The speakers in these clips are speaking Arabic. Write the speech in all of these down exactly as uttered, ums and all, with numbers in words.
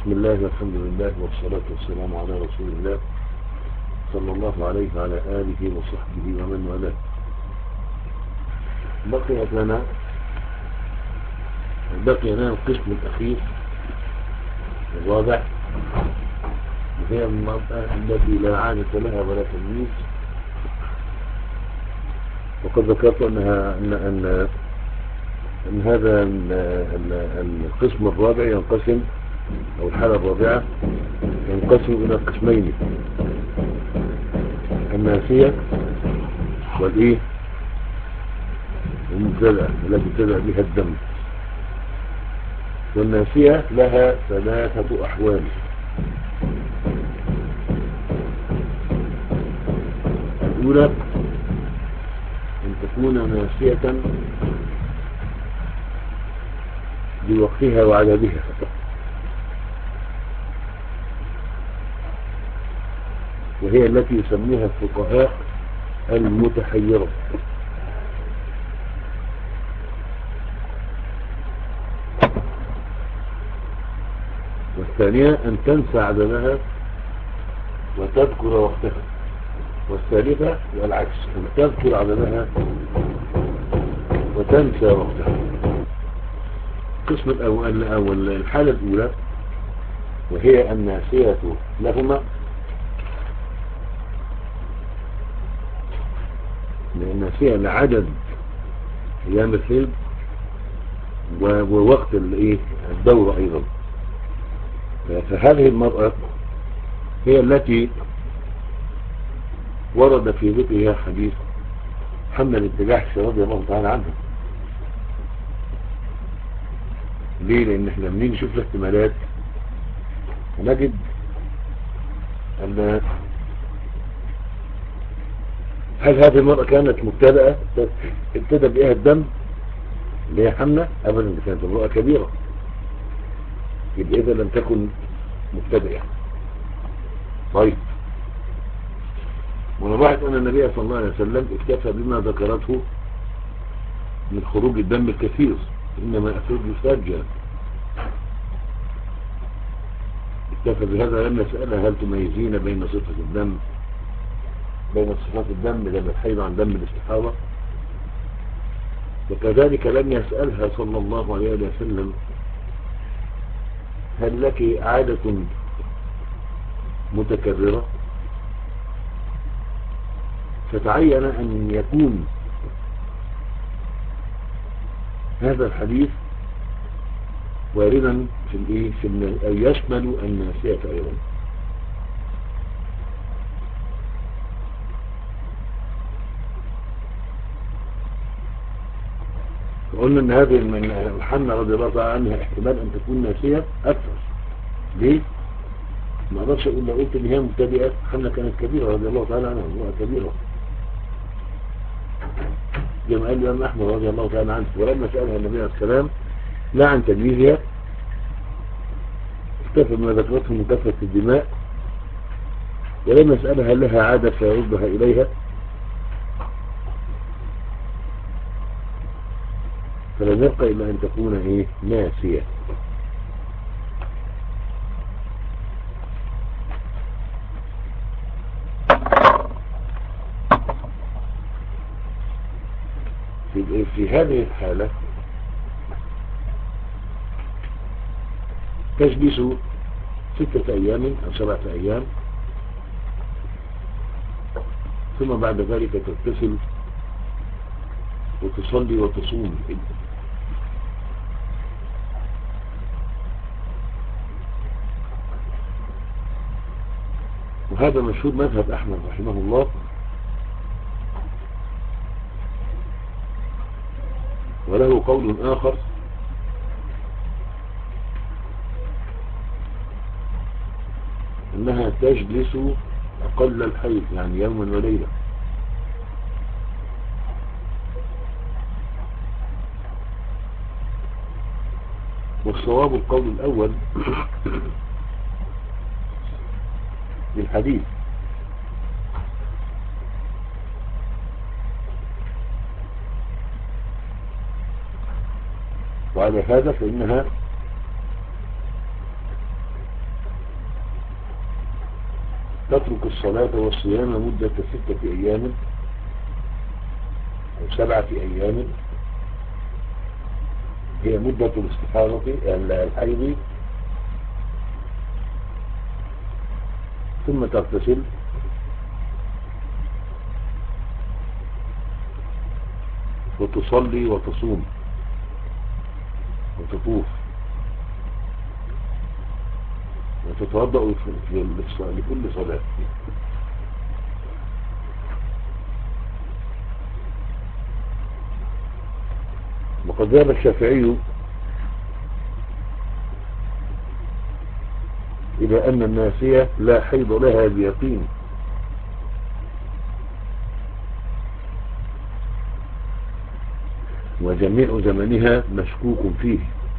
بسم الله والحمد لله والصلاة والسلام على رسول الله صلى الله عليه وعلى آله وصحبه ومن والاه. بقيت لنا بقي لنا القسم الأخير الرابع، وهي المرأة التي لا عادة لها ولا تمييز. وقد ذكرت أنها أن أن أن هذا القسم الرابع ينقسم، أو الحالة الرابعة ينقسم إلى قسمين: الناسية والإيه المبتدأة التي ابتدأ بها الدم. والناسية لها ثلاثة أحوال: الأولى أن تكون ناسية بوقتها وعددها، وهي التي يسميها الفقهاء المتحيرة. والثانية أن تنسى عددها وتذكر وقتها. والثالثة والعكس، أن تذكر عددها وتنسى وقتها. القسم الأول أو الحالة الأولى وهي الناسية لهما، الناسية لعدد أيام الحيض ووقت الدورة أيضا. فهذه المرأة هي التي ورد في ذكرها حديث حمنا بنت جحش رضي الله تعالى عنها. ليه؟ لأن احنا منين نشوف الاحتمالات ونجد أن هل هذه المرأة كانت مبتدأة ابتدى بها الدم اللي هي حمنا؟ أبدا، كانت امرأة كبيرة، يبقى إذا لم تكن مبتدئة. طيب، ونلاحظ أن النبي صلى الله عليه وسلم اكتفى بما ذكرته من خروج الدم الكثير، إنما أفرد فاجا. اكتفى بهذا لما سألها هل تميزين بين صفة الدم بين صفات الدم دم الحيض عن دم الاستحاضة. وكذلك لم يسألها صلى الله عليه وسلم هل لك عادة متكررة، فتعين أن يكون هذا الحديث واردا في الايه في أن يشمل الناسية أيضا. قلنا ان هذه من حمنا رضي الله تعالى عنها احتمال ان تكون ناسية اكثر. ليه؟ ما اقدرش اقول لو قلت ان هي مبتدئة. حمنا كانت كبيرة رضي الله تعالى عنها، امرأة كبيرة زي ما قال الإمام أحمد رضي الله تعالى عنه. ولما سألها النبي عليه السلام لا عن تجويزها، اكتفى بما ذكرته من كثرة الدماء. ولما سألها هل لها عادة فيردها إليها، فلم يبقى إلا أن تكون إيه ناسية. في, في هذه الحالة تجلس ستة أيام أو سبعة أيام، ثم بعد ذلك تغتسل وتصلي وتصوم. وهذا مشهور مذهب أحمد رحمه الله، وله قول آخر أنها تجلس أقل الحيض، يعني يوما وليلة. والصواب القول الأول للحديث. وعلى هذا فإنها تترك الصلاة والصيام مدة ستة أيام أو سبعة أيام، هي مدة الاستحاضة الحيض، ثم تغتسل وتصلي وتصوم وتطوف وتتوضأ لكل صلاة. وقد ذهب الشافعي إلى أن الناسية لا حيض لها بيقين، وجميع زمنها مشكوك فيه،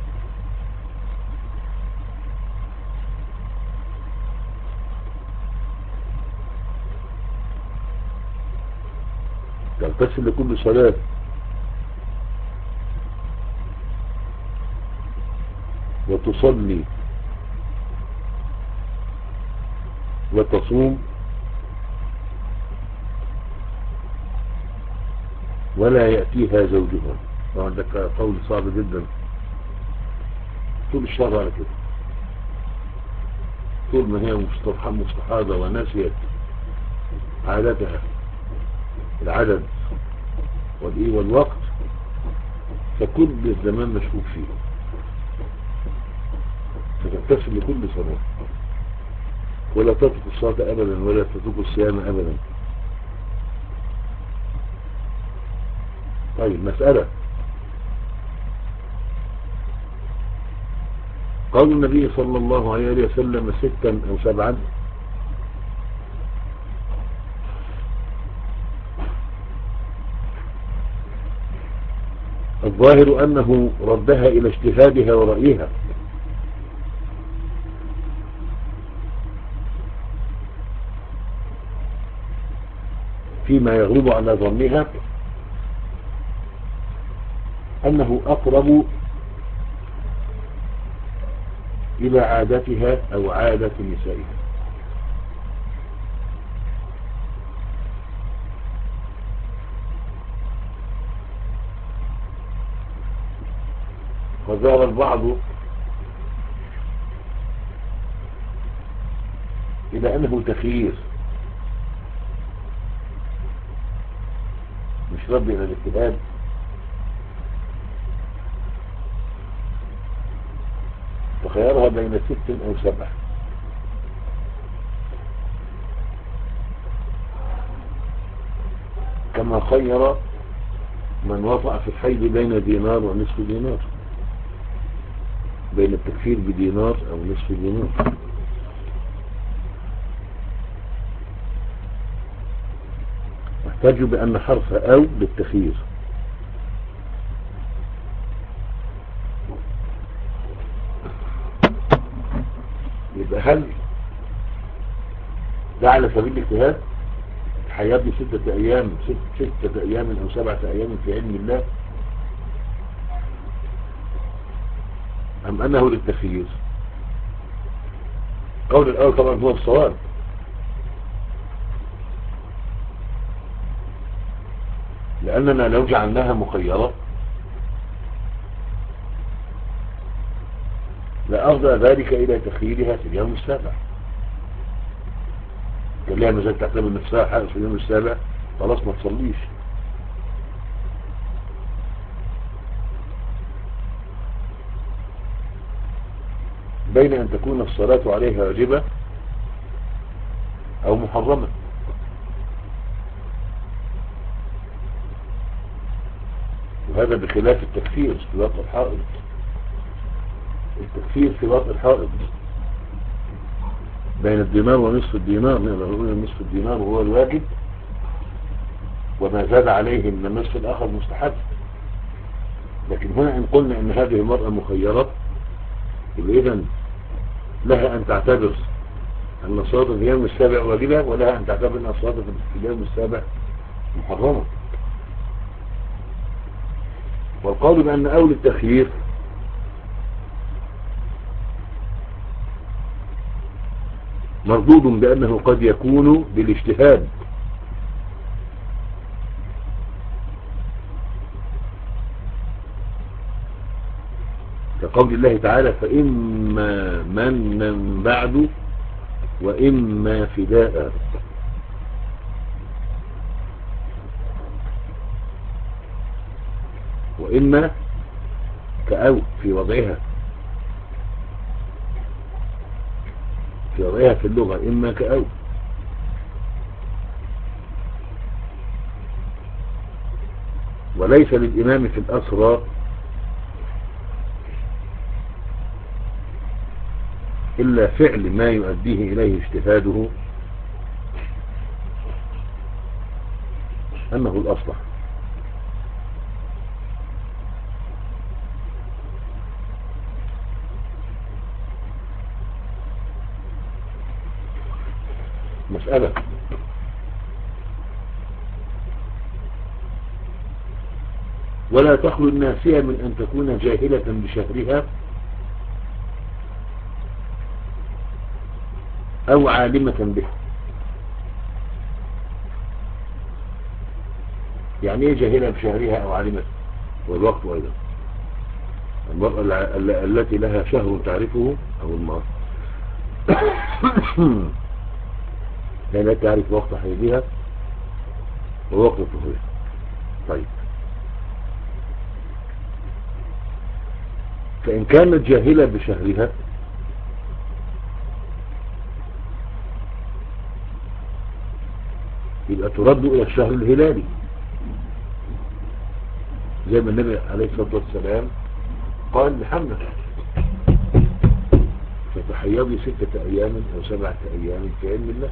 تغتسل لكل صلاة وتصلي وتصوم ولا يأتيها زوجها. طبعا ده قول صعب جدا، طول الشهر على كده، طول ما هي مستحاضة وناسيت عادتها العدد والإيه والوقت، فكل الزمان مشكوك فيه، فتغتسل لكل صلاة ولا تترك الصلاة أبدا ولا تترك الصيام أبدا. طيب مسألة، قول النبي صلى الله عليه وسلم ستا أو سبعا، الظاهر أنه ردها إلى اجتهادها ورأيها، فيما يغلب على ظنها أنه أقرب إلى عادتها أو عادة نسائها. وذهب البعض إلى أنه تخيير، مش رد إلى الاجتهاد، وخيارها بين ست أو سبع، كما خير من وضع في الحيض بين دينار ونصف دينار، بين التكفير بدينار أو نصف دينار. احتاجوا بأن حرف أو للتخيير. يبقى هل ده على سبيل الاجتهاد، حياتي ستة أيام ست ستة أيام أو سبعة أيام في علم الله، أم أنه للتخيير؟ قول الأول طبعا هو الصواب، لأننا لو جعلناها مخيرة لأفضى ذلك إلى تخييرها في اليوم السابع، قال لها مازال تعتبر نفسها حاجة في اليوم السابع، خلاص ما تصليش. بين أن تكون الصلاة عليها واجبة أو محرمة. وهذا بخلاف التكفير في وقت الحائض، التكفير في وقت الحائض بين الدينار ونصف الدينار، نقدر نقول نصف الدينار هو الواجب، وما زاد عليه من النصف الآخر مستحب. لكن هنا إن قلنا إن هذه المرأة مخيرة، يبقى إذن لها أن تعتبر أن الصلاة في اليوم السابع واجبة، ولها أن تعتبر أن الصلاة في اليوم السابع محرمة. والقول بأن أول التخيير مردود بأنه قد يكون بالاجتهاد، كقول الله تعالى فإما من بعد وإما فداء. وإما كأو في وضعها في وضعها في اللغة إما كأو. وليس للإمام في الأسرى إلا فعل ما يؤديه إليه اجتهاده أنه الأصلح. مسألة ولا تخلو الناسية من أن تكون جاهلة بشهرها أو عالمة به. يعني ايه جاهلة بشهرها أو عالمة؟ والوقت أيضا المرأة التي لها شهر تعرفه أو المرأة لا تعرف وقت حيضها ووقت طهورها. طيب فإن كانت جاهلة بشهرها يبقى ترد إلى الشهر الهلالي، زي ما النبي عليه الصلاة والسلام قال لحمنا فتحيضي ستة أيام أو سبعة أيام في علم الله.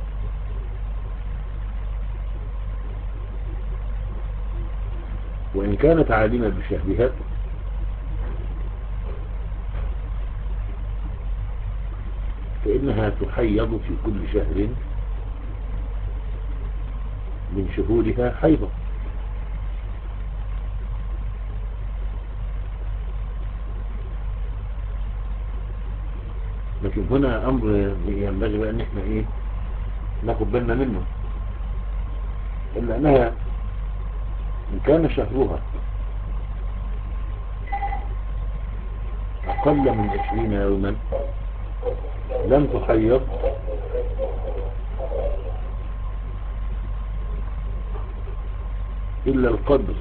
وإن كانت عالمة بشهرها فإنها تحيض في كل شهر من شهورها حيضا. لكن هنا أمر ينبغي بقى أن احنا إيه ناخد بالنا منه، إلا أنها إن كان شهرها أقل من عشرين يوما لم تحيض إلا القدر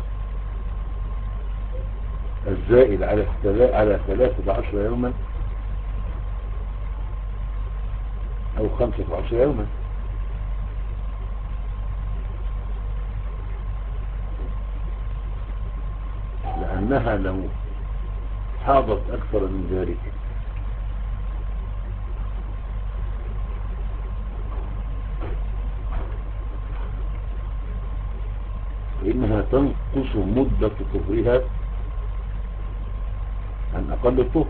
الزائد على على ثلاثة عشر يوما أو خمسة عشر يوما. لأنها لو حاضت أكثر من ذلك فإنها تنقص مدة طهرها عن أقل الطهر.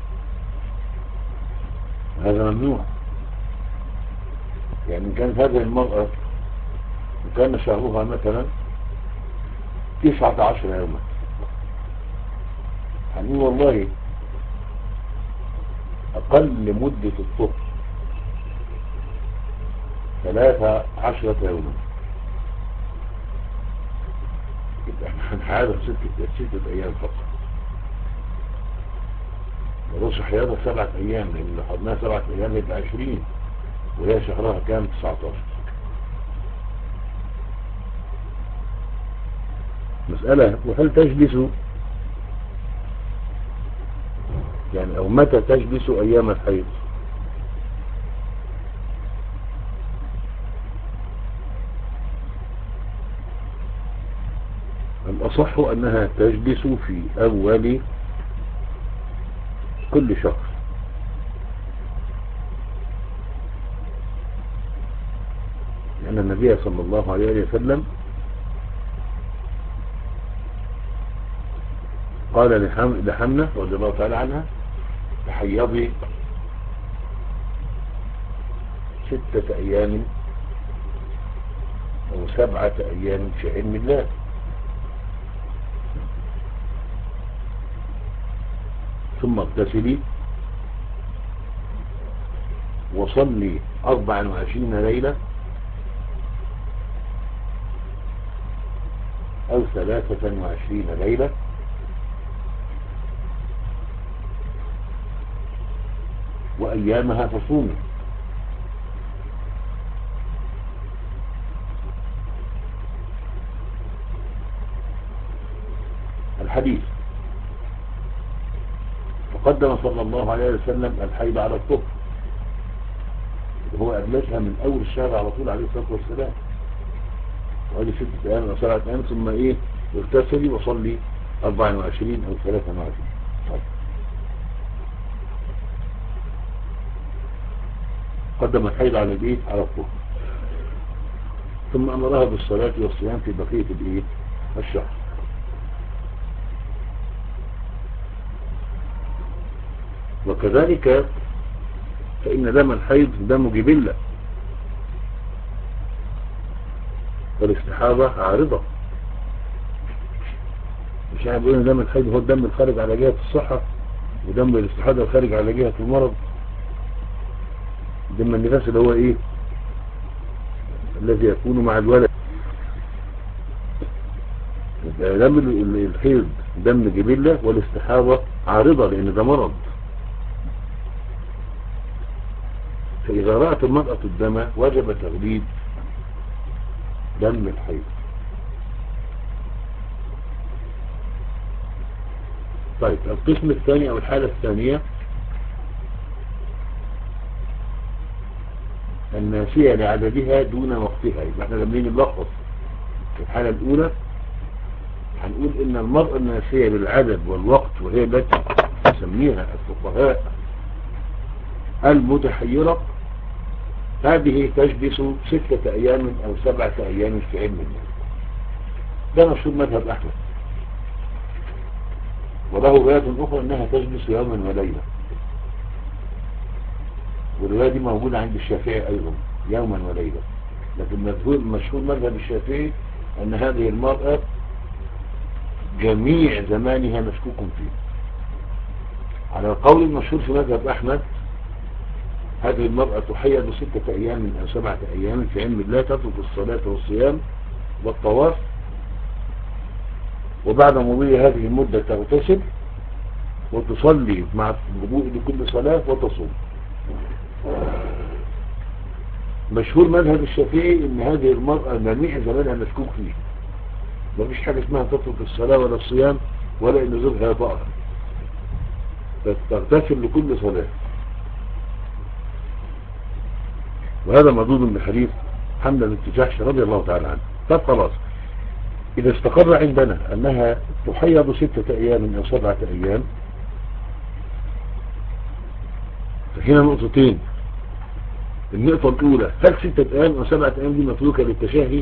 هذا ممنوع. يعني إن كانت هذه المرأة وكان شهرها مثلا تسعة عشر يوما هنقول والله أقل مدة الطهر ثلاثة عشرة يوما، يبقى احنا هنحاول ستة ستة أيام فقط. ورش حياضة سبعة أيام، لأن لو حضناها سبعة أيام يبقى عشرين وهي شهرها كام تسعة عشر. مسألة وهل تجلس يعني أو متى تجلس أيام الحيض؟ الأصح أنها تجلس في أول كل شهر، لأن النبي صلى الله عليه وسلم قال لحمنة رضي الله تعالى عنها تحيضي ستة أيام أو سبعة أيام في علم الله. ثم اغتسلي وصلي أربع وعشرين ليلة أو ثلاثة وعشرين ليلة وأيامها فصومي. الحديث فقدم صلى الله عليه وسلم الحيض على الطهر، وهو أجلسها من أول الشهر على طول عليه الصلاة والسلام، وهذه ستة أيام أو سبعة أيام، ثم إيه اغتسلي وصلي أربع وعشرين أو ثلاثة وعشرين. طيب. قدم الحيض على الإيه على الطهر، ثم أمرها بالصلاة والصيام في بقية الإيه الشهر. وكذلك فإن دم الحيض دم جبلة، والاستحاضة عارضة. مش يعني بيقول ان دم الحيض هو الدم الخارج على جهة الصحة، ودم الاستحاضة الخارج على جهة المرض. دم النفاس اللي هو ايه الذي يكون مع الولد. دم الحيض دم جبلة، والاستحاضة عارضة لان ده مرض. فإذا رأت المرأة الدم وجب تغليب دم الحيض. طيب القسم الثاني أو الحالة الثانية الناسية لعددها دون وقتها. يبقى احنا لما نيجي نلخص الحالة الأولى هنقول إن المرأة الناسية للعدد والوقت، وهي التي تسميها الفقهاء المتحيرة، هذه تجلس ستة أيام أو سبعة أيام في علم الله. ده مشهور مذهب أحمد، وله رواية أخرى أنها تجلس يوما وليلة، والرواية دي موجودة عند الشافعي أيضا يوما وليلة. لكن مشهور مذهب الشافعي أن هذه المرأة جميع زمانها مشكوك فيه. على القول المشهور في مذهب أحمد هذه المرأة تحيض ستة أيام أو سبعة أيام في علم الله، تترك الصلاة والصيام والطواف، وبعد مضي هذه المدة تغتسل وتصلي مع الوضوء لكل صلاة وتصوم. مشهور مذهب الشافعي ان هذه المرأة جميع زمانها مشكوك فيه، مفيش حاجة اسمها تترك الصلاة ولا الصيام ولا ان زوجها يطأها، تغتسل لكل صلاة. وهذا مردود بحديث حملة بنت جحش رضي الله تعالى عنها. طب خلاص، إذا استقر عندنا أنها تحيض ستة أيام أو سبعة أيام، فهنا نقطتين. النقطة الأولى، هل ستة أيام أو سبعة أيام دي متروكة للتشهي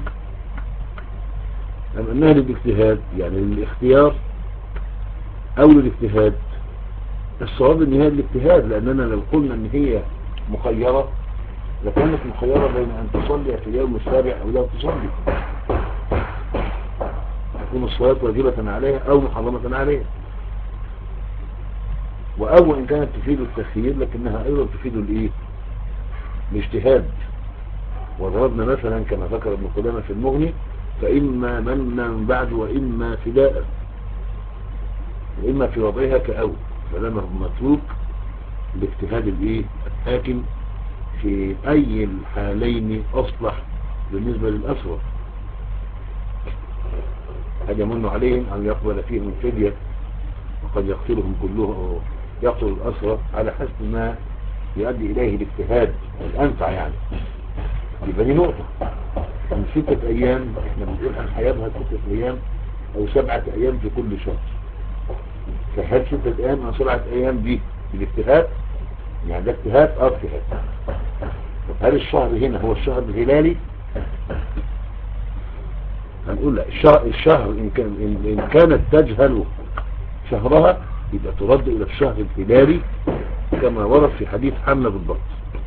أم أنها للاجتهاد، يعني للاختيار أو للاجتهاد؟ الصواب أن هي الاجتهاد، لأننا لو قلنا أن هي مخيرة لكانت مخيرة بين أن تصلي في اليوم السابع أو لا تصلي، تكون الصلاة واجبة عليها أو محرمة عليها. وأول إن كانت تفيد التخيير لكنها أيضا تفيد الإيه؟ الاجتهاد. وضربنا مثلا كما ذكر ابن قدامة في المغني: فإما من بعد وإما فداء، وإما في وضعها كأول. فلما متروك باجتهاد الإيه؟ الحاكم في أي الحالين أصلح بالنسبة للأسرى. هل يمن عليهم أن يقبل فيهم الفدية وقد يقتلهم كلهم، يقتل الأسرى على حسب ما يؤدي إليه الاجتهاد الأنفع يعني. يبقى دي نقطة. من ستة أيام احنا بنقول هنحيضها ستة أيام أو سبعة أيام في كل شهر، فهل ستة أيام أو سبعة أيام دي بالاجتهاد؟ يعني ده اجتهاد أو اجتهاد. هل الشهر هنا هو الشهر الهلالي؟ هنقول لا، الشهر, الشهر إن, كان إن, إن كانت تجهل شهرها يبقى ترد إلى الشهر الهلالي كما ورد في حديث حمنا بالضبط.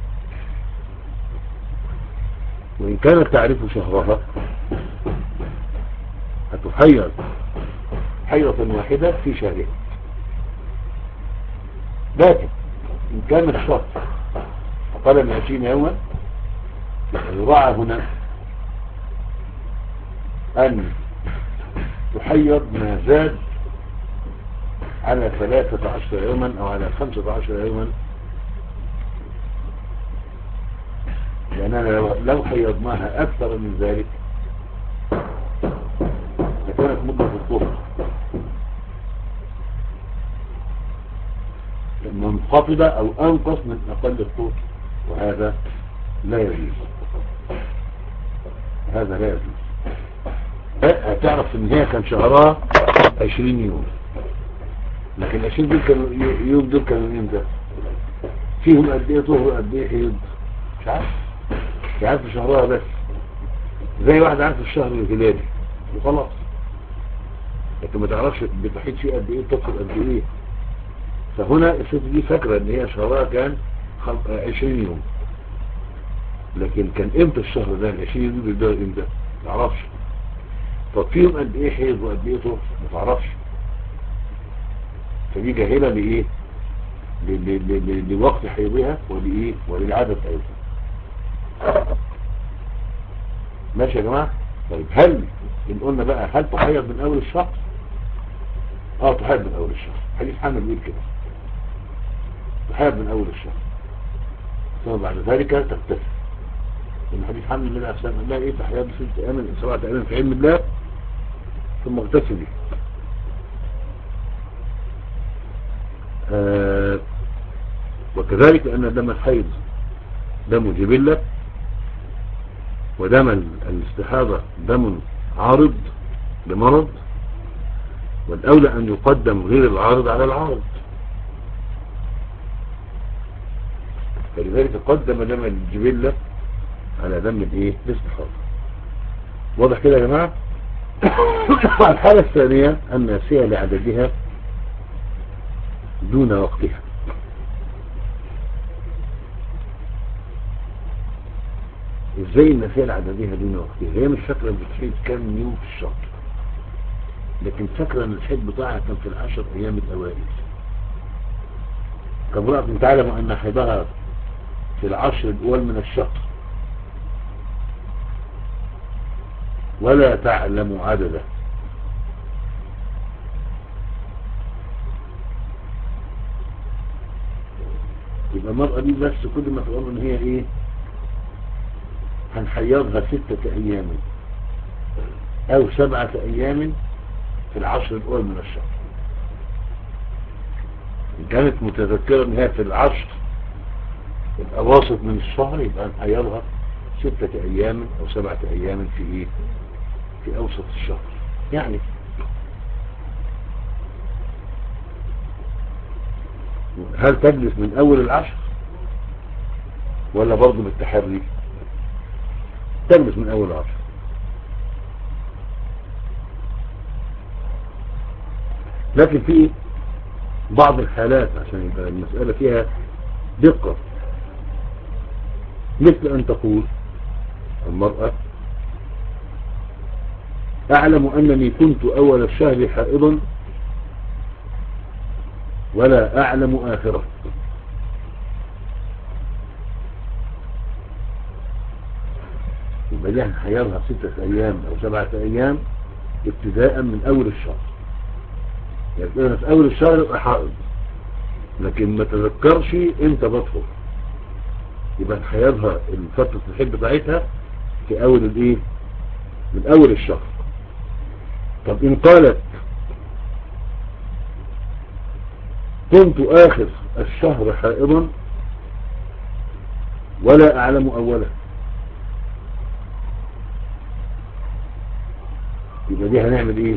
وإن كانت تعرف شهرها هتحيض حيضة واحدة في شهرها. لكن إن كان الشهر أقل من عشرين يوما يراعى هنا أن تحيض ما زاد على ثلاثة عشر يوما أو على خمسة عشر يوما، لأننا لو حيضناها أكثر من ذلك لكانت مدة الطهر منخفضة أو أنقص من أقل الطهر، وهذا لا يجوز. هذا لا يجوز. هتعرف ان هي كان شهرها عشرين يوم، لكن عشرين دول كانوا يوم دول كانوا امتى؟ فيهم قد ايه طهر قد ايه حيض؟ مش عارف. مش عارف شهرها بس، زي واحد عارف الشهر الهلالي وخلاص، لكن ما تعرفش بتحيض فيه قد ايه تطهر قد ايه. فهنا الست دي فاكره ان هي شهرها كان عشرين يوم، لكن كان امتى الشهر ده العشرين يوم دول بيبدأوا امتى؟ ما تعرفش. طب فيهم قد ايه حيض وقد ايه طهر؟ ما تعرفش. فدي جاهله لايه؟ لوقت حيضها ولايه وللعدد حيضها. ماشي يا جماعه؟ طيب هل ان قلنا بقى هل تحيض من اول الشهر؟ اه تحيض من اول الشهر. حديث حنا بيقول كده، تحيض من اول الشهر ثم بعد ذلك تغتسل. ان حديث حنا النبي عليه الصلاه والسلام قال ايه؟ تحيض ست ايام سبعه ايام في علم الله ثم اغتسلي. آه وكذلك أن دم الحيض دم جبلة، ودم الاستحاضة دم عارض لمرض، والأولى أن يقدم غير العارض على العارض، فلذلك قدم دم الجبلة على دم الايه؟ الاستحاضة. واضح كده يا جماعة؟ الحالة الثانية الناسية لعددها دون وقتها. ازاي الناسية العددية دون وقتها؟ هي مش فاكرة بتحيد كام يوم في الشهر، لكن فاكرة ان الحيد بتاعها كان في العشر ايام الاوائل. كامرأة تعلم ان حيضها في العشر الاول من الشهر ولا تعلم عدده، يبقى المرأة دي بس كل ما تقول ان هي ايه؟ هنحيضها ستة ايام او سبعة ايام في العشر الاول من الشهر. ان كانت متذكرة ان هي في العشر الاواسط من الشهر يبقى هنحيضها ستة ايام او سبعة ايام في ايه؟ في اوسط الشهر. يعني هل تجلس من اول العشر ولا برضو بالتحري؟ تجلس من اول العشر. لكن في بعض الحالات عشان يبقى المسألة فيها دقة، مثل ان تقول المرأة اعلم انني كنت اول الشهر حائضا ولا اعلم اخره، يبقى دي هنحيضها ستة ايام او سبعة ايام ابتداء من اول الشهر. يعني انا في اول الشهر ابقى حائض لكن ما تذكرش امتى بدخل، يبقى هنحيضها الفترة الحيض بتاعتها في اول الايه؟ من اول الشهر. طب ان قالت كنت اخر الشهر حائضا ولا اعلم اوله، يبقى دي هنعمل ايه؟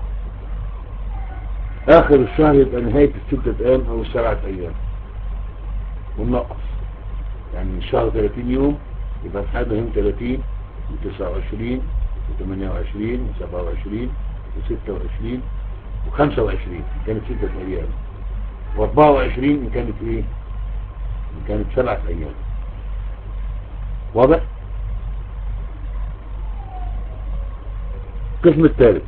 اخر الشهر يبقى نهاية الستة ايام او السبعة ايام ونقص. يعني الشهر ثلاثين يوم يبقى نحيضها يوم ثلاثين وتسعة وعشرين وثمانية وعشرين وسبعة وعشرين وستة وعشرين وخمسة وعشرين كانت ستة ايام، واربعة وعشرين ان كانت ايه؟ ان كانت سبعة ايام. واضح؟ القسم الثالث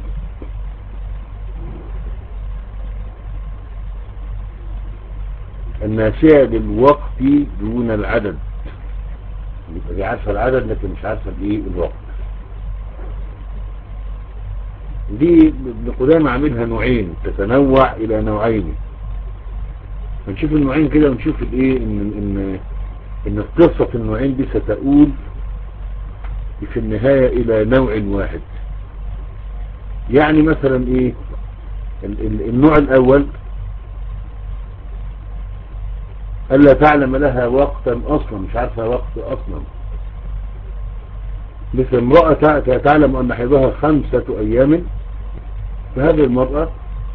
الناسية للوقت دون العدد. يبقى دي عارفة العدد لكن مش عارفة الايه الوقت. دي ابن قدامة عاملها نوعين، تتنوع الى نوعين. هنشوف النوعين كده ونشوف الايه ان ان ان القصة في النوعين دي ستؤول في النهاية الى نوع واحد. يعني مثلا ايه ال ال النوع الاول الا تعلم لها وقتا اصلا، مش عارفة وقت اصلا. مثل امرأة تعلم ان حيضها خمسة ايام، فهذه المرأة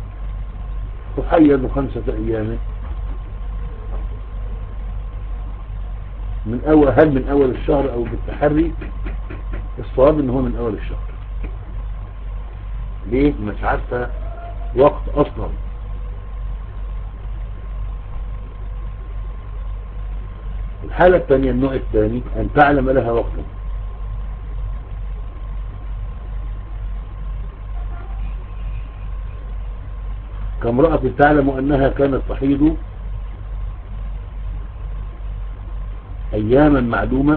تحيض خمسة ايام من اول، هل من اول الشهر او بالتحري؟ الصواب ان هو من اول الشهر. ليه؟ مش عارفة وقت اصلا. الحالة الثانية، النوع الثاني، ان تعلم لها وقتا. كامرأة تعلم انها كانت تحيض اياما معلومة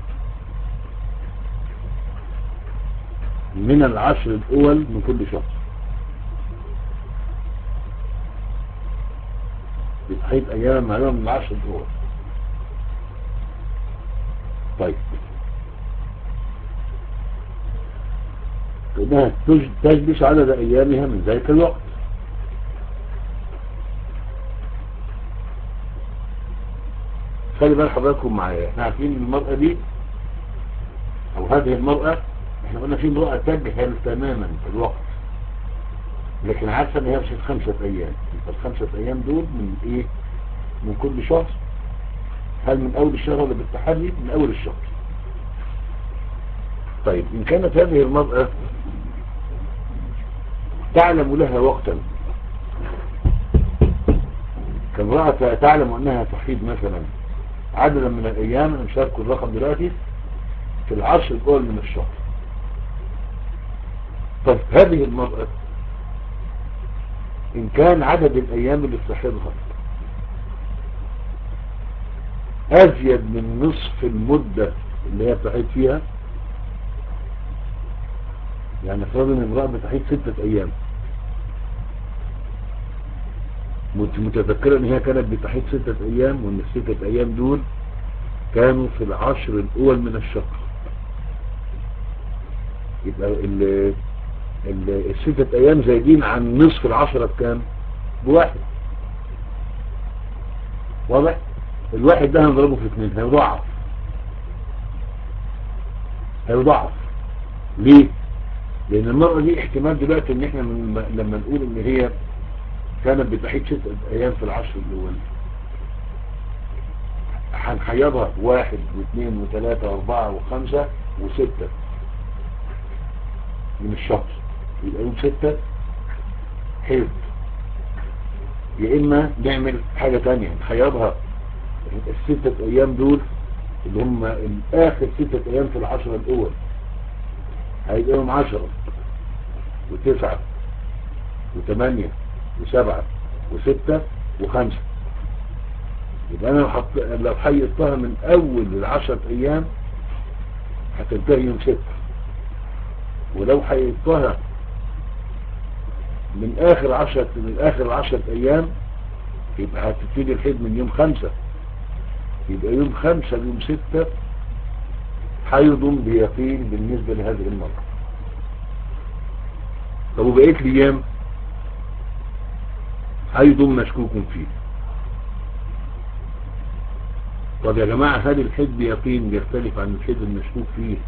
من العشر الاول من كل شهر. بتحيض اياما معلومة من العشر الاول. طيب انها تجلس عدد ايامها من ذلك الوقت. خلي بال حضراتكم معايا، احنا عارفين المرأة دي او هذه المرأة، احنا قلنا في امرأة تجهل تماما الوقت لكن عارفة ان هي مش خمسة ايام. الخمسة ايام دول من ايه؟ من كل شهر. هل من اول الشهر ولا بالتحري؟ من اول الشهر. طيب ان كانت هذه المرأة تعلم لها وقتا، كامرأة تعلم انها تحيض مثلا عددا من الايام، انا مش هذكر الرقم دلوقتي، في العشر الاول من الشهر. طيب هذه المرأة ان كان عدد الايام اللي تحيضها ازيد من نصف المدة اللي هي بتحيض فيها، يعني فرض ان امرأة بتحيض ستة ايام، متذكرة ان هي كانت بتحيض ستة ايام، وان الستة ايام دول كانوا في العشر الاول من الشهر. يبقى ال ال الستة ايام زايدين عن نصف العشرة بكام؟ بواحد. واضح؟ الواحد ده هنضربه في اثنين، هيضاعف. هيضاعف ليه؟ لان المرأة دي احتمال دلوقتي ان احنا من لما نقول ان هي كانت بتحيض ستة ايام في العشر الاول، هنحيضها واحد واثنين وثلاثة واربعة وخمسة وستة من الشهر، يبقى يوم ستة حيض. يا اما نعمل حاجة تانية، نحيضها الستة ايام دول اللي هم اخر ستة ايام في العشرة الاول، هيبقى يوم عشرة وتسعة وثمانية وسبعة وستة وخمسة. يبقى انا لو حط... لو حيضتها من اول العشرة ايام هتنتهي يوم ستة، ولو حيضتها من اخر عشرة من اخر العشرة ايام يبقى هتبتدي الحيض من يوم خمسة، يبقى يوم خمسة ليوم ستة حيض بيقين بالنسبة لهذه المرأة. طب وبقيت الايام حيض مشكوك فيه. طب يا جماعة هل الحيض بيقين بيختلف عن الحيض المشكوك فيه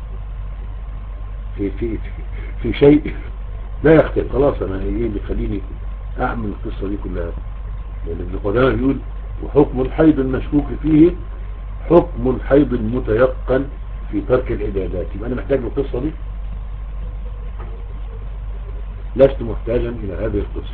في, في, في, في شيء؟ لا يختلف. خلاص انا ايه اللي خليني اعمل القصة دي كلها؟ لان ابن قدامة بيقول وحكم الحيض المشكوك فيه حكم الحيض المتيقن في ترك العبادات. يبقى انا محتاج القصة دي؟ لست محتاجا الى هذه القصة.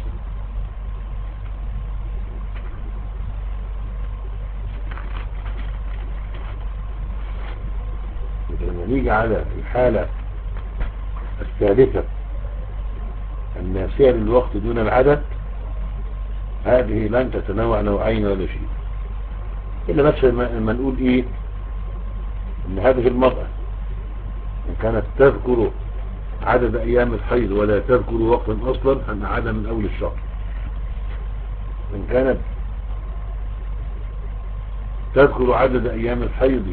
لما نيجي على الحالة الثالثة الناسية للوقت دون العدد، هذه لن تتنوع نوعين ولا شيء، إلا بس لما نقول إيه ان هذه المرأة ان كانت تذكر عدد ايام الحيض ولا تذكر وقتا اصلا هنعادها من اول الشهر. ان كانت تذكر عدد ايام الحيض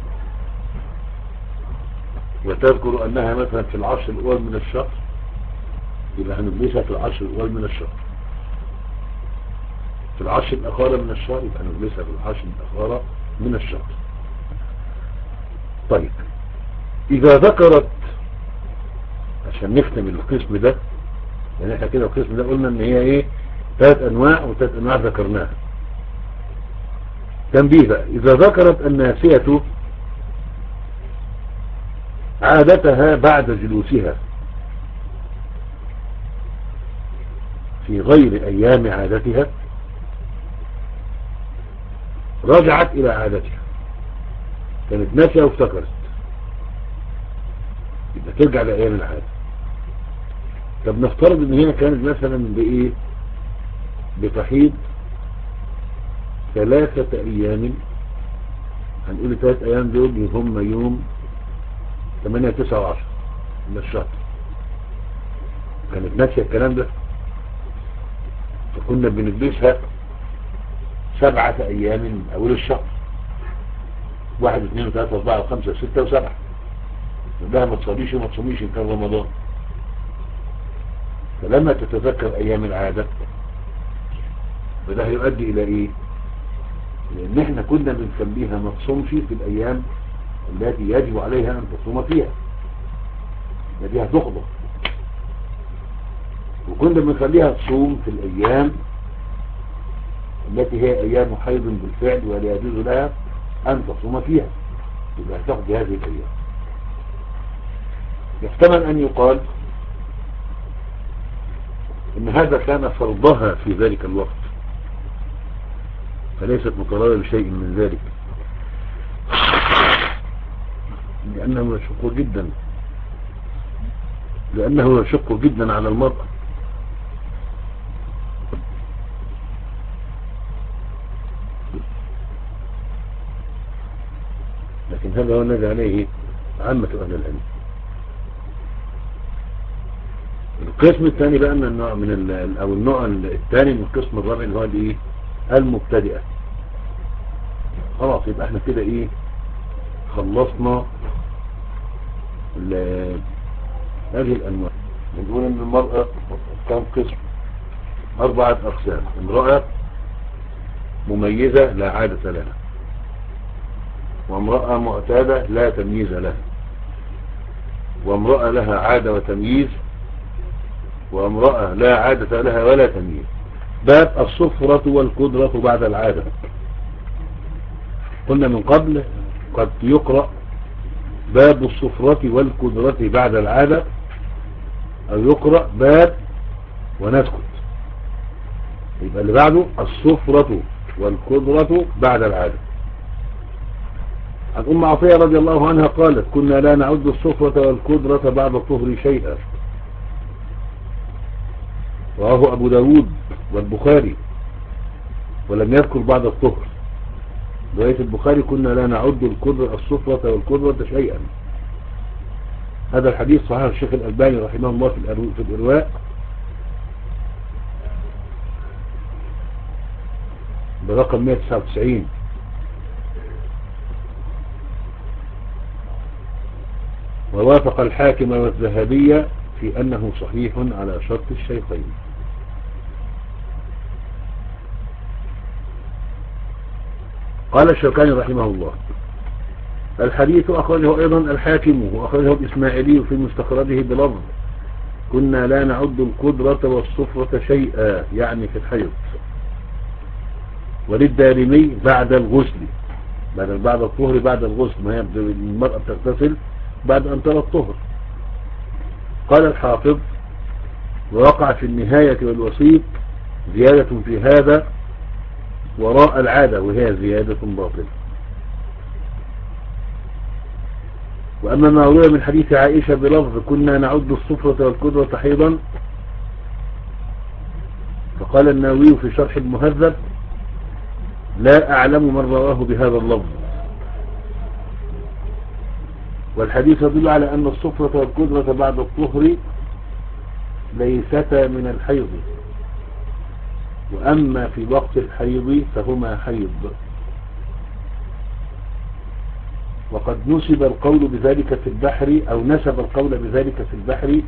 وتذكر انها مثلا في العشر الاول من الشهر يبقى هنجلسها في العشر الاول من الشهر. في العشر الاخيرة من الشهر يبقى هنجلسها في العشر الاخيرة من الشهر. طيب اذا ذكرت، عشان نختم القسم ده، يعني احنا كده القسم ده قلنا ان هي ايه، ثلاث انواع وثلاث انواع ذكرناها. تنبيه بقى، اذا ذكرت الناسية عادتها بعد جلوسها في غير ايام عادتها رجعت الى عادتها. كانت ناسية وافتكرت يبقى ترجع لايام العادة. طب نفترض ان هي كانت مثلا بايه، بتحيض ثلاثة ايام، هنقول ثلاث ايام دول هم يوم ثمانية تسعة وعشرة من الشهر. كانت ناسية الكلام ده، فكنا بنجلسها سبعة ايام من اول الشهر، واحد اثنين وثلاثة واربعة وخمسة وستة وسبعة. لها ما تصليش وما تصوميش ان كان رمضان. فلما تتذكر ايام العادة فده هيؤدي الى ايه، لان احنا كنا بنخليها ما تصومش في الايام التي يجب عليها ان تصوم فيها، دي هتخضع. وكنا بنخليها تصوم في الايام التي هي ايام حيض بالفعل ولا يجوز لها ان تصوم فيها، يبقى هتاخد هذه الايام. يحتمل ان يقال ان هذا كان فرضها في ذلك الوقت، فليست مطالبة بشيء من ذلك، لأنه يشق جدا لأنه يشق جدا على المرأة. لكن هذا هو الذي عليه عامة أهل العلم. القسم الثاني بقى من النوع من ال أو النوع الثاني من القسم الرابع اللي هو الايه، المبتدئة. خلاص يبقى احنا كده ايه، خلصنا هذه الأنواع. بنقول ان المرأة كان قسم أربعة أقسام: امرأة مميزة لا عادة لها، وامرأة معتادة لا تمييز لها، وامرأة لها عادة وتمييز، وامرأة لا عادة لها ولا تمييز. باب الصفرة والقدرة بعد العادة. قلنا من قبل قد يقرأ باب الصفرة والقدرة بعد العادة، أو يقرأ باب ونسكت. يبقى اللي بعده الصفرة والقدرة بعد العادة. عن أم عطية رضي الله عنها قالت: كنا لا نعد الصفرة والقدرة بعد الطهر شيئا. رواه أبو داود والبخاري، ولم يذكر بعد الطهر. رواية البخاري: كنا لا نعد القدرة الصفرة والقدرة شيئا. هذا الحديث صحيح الشيخ الألباني رحمه الله في الإرواء برقم مئة وتسعة وتسعين. ووافق الحاكم والذهبية في أنه صحيح على شرط الشيخين. قال الشوكاني رحمه الله: الحديث أخرجه أيضا الحاكم وأخرجه الإسماعيلي في مستخرجه بلفظ: كنا لا نعد القدرة والصفرة شيئا، يعني في الحيض. وللدارمي بعد الغسل، بعد بعد الطهر بعد الغسل، ما هي المرأة بتغتسل بعد أن ترى الطهر. قال الحافظ: ووقع في النهاية والوسيط زيادة في هذا وراء العادة، وهي زيادة باطلة. وأما ما روي من حديث عائشة بلفظ: كنا نعد الصفرة والقدرة حيضا، فقال النووي في شرح المهذب: لا أعلم من رواه بهذا اللفظ. والحديث يدل على أن الصفرة والقدرة بعد الطهر ليستا من الحيض، وأما في وقت الحيض فهما حيض. وقد نسب القول بذلك في البحر، أو نسب القول بذلك في البحر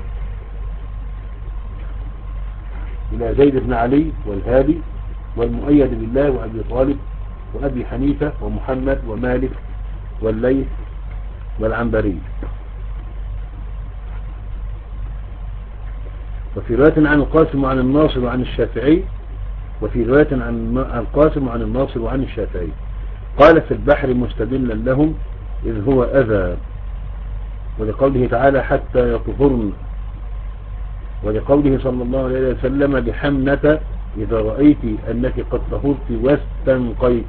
إلى زيد بن علي والهادي والمؤيد بالله وأبي طالب وأبي حنيفة ومحمد ومالك والليث والعنبري. وفي رواية عن القاسم وعن الناصر وعن الشافعي، وفي رواية عن القاسم وعن الناصر وعن الشافعي قال في البحر مستدلا لهم إذ هو أذى، ولقوله تعالى حتى يطهرن، ولقوله صلى الله عليه وسلم بحمنة إذا رأيت أنك قد طهرت واستنقيت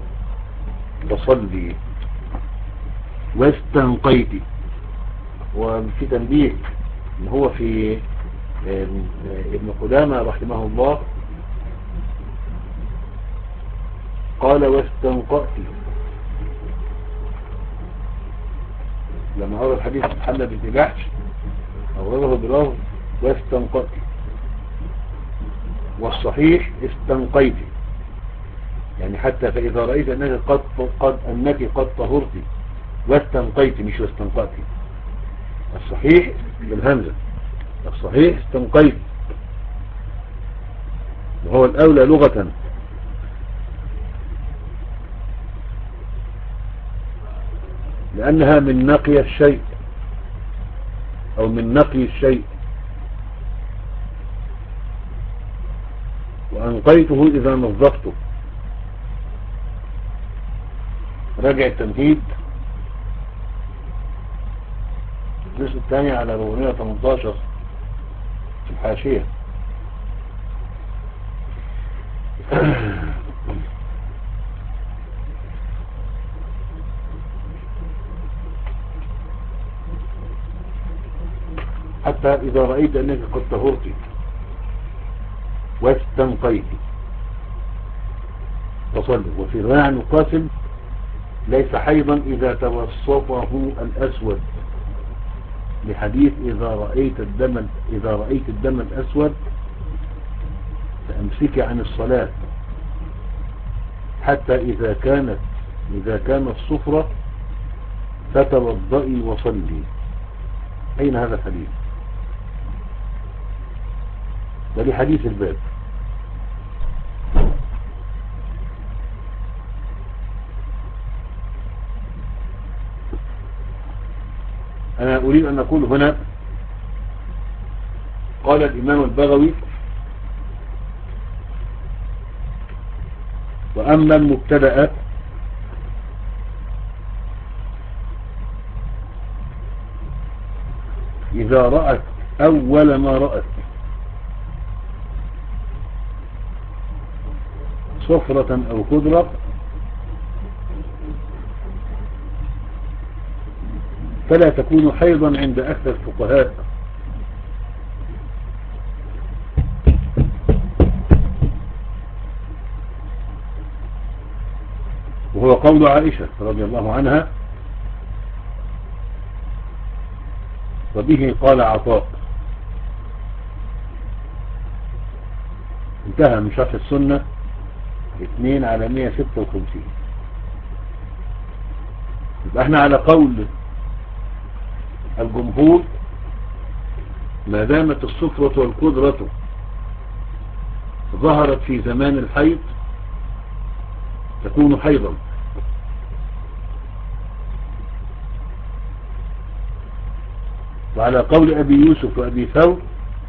فصلي واستنقيت. وفي تنبيه إن هو في ابن قدامة رحمه الله قال واستنقأت، لما أرى الحديث محمد بن جحش أورده بلفظ واستنقأت، والصحيح استنقيت، يعني حتى فإذا رأيت أنك قد, قد, أنك قد طهرت واستنقيت، مش واستنقأت. الصحيح بالهمزة، الصحيح استنقيت، وهو الأولى لغة، لأنها من نقي الشيء أو من نقي الشيء. وأنقيته إذا نظفته. راجع التمهيد الجزء الثاني على أربعمائة وثمانية عشر في الحاشية. حتى إذا رأيت أنك قد طهرت واستنقيت فصلي. وفي رواية عن القاسم ليس حيضا إذا توسطه الأسود، لحديث إذا رأيت الدم إذا رأيت الدم الأسود فأمسك عن الصلاة حتى إذا كانت إذا كان الصفرة فتوضئي وصلي. أين هذا الحديث؟ ولحديث الباب. أنا أريد أن أقول هنا قال الإمام البغوي وأما المبتدأ إذا رأت أول ما رأت صفرة أو خضرة فلا تكون حيضا عند أكثر الفقهاء، وهو قول عائشة رضي الله عنها، وبه قال عطاء. انتهى من شرح السنة اثنين على مئة وستة وخمسين. يبقى احنا على قول الجمهور ما دامت الصفرة والقدرة ظهرت في زمان الحيض تكون حيضا. وعلى قول أبي يوسف وأبي ثور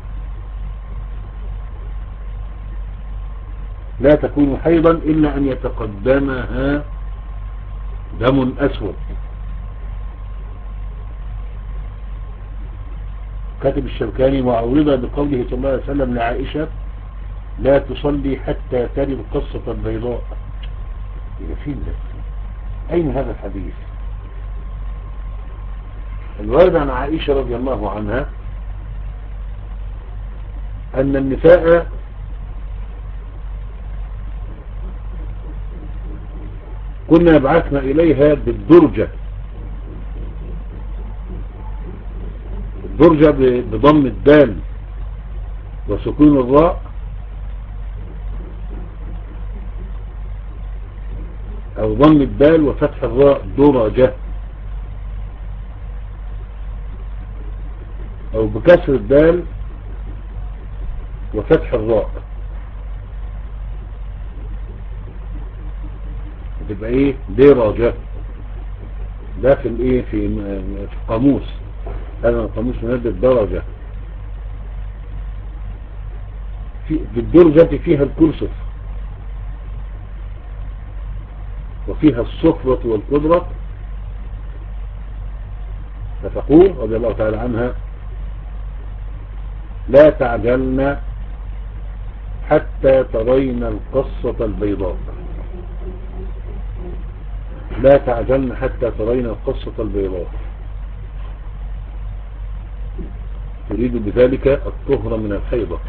لا تكون حيضا إلا أن يتقدمها دم أسود. كاتب الشوكاني وعورضها بقوله صلى الله عليه وسلم لعائشة لا تصلي حتى تري القصة البيضاء. إذا فين ده؟ أين هذا الحديث؟ الوارد عن عائشة رضي الله عنها أن النساء كنا يبعثنا إليها بالدرجة الدرجة بضم الدال وسكون الراء او ضم الدال وفتح الراء درجة، او بكسر الدال وفتح الراء تبقى ايه درجة. ده في الايه في في القاموس، هذا القاموس مادة درجة. في بالدرجة فيها الكرسف وفيها الصفرة والقدرة. فتقول رضي الله تعالى عنها: لا تعجلن حتى ترين القصة البيضاء. لا تعجلن حتى ترين القصة البيضاء، تريد بذلك الطهر من الحيضة.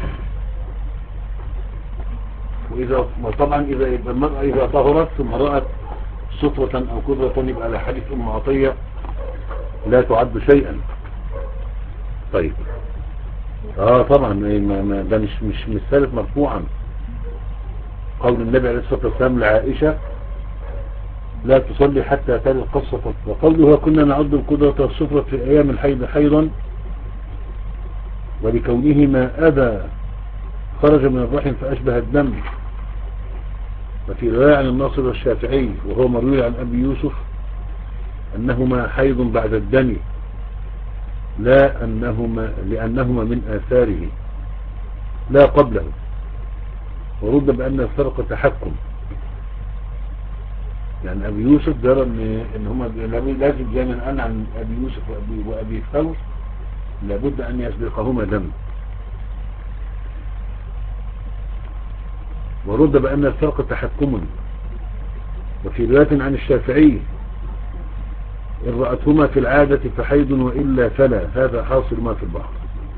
وإذا وطبعا إذا المرأة إذا طهرت ثم رأت صفرة أو قدرة يبقى على حديث أم عطية لا تعد شيئا. طيب اه طبعا ده مش مش مش ثالث مرفوعا. قول النبي عليه الصلاة والسلام لعائشة: لا تصلي حتى ترى القصة. وقوله: كنا نعد القدرة والصفرة في أيام الحيض حيضا، ولكونهما أذى خرج من الرحم فأشبه الدم. وفي رواية عن الناصر والشافعي وهو مروي عن أبي يوسف أنهما حيض بعد الدم، لا أنهما لأنهما من آثاره لا قبله. ورد بأن الفرق تحكم، يعني أبي يوسف درى أن إنهما لازم زي ما قال عن أبي يوسف وأبي, وأبي ثور لابد أن يسبقهما دم. ورد بأن الفرق تحكم. وفي رواية عن الشافعي: إن رأتهما في العادة فحيض وإلا فلا، هذا حاصل ما في البحر.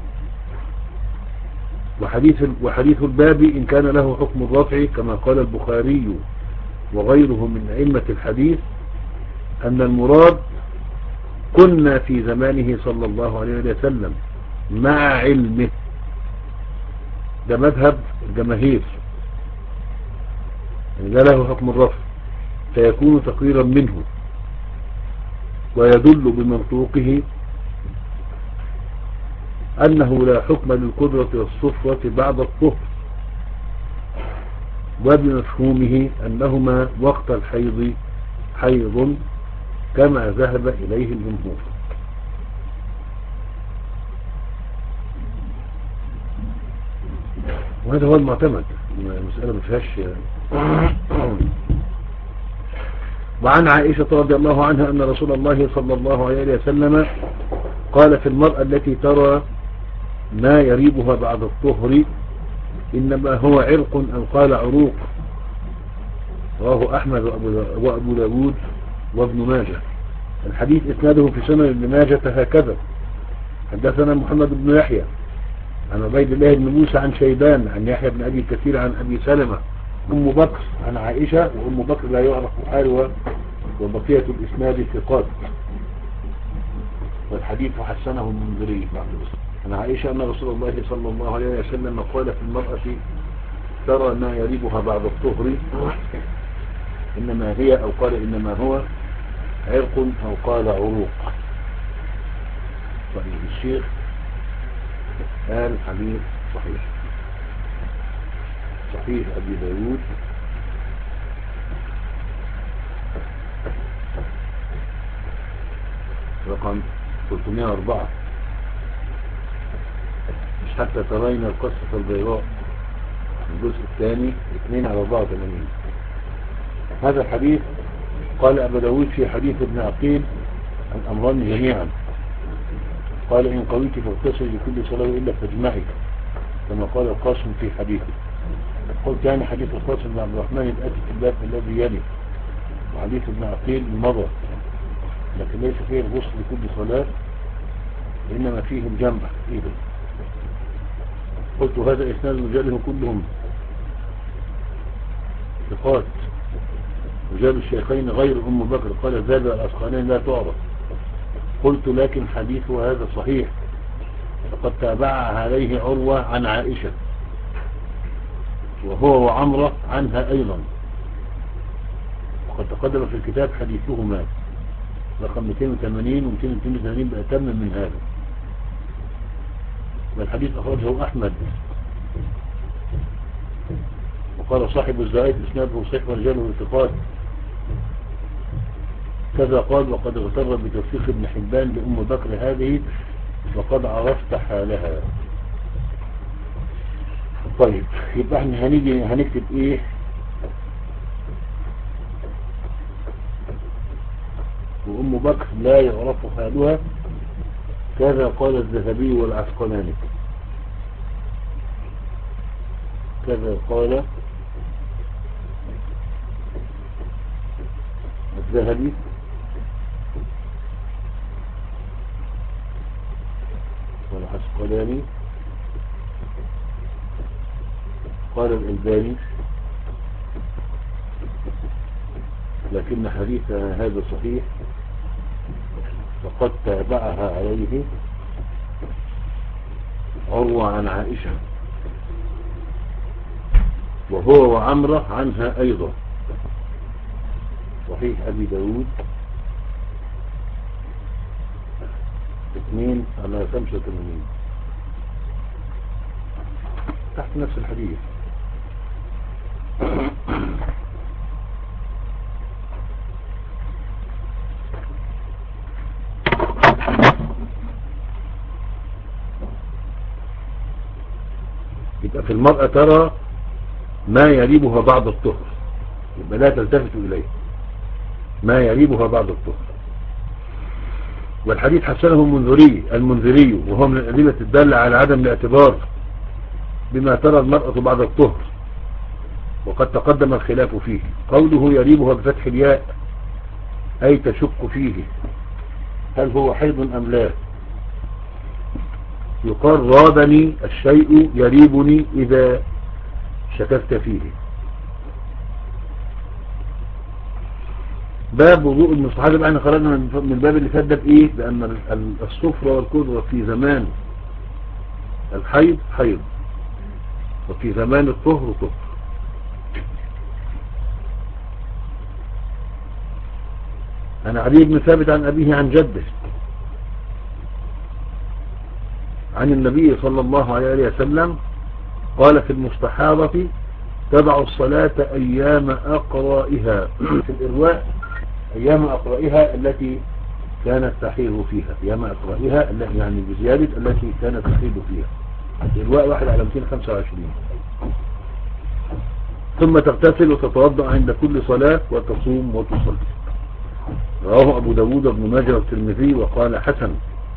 وحديث, وحديث الباب إن كان له حكم الرفع كما قال البخاري وغيره من أئمة الحديث أن المراد كنا في زمانه صلى الله عليه وسلم مع علمه. ده مذهب الجماهير، يعني ده له حكم الرفع فيكون تقريرا منه، ويدل بمنطوقه أنه لا حكم للقدرة والصفرة بعد الطهر، وبمفهومه أنهما وقت الحيض حيض كما ذهب إليه الجمهور. وهذا هو المعتمد، المسألة مفيهاش. وعن عائشة رضي الله عنها أن رسول الله صلى الله عليه وسلم قال في المرأة التي ترى ما يريبها بعد الطهر إنما هو عرق أو قال عروق. رواه أحمد وأبو داود وابن ماجه. الحديث إسناده في سنن ابن ماجه هكذا: حدثنا محمد بن يحيى عن عبيد الله بن موسى عن شيبان عن يحيى بن أبي كثير عن أبي سلمة أم بكر عن عائشة، وأم بكر لا يعرف حالها، وبقية الإسناد ثقات، والحديث حسنه المنذري عن عائشة أن رسول الله صلى الله عليه وسلم قال في المرأة ترى ما يريبها بعد الطهر إنما هي أو قال إنما هو عرق أو قال عروق. طيب الشيخ قال حديث صحيح، صحيح أبي داود رقم ثلاثمائة وأربعة، مش حتى ترين القصة البيضاء، الجزء الثاني اثنين على أربعة وثمانين. هذا الحديث قال أبو داود في حديث ابن عقيل الأمران جميعا، قال إن قويت فاغتسل لكل صلاة إلا فاجمعي، كما قال القاسم في حديثه. قلت يعني حديث القاسم بن عبد الرحمن الآتي في الباب الذي يلي، وحديث ابن عقيل مضى، لكن ليس فيه الغسل لكل صلاة، إنما فيه الجمع إذا. قلت هذا إسناد رجاله كلهم ثقات، رجال الشيخين غير أم بكر. قال الذهبي الأسقلاني لا تعرف. قلت لكن حديثه هذا صحيح، فقد تابعها عليه عروة عن عائشة وهو وعمرة عنها أيضا، وقد تقدم في الكتاب حديثهما رقم مئتين وثمانين و مئتين واثنين وثمانين بأتم من هذا. والحديث أخرجه أحمد، وقال صاحب الزائد إسناده صحيح ورجاله الثقات كذا قال. وقد اغتر بتوثيق ابن حبان لأم بكر هذه وقد عرفت حالها. طيب يبقى احنا هنيجي هنكتب ايه؟ وأم بكر لا يعرف حالها كذا قال الذهبي والعسقلاني، كذا قال الذهبي والعسقلاني، قال الألباني لكن حديث هذا صحيح فقد تابعها عليه عروة عن عائشة وهو وعمرة عنها أيضا. صحيح أبي داود اثنين على خمسة وثمانين تحت نفس الحديث. يبقى في المرأة ترى ما يريبها بعض الطهر، يبقى لا تلتفت إليه ما يريبها بعض الطهر. والحديث حسنه المنذري المنذري وهو من الأدلة الدالة على عدم الاعتبار بما ترى المرأة بعد الطهر، وقد تقدم الخلاف فيه. قوله يريبها بفتح الياء أي تشك فيه هل هو حيض أم لا. يقال رابني الشيء يريبني إذا شككت فيه. باب وضوء المستحاضة بقى. احنا خرجنا من الباب اللي فات ده بإيه؟ بأن الصفرة والقدرة في زمان الحيض حيض وفي زمان الطهر طهر. عن علي بن ثابت عن أبيه عن جده عن النبي صلى الله عليه وسلم قال في المستحاضة تبع الصلاة أيام أقرائها في الإرواء أيام أقرائها التي كانت تحيض فيها، أيام أقرائها يعني بزيادة التي كانت تحيض فيها. الإرواء واحد على مئتين وخمسة وعشرين. ثم تغتسل وتتوضأ عند كل صلاة وتصوم وتصلي. رواه أبو داود وابن ماجه والترمذي وقال حسن.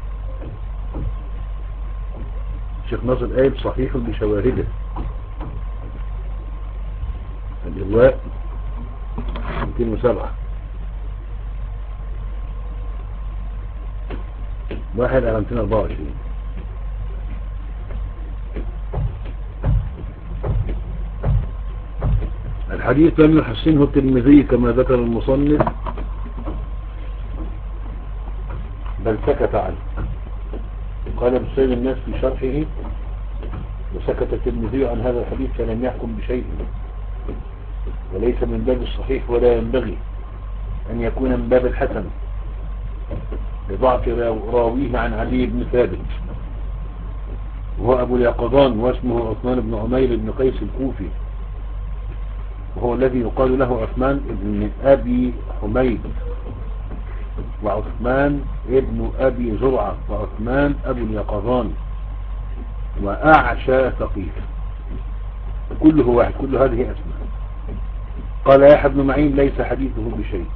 الشيخ ناصر قال صحيح بشواهده. الإرواء مئتين وسبعة واحد على مئتين وأربعة وعشرين. الحديث لم يحسنه الترمذي كما ذكر المصنف بل سكت عنه. قال ابن سيد الناس في شرحه وسكت الترمذي عن هذا الحديث فلم يحكم بشيء، وليس من باب الصحيح ولا ينبغي أن يكون من باب الحسن لضعف راويه عن علي بن ثابت وهو أبو اليقظان واسمه عثمان بن عمير بن قيس الكوفي، وهو الذي يقال له عثمان بن أبي حميد وعثمان ابن أبي زرعة وعثمان أبو اليقظان وأعشى ثقيف، كله واحد، كل هذه أسماء. قال يحيى بن معين ليس حديثه بشيء.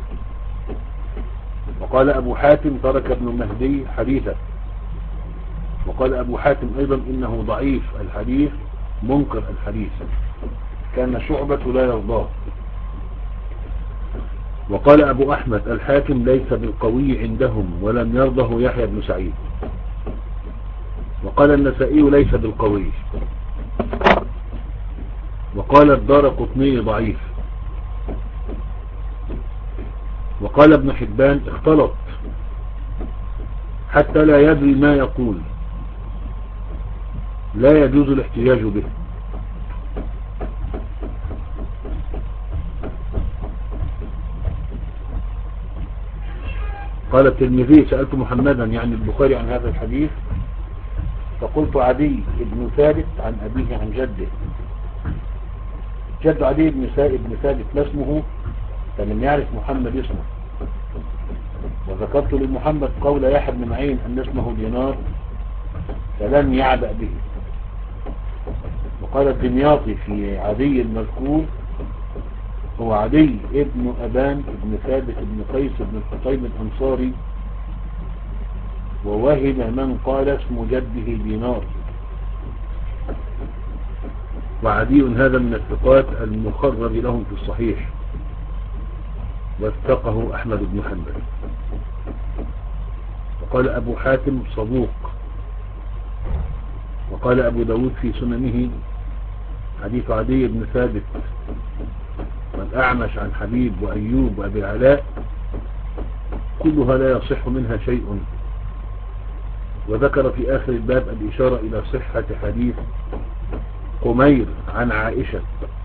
وقال أبو حاتم ترك ابن مهدي حديثه. وقال أبو حاتم أيضا إنه ضعيف الحديث منكر الحديث كان شعبة لا يرضاه. وقال أبو أحمد الحاكم ليس بالقوي عندهم ولم يرضه يحيى بن سعيد. وقال النسائي ليس بالقوي. وقال الدارقطني ضعيف. وقال ابن حبان اختلط حتى لا يدري ما يقول لا يجوز الاحتجاج به. قال الترمذي سألت محمدا يعني البخاري عن هذا الحديث فقلت عدي بن ثابت عن أبيه عن جده. جد عدي بن ثابت لا اسمه، فلم يعرف محمد اسمه. وذكرت لمحمد قول يحيى بن معين أن اسمه دينار فلم يعبأ به. وقال الدمياطي في عدي المذكور هو عدي ابن أبان ابن ثابت ابن قيس ابن الحطيب الأنصاري، ووهم من قال اسم جده دينار. وعدي هذا من الثقات المخرج لهم في الصحيح، واتقه أحمد بن حنبل. وقال أبو حاتم صدوق. وقال أبو داود في سننه حديث عدي بن ثابت والأعمش عن حبيب وأيوب وأبي العلاء كلها لا يصح منها شيء. وذكر في آخر الباب الإشارة إلى صحة حديث قمير عن عائشة،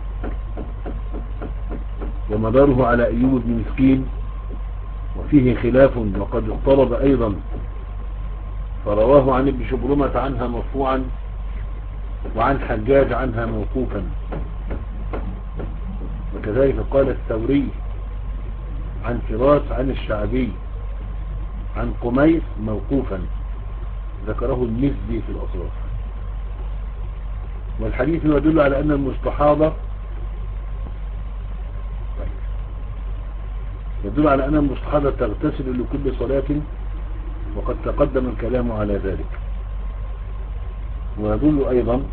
ومداره على أيوب بن مسكين وفيه خلاف، وقد اضطرب أيضا، فرواه عن ابن شبرمة عنها مرفوعا وعن حجاج عنها موقوفا. وكذلك قال الثوري عن فراس عن الشعبي عن قمير موقوفا، ذكره المزي في الأصراف. والحديث يدل على أن المستحاضة يدل على أن المستحاضة تغتسل لكل صلاة، وقد تقدم الكلام على ذلك. ويدل أيضا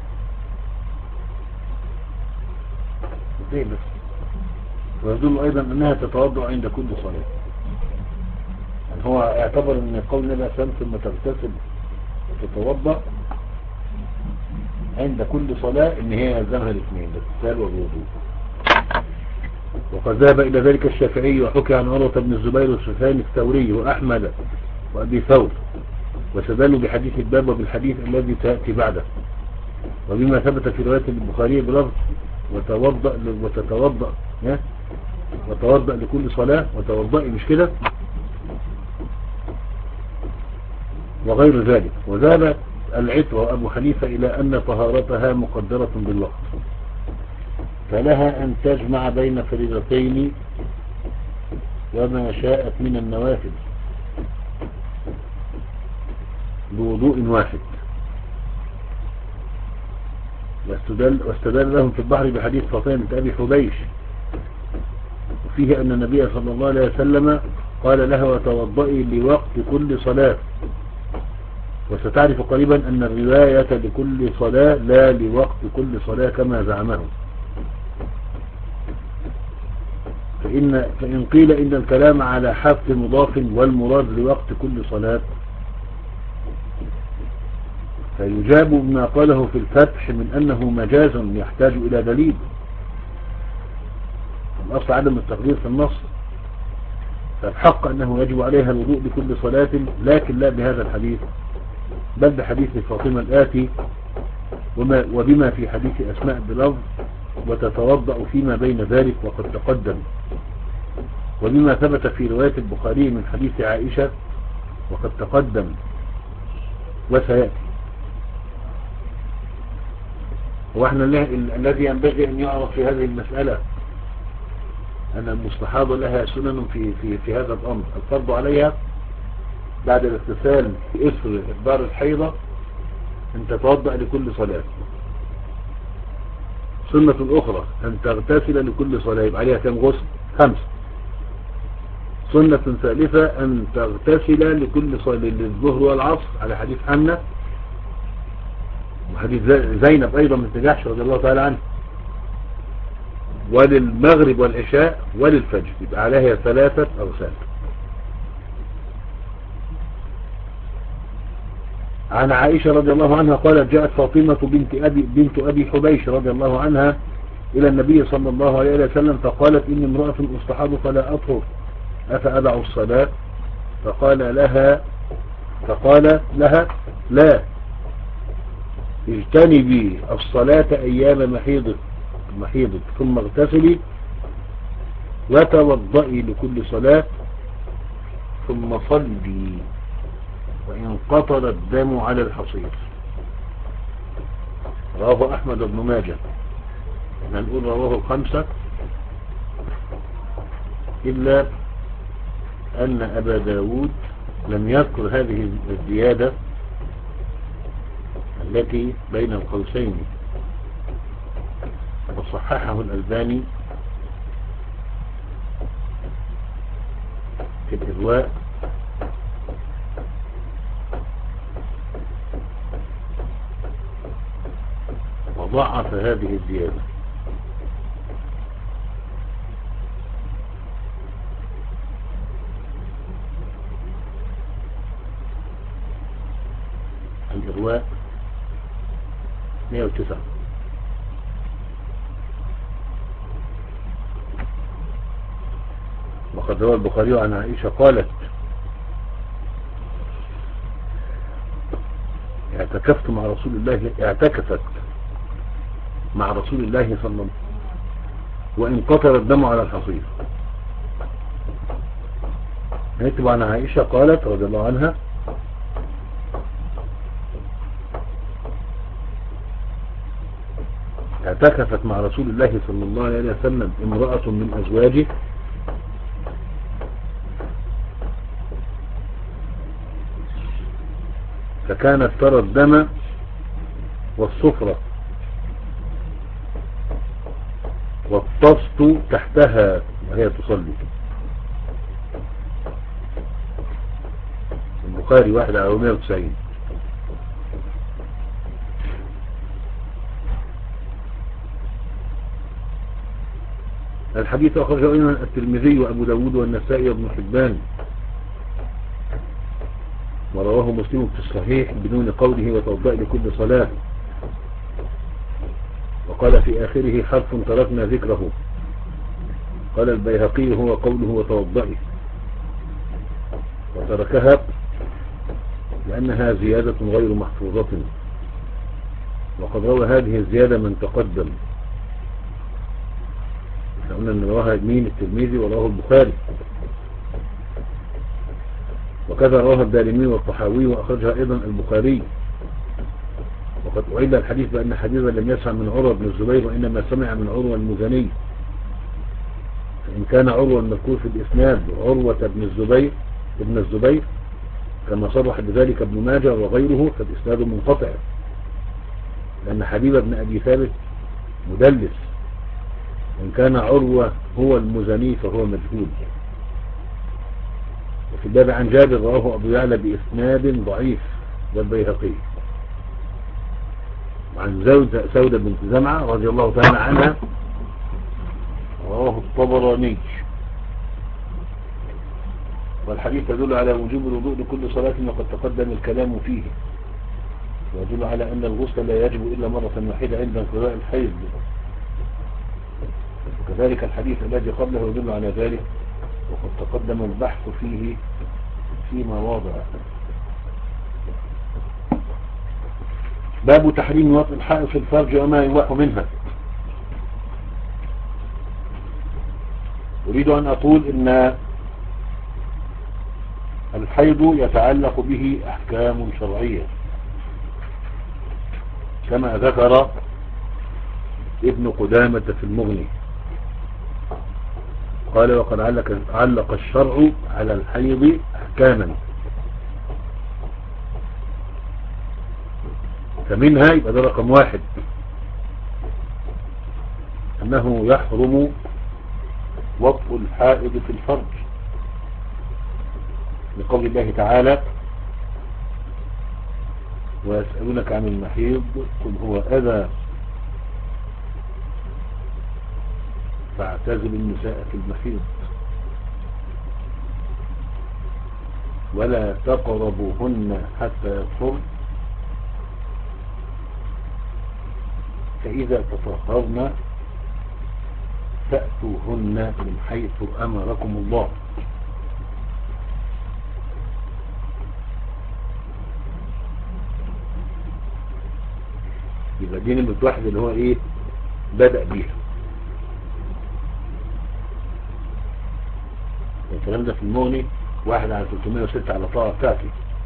ويدل أيضا أنها تتوضأ عند كل صلاة. يعني هو اعتبر أن قول النبي صلى الله عليه وسلم ثم تغتسل وتتوضأ عند كل صلاة إن هي يلزمها الاثنين، الاغتسال والوضوء. وقد ذهب إلى ذلك الشافعي، وحكى عن عروة بن الزبير وسفيان الثوري وأحمد وأبي ثور، واستدلوا بحديث الباب وبالحديث الذي تأتي بعده، وبما ثبت في رواية البخاري بلفظ وتوضأ وتتوضأ وتوضأ لكل صلاة وتوضأي، مش كده؟ وغير ذلك. وذهب العتر وأبو حنيفة إلى أن طهارتها مقدرة بالوقت، فلها أن تجمع بين فريضتين وما شاءت من النوافل بوضوء واحد. واستدل, واستدل لهم في البحر بحديث فاطمة بنت أبي حبيش، وفيه أن النبي صلى الله عليه وسلم قال لها وتوضئي لوقت كل صلاة. وستعرف قريبا أن الرواية لكل صلاة لا لوقت كل صلاة كما زعمه. فإن, فإن قيل إن الكلام على حذف مضاف والمراد لوقت كل صلاة، فيجاب بما قاله في الفتح من أنه مجاز يحتاج إلى دليل. الأصل عدم التقدير في النص، فالحق أنه يجب عليها الوضوء بكل صلاة، لكن لا بهذا الحديث، بل بحديث فاطمة الآتي وما وبما في حديث أسماء بلفظ وتتوضأ فيما بين ذلك وقد تقدم، وبما ثبت في رواية البخاري من حديث عائشة وقد تقدم وسيأتي. واحنا الذي ينبغي أن يعرف في هذه المسألة أن المستحاضة لها سنن في, في, في هذا الأمر. الفرض عليها بعد الاغتسال في إثر إحضار الحيضة أن تتوضأ لكل صلاة. سنة أخرى أن تغتسل لكل صلاة، يبقى عليها كم غسل؟ خمسة. سنة ثالثة أن تغتسل لكل صلاة، للظهر والعصر على حديث حنة وحديث زينب أيضا من تجاحش رضي الله تعالى عنه، وللمغرب والعشاء وللفجر، يبقى عليها ثلاثة أغسال. عن عائشة رضي الله عنها قالت جاءت فاطمة بنت أبي, بنت أبي حبيش رضي الله عنها إلى النبي صلى الله عليه وسلم فقالت إني امرأة أستحاض فلا أطهر أفأدع الصلاة؟ فقال لها فقال لها لا، اجتنبي الصلاة أيام محيضك محيضك ثم اغتسلي وتوضئي لكل صلاة ثم صلي وإن قطر الدم على الحصير. رواه أحمد بن ماجه. احنا نقول رواه الخمسة إلا أن أبا داود لم يذكر هذه الزيادة التي بين القوسين، وصححه الألباني في الإرواء وضعف هذه الزيادة. الإرواء مئة وتسعة. وقد روى البخاري عن عائشة قالت اعتكفت مع رسول الله اعتكفت مع رسول الله صلى الله عليه وسلم وإن قطر الدم على الحصير. نكتب عن عائشة قالت رضي الله عنها اعتكفت مع رسول الله صلى الله عليه وسلم امرأة من أزواجه فكانت ترى الدم والصفرة والطست تحتها وهي تصلي. البخاري واحد على مئة وتسعين. الحديث أخرجه أيضا الترمذي وأبو داود والنسائي وابن حبان، ورواه مسلم في الصحيح بدون قوله وتوضأ لكل صلاة، وقال في آخره حرف تركنا ذكره. قال البيهقي هو قوله وتوضئي، وتركها لأنها زيادة غير محفوظة، وقد روى هذه الزيادة من تقدم. قلنا أن رواها مين؟ الترمذي وراه البخاري، وكذا رواه الدارمي والطحاوي وأخرجها أيضا البخاري. وقد أعيد الحديث بأن حديثا لم يسمع من عروة بن الزبير وإنما سمع من عروة المزني، فإن كان عروة المذكور في الإسناد عروة بن الزبير ابن الزبير كما صرح بذلك ابن ماجه وغيره فالإسناد منقطع، لأن حبيب بن أبي ثابت مدلس، وإن كان عروة هو المزني فهو مجهول. وفي الباب عن جابر رواه أبو يعلى بإسناد ضعيف والبيهقي. وعن سودة بنت زمعة رضي الله تعالى عنها رواه الطبراني. والحديث يدل على وجوب الوضوء لكل صلاة وقد تقدم الكلام فيه، ويدل على أن الغسل لا يجب إلا مرة واحدة عند انقضاء الحيض، وكذلك الحديث الذي قبله يدل على ذلك، وقد تقدم البحث فيه في مواضع. باب تحريم وطء الحائض في الفرج وما يباح منها. أريد أن أقول إن الحيض يتعلق به أحكام شرعية كما ذكر ابن قدامة في المغني، قال وقد علق, علق الشرع على الحيض أحكاما، فمنها يبقى ده رقم واحد أنه يحرم وطء الحائض في الفرج لقول الله تعالى ويسألونك عن المحيض قل هو أذى فاعتزلوا النساء في المحيض ولا تقربوهن حتى يطهرن فإذا تطهرن فأتوهن من حيث أمركم الله. يبقى دي نمرة واحد اللي هو ايه بدأ بيها. الكلام ده في المغني واحد على ثلاثمائة وستة على طاقة بتاعتي.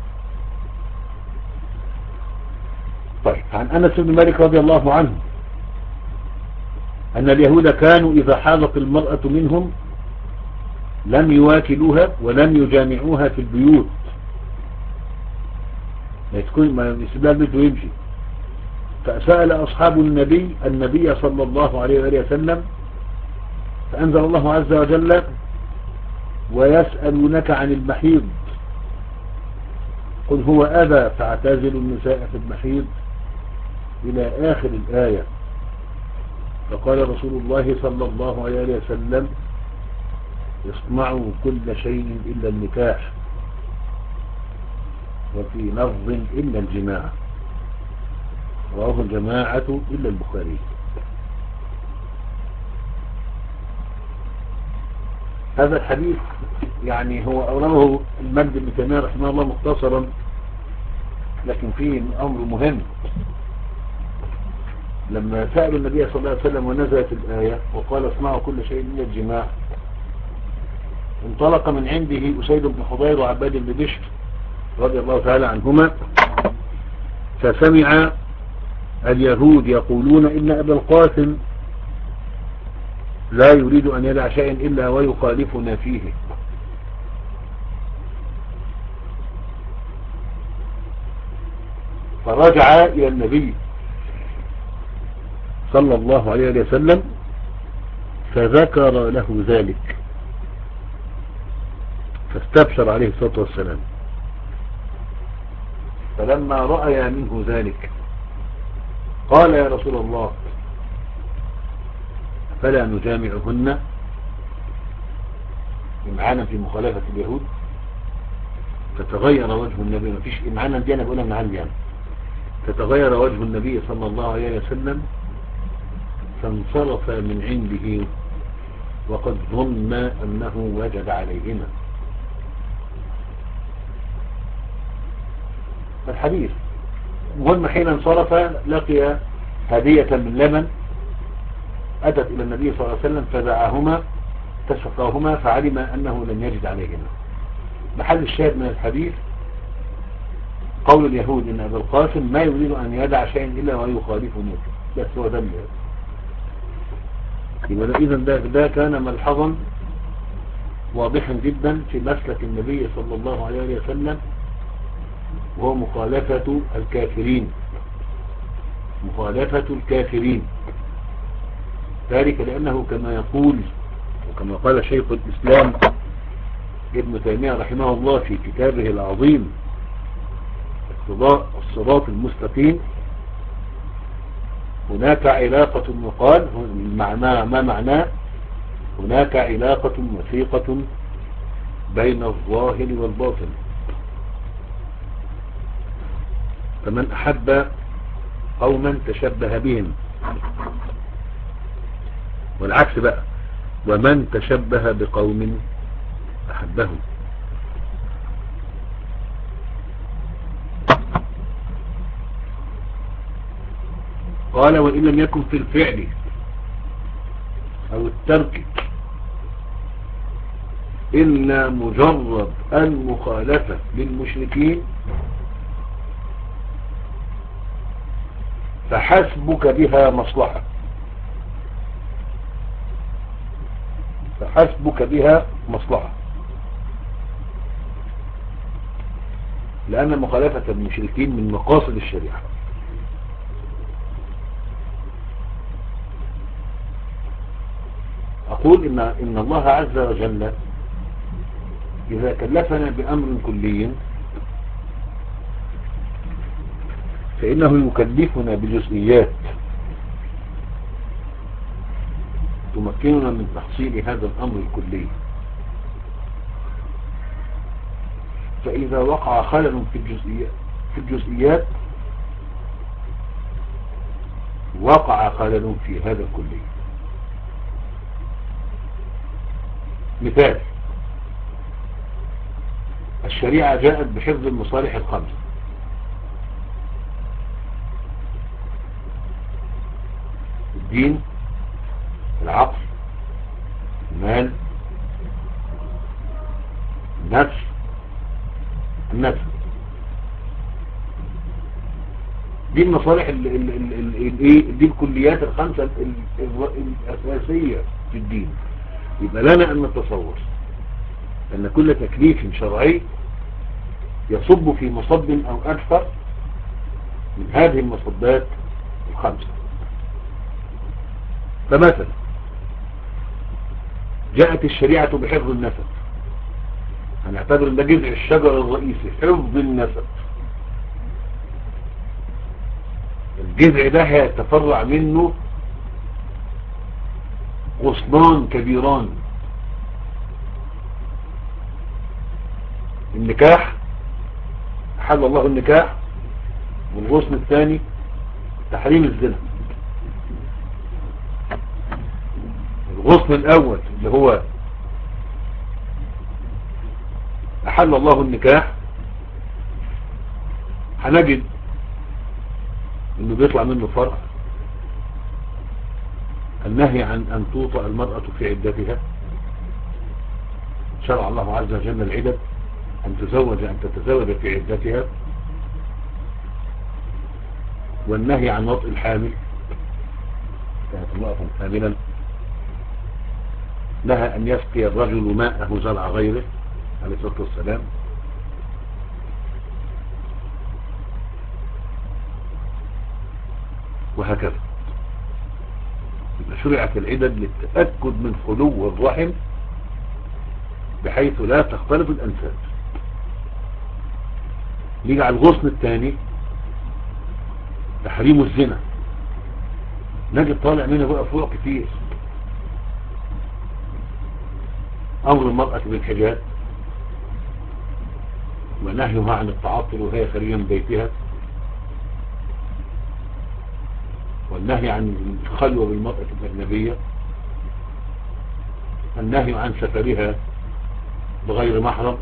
طيب عن أنس بن مالك رضي الله عنه أن اليهود كانوا إذا حاضت المرأة منهم لم يواكلوها ولم يجامعوها في البيوت، ما يسكن ما يسيبها البيت ويمشي. فسأل أصحاب النبي النبي صلى الله عليه وآله وسلم فأنزل الله عز وجل ويسألونك عن المحيض قل هو أذى فاعتزلوا النساء في المحيض إلى آخر الآية. فقال رسول الله صلى الله عليه وسلم اصنعوا كل شيء إلا النكاح، وفي لفظ إلا الجماع، رواه الجماعة إلا البخاري. هذا الحديث يعني هو أورده المجد بن تيمية رحمه الله مختصرا، لكن فيه أمر مهم. لما سأل النبي صلى الله عليه وسلم ونزلت الآية وقال اصنعوا كل شيء إلا الجماع، انطلق من عنده أسيد بن حضير وعباد بن بشر رضي الله تعالى عنهما، فسمع اليهود يقولون إن أبا القاسم لا يريد أن يدع شيئا إلا ويخالفنا فيه. فرجع إلى النبي صلى الله عليه وسلم فذكر له ذلك، فاستبشر عليه الصلاة والسلام. فلما رأى منه ذلك قال يا رسول الله فلا نجامعهن إمعانا في مخالفة اليهود. فتغير وجه النبي، ما فيش إمعانا دي أنا بقولها من عندي يعني. فتغير وجه النبي صلى الله عليه وسلم فانصرف من عنده وقد ظن أنه وجد عليهما. الحديث المهم حين انصرف لقي هدية من لبن أتت إلى النبي صلى الله عليه وسلم فدعاهما تسقاهما فعلم أنه لن يجد عليهما. محل الشاهد من الحديث قول اليهود إن أبا القاسم ما يريد أن يدع شيئا إلا ويخالفه، بس هو ده. إذا ده, ده كان ملحظا واضحا جدا في مسلك النبي صلى الله عليه وسلم، وهو مخالفة الكافرين، مخالفة الكافرين. ذلك لأنه كما يقول وكما قال شيخ الإسلام ابن تيمية رحمه الله في كتابه العظيم الصراط المستقيم، هناك علاقة يقال معناه ما معناه هناك علاقة وثيقة بين الظاهر والباطن. فمن أحب قوما تشبه بهم، والعكس بقى، ومن تشبه بقوم أحبهم. قال وإن لم يكن في الفعل أو الترك إلا مجرد المخالفة للمشركين فحسبك بها مصلحة، فحسبك بها مصلحة لأن مخالفة المشركين من مقاصد الشريعة. أقول إن, إن الله عز وجل إذا كلفنا بأمر كلي فإنه يكلفنا بجزئيات تمكننا من تحصيل هذا الأمر الكلي. فإذا وقع خلل في الجزئيات, في الجزئيات وقع خلل في هذا الكلي. مثال: الشريعة جاءت بحفظ المصالح الخمسة، الدين، العقل، المال، النفس، النفس. دي المصالح ال ال ال ال ال دي الكليات الخمسة ال ال الأساسية في الدين. يبقى لنا أن نتصور أن كل تكليف شرعي يصب في مصب أو أكثر من هذه المصبات الخمسة. فمثلا جاءت الشريعة بحفظ النسب، هنعتبر ان ده جذع الشجر الرئيسي، حفظ النسب. الجذع ده هيتفرع منه غصنان كبيران. النكاح، حل الله النكاح، والغصن الثاني تحريم الزنا. الغصن الاول اللي هو أحل الله النكاح، هنجد انه بيطلع منه فرع النهي عن ان توطأ المرأة في عدتها. شرع الله عز وجل العدد، ان تزوج ان تتزوج في عدتها، والنهي عن وطئ الحامل، كانت امرأة حاملا لها ان يسقي الرجل ماءه زرع غيره عليه الصلاة والسلام. وهكذا. شرعت العدد للتأكد من خلو الرحم بحيث لا تختلط الأنساب. نيجي على الغصن الثاني تحريم الزنا، نجد طالع منه بقى فروع كتير. أمر المرأة بالحجاب، ونهيها عن التعطل وهي خارجة من بيتها، والنهي عن الخلوة بالمرأة الأجنبية، النهي عن سفرها بغير محرم،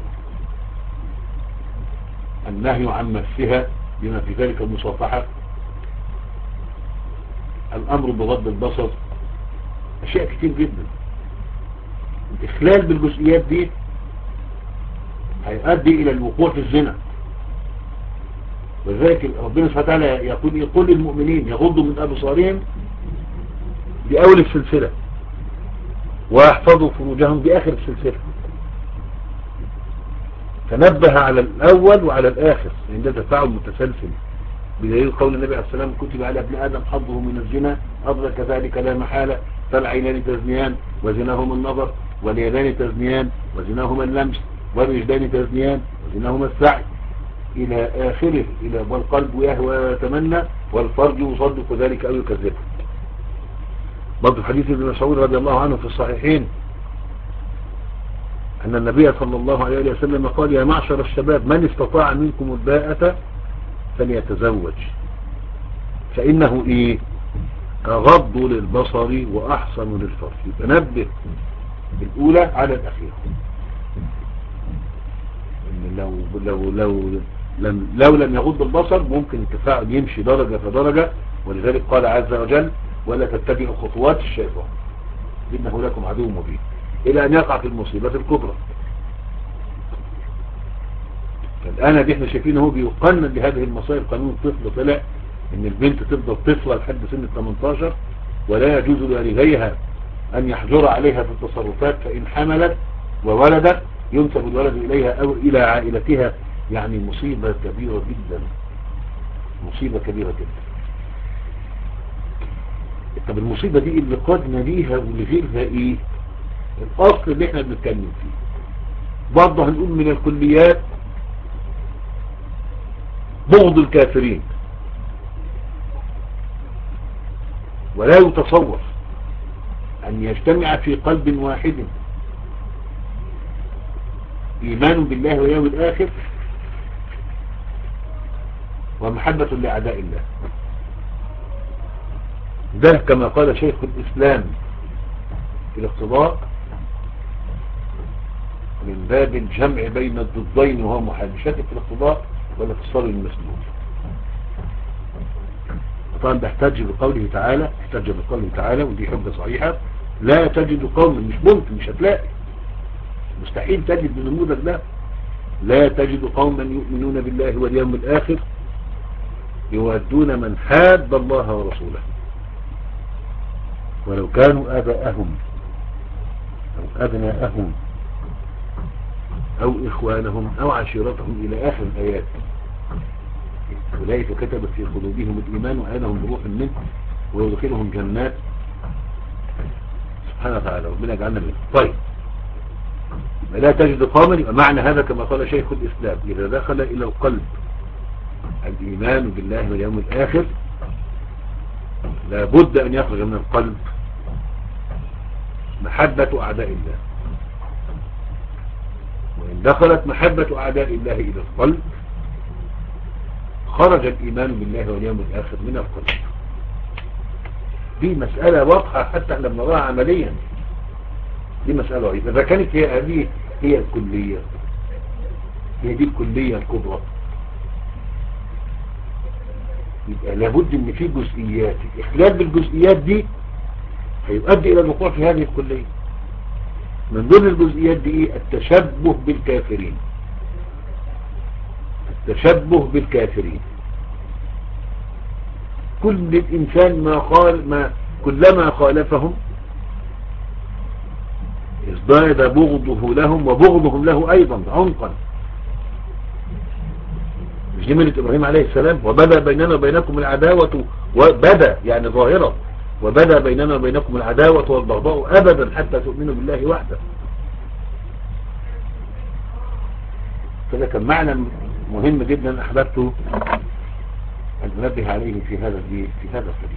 النهي عن مسها بما في ذلك المصافحة، الأمر بغض البصر، أشياء كتير جدا. الإخلال بالجزئيات دي هيؤدي إلى الوقوع في الزنا. وذلك ربنا سبحانه وتعالى يقول يقول للمؤمنين يغضوا من أبصارهم بأول السلسلة ويحفظوا فروجهم بآخر السلسلة. فنبه على الأول وعلى الآخر لأن ده تفاعل متسلسل، بدليل قول النبي عليه السلام كتب على ابن آدم حظه من الزنا أدرك ذلك لا محالة، فالعينان تزنيان وزناهما النظر، واليدان تزنيان وزناهما اللمس، والرجلان تزنيان وزناهما السعي إلى آخره، إلى والقلب يهوى ويتمنى والفرج يصدق ذلك أو يكذبه. برضو حديث ابن مسعود رضي الله عنه في الصحيحين أن النبي صلى الله عليه وسلم قال يا معشر الشباب من استطاع منكم الباءة فليتزوج فإنه إيه أغض للبصر وأحسن للفرج. يتنبه الأولى على الأخيرة. لو, لو, لو, لم لو لم يغض البصر ممكن التفاعل يمشي درجة فدرجة، ولذلك قال عز وجل ولا تتبعوا خطوات الشيطان إنه لكم عدو مبين، إلى أن يقع في المصيبة الكبرى. الآن دي احنا شايفين هو بيقنن لهذه المصائب. قانون الطفل طلع ان البنت تفضل طفلة لحد سن ثمانية عشر ولا يجوز لوالديها ان يحجر عليها في التصرفات، فإن حملت وولدت ينسب الولد إليها أو إلى عائلتها. يعني مصيبة كبيرة جدا، مصيبة كبيرة جدا. طب المصيبة دي اللي قادنا ليها ولغيرها ايه؟ الأصل اللي احنا بنتكلم فيه برضه هنقول من الكليات بغض الكافرين. ولا يتصور أن يجتمع في قلب واحد إيمان بالله واليوم الآخر ومحبة لأعداء الله. ده كما قال شيخ الإسلام في الاقتضاء من باب الجمع بين الضدين وهو محال. شاكك في الاقتضاء ولا في الصالح المسلول؟ طبعا بيحتج بقوله تعالى، احتج بقوله تعالى ودي حجة صحيحة، لا تجد قوما، مش ممكن، مش هتلاقي، مستحيل تجد النموذج ده، لا تجد قوما يؤمنون بالله واليوم الآخر يودون من حاد الله ورسوله ولو كانوا آباءهم أو أبناءهم أو إخوانهم أو عشيرتهم إلى آخر الآيات. أولئك كتب في قلوبهم الإيمان وآلهم بروح منه ويدخلهم جنات سبحانه وتعالى، ربنا يجعلنا منه. طيب، لا تجد قوما، يبقى معنى هذا كما قال شيخ الإسلام إذا دخل إلى القلب الإيمان بالله واليوم الآخر لابد أن يخرج من القلب محبة أعداء الله، وإن دخلت محبة أعداء الله إلى القلب خرج الإيمان بالله واليوم الآخر من القلب. دي مسألة واضحة حتى لما نراها عمليا، دي مسألة واضحة. إذا كانت هي هذه هي الكلية، هي دي الكلية الكبرى، يبقى لابد ان في جزئيات، الاخلال بالجزئيات دي هيؤدي الى الوقوع في هذه الكلية. من ضمن الجزئيات دي ايه؟ التشبه بالكافرين، التشبه بالكافرين. كل الانسان ما قال ما كلما خالفهم ازداد بغضه لهم وبغضهم له ايضا عمقا. مش دي ملة ابراهيم عليه السلام؟ وبدأ بيننا وبينكم العداوة، وبدأ يعني ظاهرة، وبدأ بيننا وبينكم العداوة والبغضاء أبدا حتى تؤمنوا بالله وحده. فده كان معنى مهم جدا أحببته أن ننبه عليه في هذا في هذا الحديث.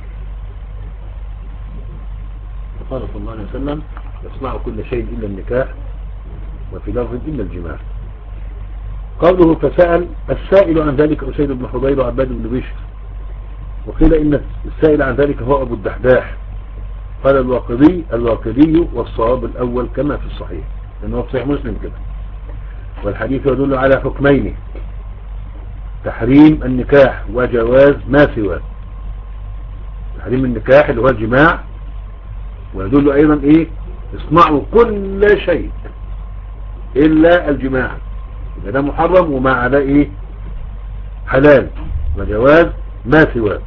فقال صلى الله عليه وسلم يصنع كل شيء إلا النكاح، وفي لفظ إلا الجماع. قوله فسأل، السائل عن ذلك أسيد بن حضير وعباد بن بشر، وقيل إن السائل عن ذلك هو أبو الدحداح. قال الواقدي الواقدي والصواب الأول كما في الصحيح، لأنه في صحيح مسلم كده. والحديث يدل على حكمين: تحريم النكاح وجواز ما سواه. تحريم النكاح اللي هو الجماع، ويدل أيضا إيه؟ اصنعوا كل شيء إلا الجماع، ده محرم وما عدا إيه؟ حلال، وجواز ما سواه.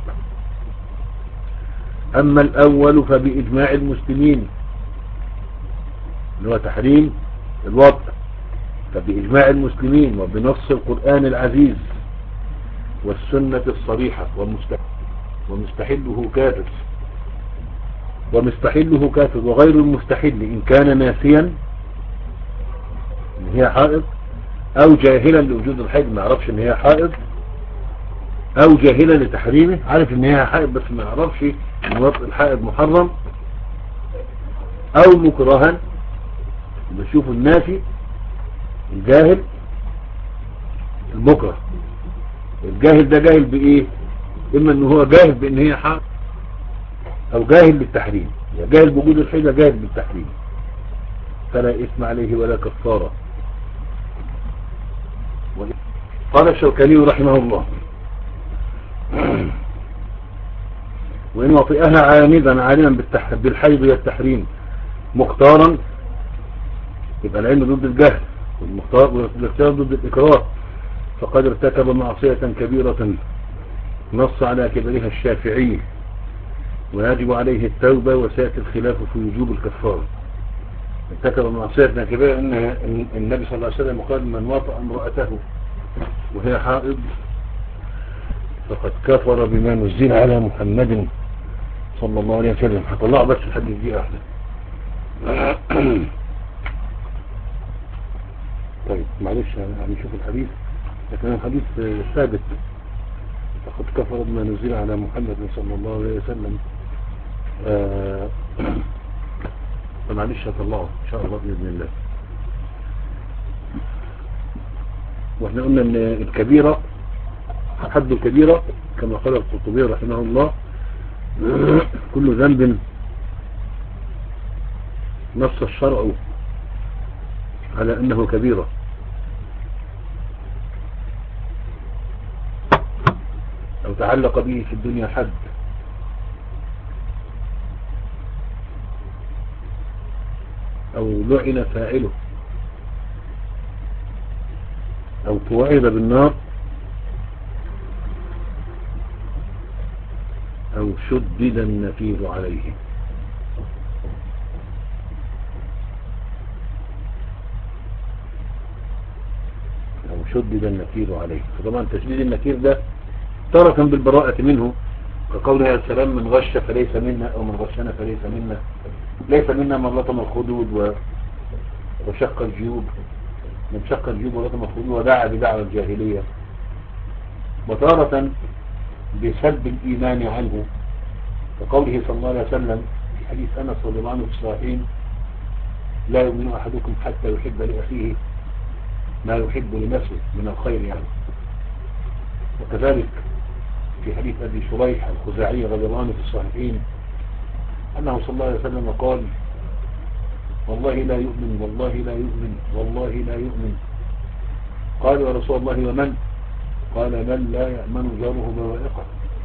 أما الأول فبإجماع المسلمين اللي هو تحريم الوضع، فبإجماع المسلمين وبنص القرآن العزيز والسنة الصريحة، ومستحله كافر، ومستحله كافر وغير المستحل إن كان ناسيا إن هي حائض، أو جاهلا لوجود الحيض ما يعرفش إن هي حائض، أو جاهلا لتحريمه، عارف إن هي حائض بس ما يعرفش إن وطء الحائض محرم، أو مكرها. بشوف الناسي الجاهل المكره. الجاهل ده جاهل بإيه؟ إما إنه هو جاهل بإن هي حائض، أو جاهل بالتحريم، يا جاهل بوجود الحيض جاهل بالتحريم، فلا إثم عليه ولا كفارة. قال الشوكاني رحمه الله: وإن وطئها عامدا عالما بالحيض والتحريم مختارا، يبقى العلم ضد الجهل والاختيار ضد الإكراه، فقد ارتكب معصية كبيرة نص على كبرها الشافعي، ويجب عليه التوبة، وسيأتي الخلاف في وجوب الكفارة. ارتكب معصية كبيرة ان النبي صلى الله عليه وسلم قال: من وطأ امرأته وهي حائض فقد كفر بما نزل على محمد صلى الله عليه وسلم. هطلعه بس الحديث دي احنا. طيب معلش هنشوف الحديث، لكن الحديث ثابت: فقد كفر بما نزل على محمد صلى الله عليه وسلم. آه فمعلش هطلعه ان شاء الله بإذن الله. واحنا قلنا ان الكبيرة حد الكبيرة كما قال القرطبي رحمه الله: كل ذنب نص الشرع على انه كبيرة، او تعلق به في الدنيا حد، أو لعن فاعله أو توعد بالنار أو شدد النفير عليه. أو شدد النكير عليه. فطبعا تشديد النكير ده تارة بالبراءة منه، كقوله عليه السلام: من غش فليس منا، أو من غشنا فليس منا. ليس منا من لطم الخدود و... وشق الجيوب، من شق الجيوب ولطم الخدود ودعا بدعوى الجاهلية. وتارة بسلب الإيمان عنه، كقوله صلى الله عليه وسلم في حديث أنس رضي الله عنه في الصحيحين: لا يؤمن أحدكم حتى يحب لأخيه ما يحب لنفسه من الخير يعني. وكذلك في حديث أبي شريح الخزاعي رضي الله عنه في الصحيحين أنه صلى الله عليه وسلم قال: والله لا يؤمن، والله لا يؤمن، والله لا يؤمن. قال: يا رسول الله ومن؟ قال: من لا يأمن جاره بوائقه.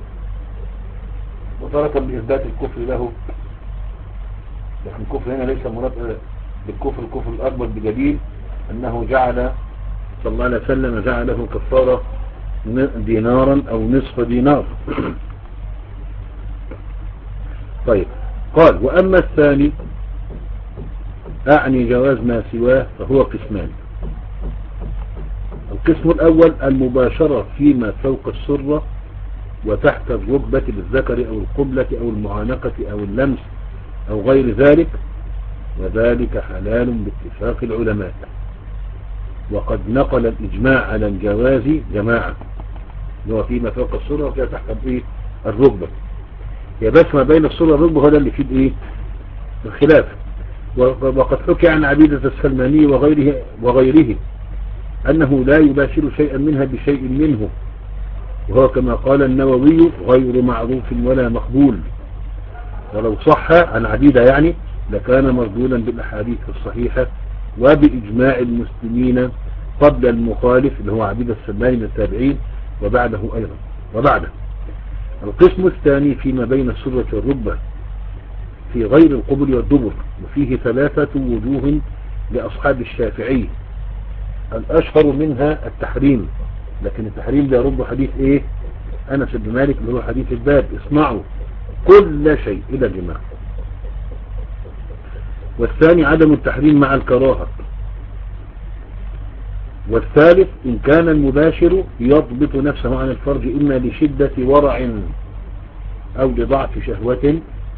وترك بإثبات الكفر له، لكن الكفر هنا ليس مراد بالكفر الكفر الأكبر، بدليل أنه جعل صلى الله عليه وسلم جعله كفارة دينارا أو نصف دينار. طيب، قال: وأما الثاني أعني جواز ما سواه فهو قسمان. القسم الأول المباشرة فيما فوق السرة وتحت الركبة بالذكر أو القبلة أو المعانقة أو اللمس أو غير ذلك، وذلك حلال باتفاق العلماء. وقد نقل الإجماع على الجواز جماعة، هو فيما فوق السرة وفيما تحت الركبة. يا بس ما بين السرة والركبة هو ده اللي فيه ايه الخلاف. وقد حكي عن عبيدة السلماني وغيره وغيره أنه لا يباشر شيئا منها بشيء منه، وهو كما قال النووي غير معروف ولا مقبول. ولو صح عن عبيدة يعني لكان مردودا بالأحاديث الصحيحة وبإجماع المسلمين قبل المخالف اللي هو عبيدة السلماني من التابعين وبعده أيضا وبعده. القسم الثاني فيما بين السرة والركبة في غير القبل والدبر، وفيه ثلاثة وجوه لأصحاب الشافعي. الأشهر منها التحريم، لكن التحريم ده يرد حديث ايه أنس بن مالك اللي هو حديث الباب: اصنعوا كل شيء إلى جماع. والثاني عدم التحريم مع الكراهة. والثالث إن كان المباشر يضبط نفسه عن الفرج إما لشدة ورع أو لضعف شهوة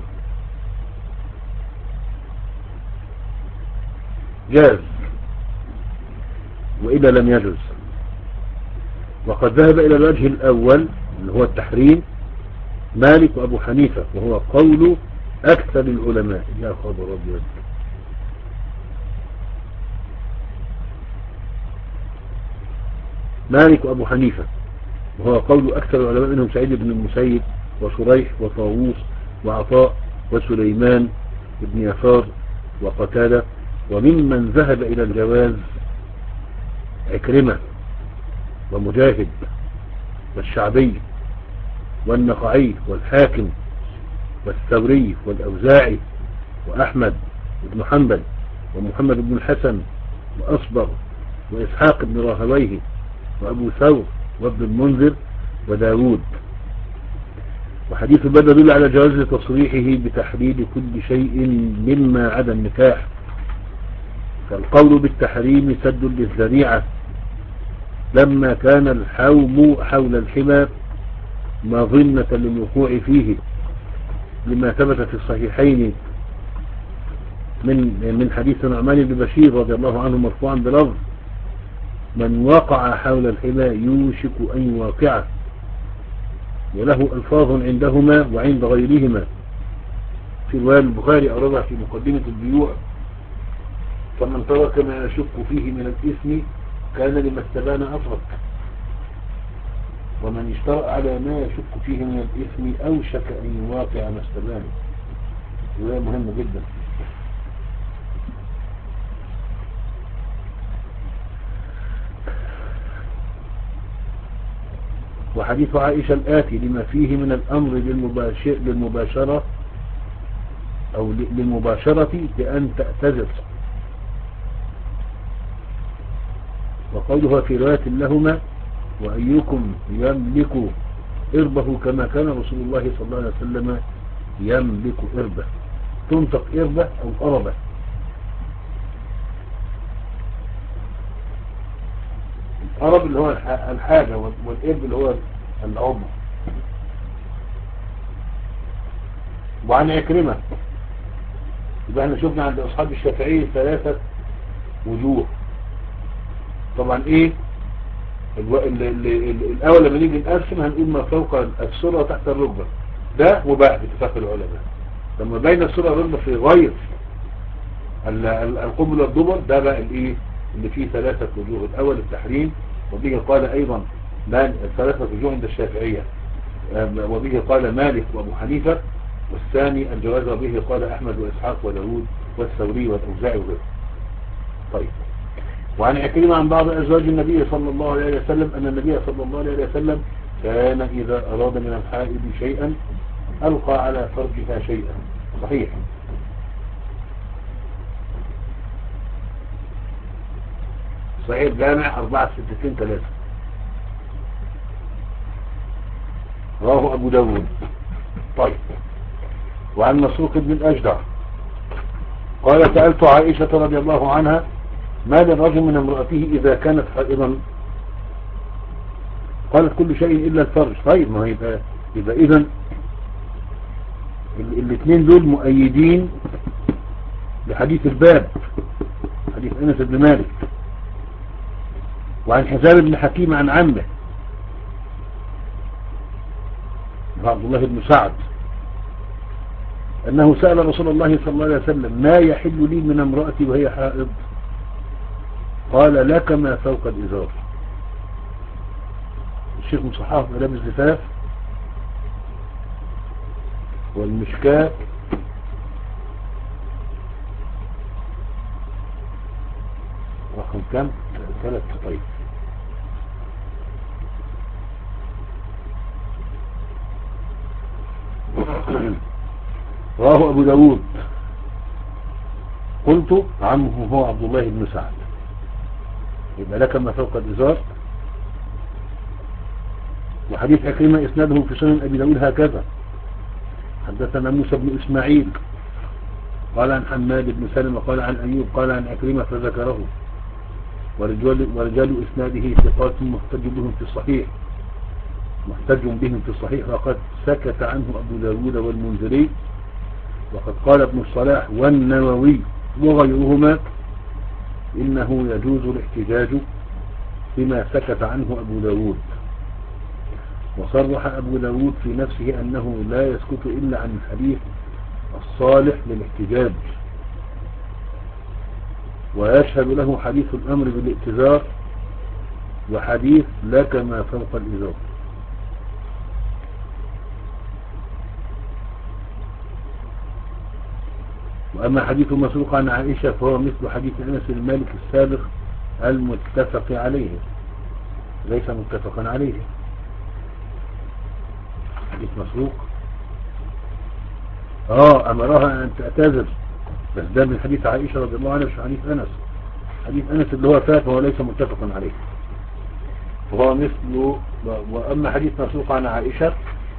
جاز، وإذا لم يجوز. وقد ذهب إلى الوجه الأول اللي هو التحريم مالك وأبو حنيفة، وهو قول أكثر العلماء. يا خبر أبيض، مالك وأبو حنيفة وهو قول أكثر العلماء منهم سعيد بن المسيب وشريح وطاووس وعطاء وسليمان بن يسار وقتادة. وممن ذهب إلى الجواز عكرمة ومجاهد والشعبي والنقعي والحاكم والثوري والأوزاعي وأحمد بن حنبل ومحمد بن الحسن وأصبر وإسحاق بن راهويه وأبو ثور وابن المنذر وداود. وحديث الباب يدل على جواز تصريحه بتحليل كل شيء مما عدا النكاح، فالقول بالتحريم سد للذريعة لما كان الحوم حول الحمى مظنة للوقوع فيه، لما ثبت في الصحيحين من من حديث نعمان بن بشير رضي الله عنه مرفوعا بلفظ: من وقع حول الحمى يوشك أن يواقعه. وله ألفاظ عندهما وعند غيرهما. في رواية البخاري أوردها في مقدمة البيوع: فمن ترك ما يشك فيه من الإثم كان لما استبان أفرق، ومن اشترأ على ما يشك فيه من الإثم أوشك أن يواقع ما استبان. رواية مهمة جدا. وحديث عائشة الآتي لما فيه من الأمر للمباشر للمباشرة أو للمباشرة بأن تأتذر وقولها في رواية لهما وأيكم يملك إربه كما كان رسول الله صلى الله عليه وسلم يملك إربه، تنطق إربة أو أربة. الأرب اللي هو الحاجة، والإرب اللي هو العضو. وعن عكرمة، يبقى احنا شفنا عند أصحاب الشافعي ثلاثة وجوه. طبعا ايه الو... ال... ال... ال... الأول لما نيجي نقسم هنقول ما فوق السرة وتحت الركبة، ده مباح باتفاق العلماء. لما بين السرة والركبة في غير القبل والدبر، ده بقى الايه اللي فيه ثلاثة وجوه. الأول التحريم، وبه قال أيضا ثلاثة وجوه عند الشافعية، وبه قال مالك وأبو حنيفة. والثاني الجواز، وبه قال أحمد وإسحاق وداود والثوري والأوزاعي وغيره. طيب، وعن عكرمة عن بعض أزواج النبي صلى الله عليه وسلم أن النبي صلى الله عليه وسلم كان إذا أراد من الحائض شيئا ألقى على فرجها شيئا. صحيح. صحيح جامع أربعة ستين ثلاثة، رواه أبو داود. طيب، وعن مسروق بن الأجدع قال سألت عائشة رضي الله عنها ما للرجل من امرأته إذا كانت حائضا؟ قالت كل شيء إلا الفرج. طيب، ما يبقى يبقى إذن الاثنين دول مؤيدين لحديث الباب، حديث أنس بن مالك. وعن حزام بن حكيم عن عمه عبد الله بن سعد أنه سأل رسول الله صلى الله عليه وسلم ما يحل لي من امرأتي وهي حائض؟ قال لك ما فوق الإزار. الشيخ مصحاف ملابس الزفاف والمشكاة رقم كم؟ ثلاث. طيب، رواه أبو داود. قلت عمه هو عبد الله بن سعد. يبقى لك ما فوق الإزار. وحديث عكرمة إسناده في سنن أبي داود هكذا: حدثنا موسى بن إسماعيل قال عن حماد بن سلمة قال عن أيوب قال عن عكرمة فذكره. ورجال, ورجال إسناده ثقات محتج بهم في الصحيح محتج بهم في الصحيح وقد سكت عنه أبو داود والمنذري. وقد قال ابن الصلاح والنووي وغيرهما إنه يجوز الاحتجاج بما سكت عنه أبو داود. وصرح أبو داود في نفسه أنه لا يسكت إلا عن الحديث الصالح للاحتجاج، ويشهد له حديث الأمر بالائتزار وحديث لك ما فوق الإزار. وأما حديث مسروق عن عائشة فهو مثل حديث أنس المالك السابق المتفق عليه، ليس متفقا عليه. حديث مسروق اه أمرها أن تعتذر، بس ده من حديث عائشة رضي الله عنها مش حديث أنس. حديث أنس اللي هو فات وهو ليس متفقا عليه، وهو مثله. وأما حديث مسروق عن عائشة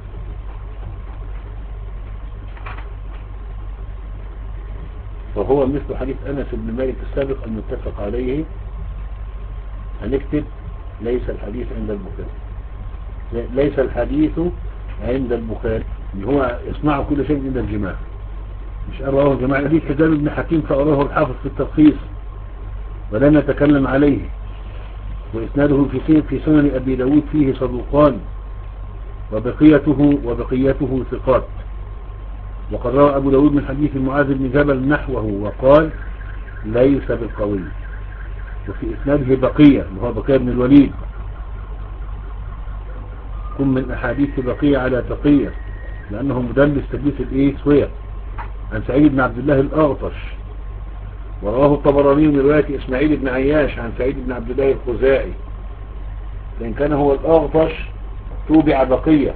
وهو مثل حديث أنس بن مالك السابق المتفق عليه. هنكتب ليس الحديث عند البخاري، ليس الحديث عند البخاري، هو يصنع كل شيء عند الجماع، مش أراه الجماعة. حديث حزام بن حكيم فأراه الحافظ في التلخيص ولا نتكلم عليه، وإسناده في في سنن أبي داود فيه صدوقان وبقيته وبقيته ثقات. وقد روى أبو داود من حديث معاذ بن جبل نحوه وقال ليس بالقوي. وفي إسناده بقية وهو بقية بن الوليد، كن من أحاديث بقية على تقية لأنه مدلس تدليس الإيه سوية، عن سعيد بن عبد الله الأغطش. ورواه الطبراني من رواية إسماعيل بن عياش عن سعيد بن عبد الله الخزاعي، لأن كان هو الأغطش توبع بقية،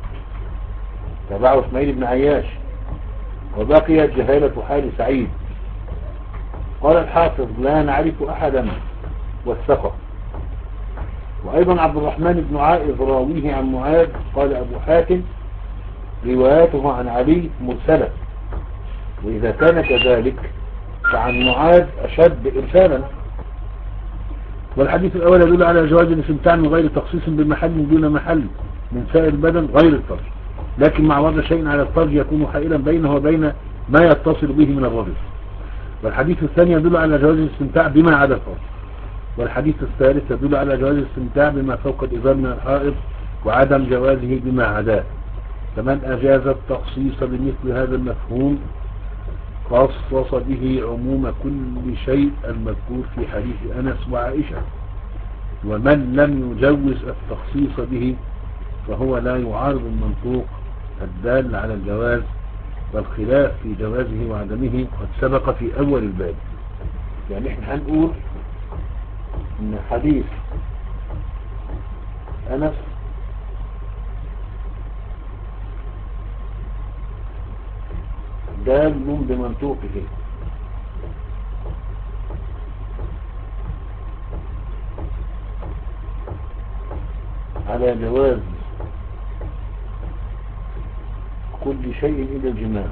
تبعه إسماعيل بن عياش، وبقيت جهالة حال سعيد. قال الحافظ لا نعرف أحدا والثقة وأيضا عبد الرحمن بن عائذ راويه عن معاذ قال أبو حاتم رواياته عن علي مرسلة، وإذا كان كذلك فعن معاذ أشد إرسالا. والحديث الأول يدل على جواز الاستمتاع من غير تخصيص بمحل دون محل من سائر البدن غير الفرج، لكن مع وضع شيء على الفرج يكون حائلا بينه وبين ما يتصل به من الرجل. والحديث الثاني يدل على جواز الاستمتاع بما عدا الفرج. والحديث الثالث يدل على جواز الاستمتاع بما فوق الإزار من الحائض وعدم جوازه بما عداه. فمن أجاز التخصيص بمثل هذا المفهوم خصص به عموم كل شيء المذكور في حديث أنس وعائشة. ومن لم يجوز التخصيص به فهو لا يعارض المنطوق الدال على الجواز، والخلاف في جوازه وعدمه قد سبق في أول الباب. يعني احنا هنقول ان حديث أنس دال بمنطوقه على جواز كل شيء إلى الجماع،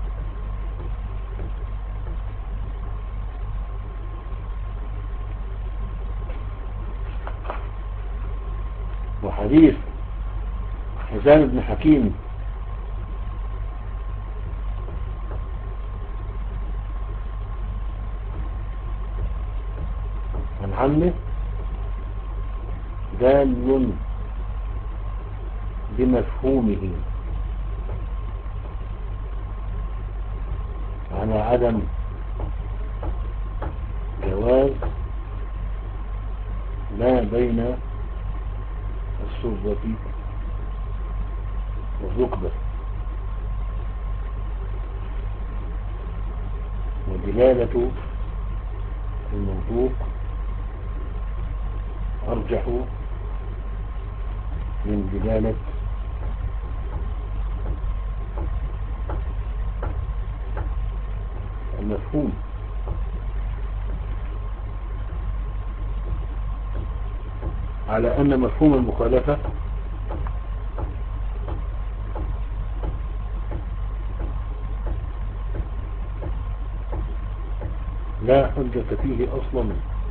وحديث حزام بن حكيم عن عمه دال بمفهومه على عدم جواز ما بين السرة والركبة، ودلالة المنطوق أرجح من دلالة المفهوم. على أن مفهوم المخالفة لا حجة فيه أصلا،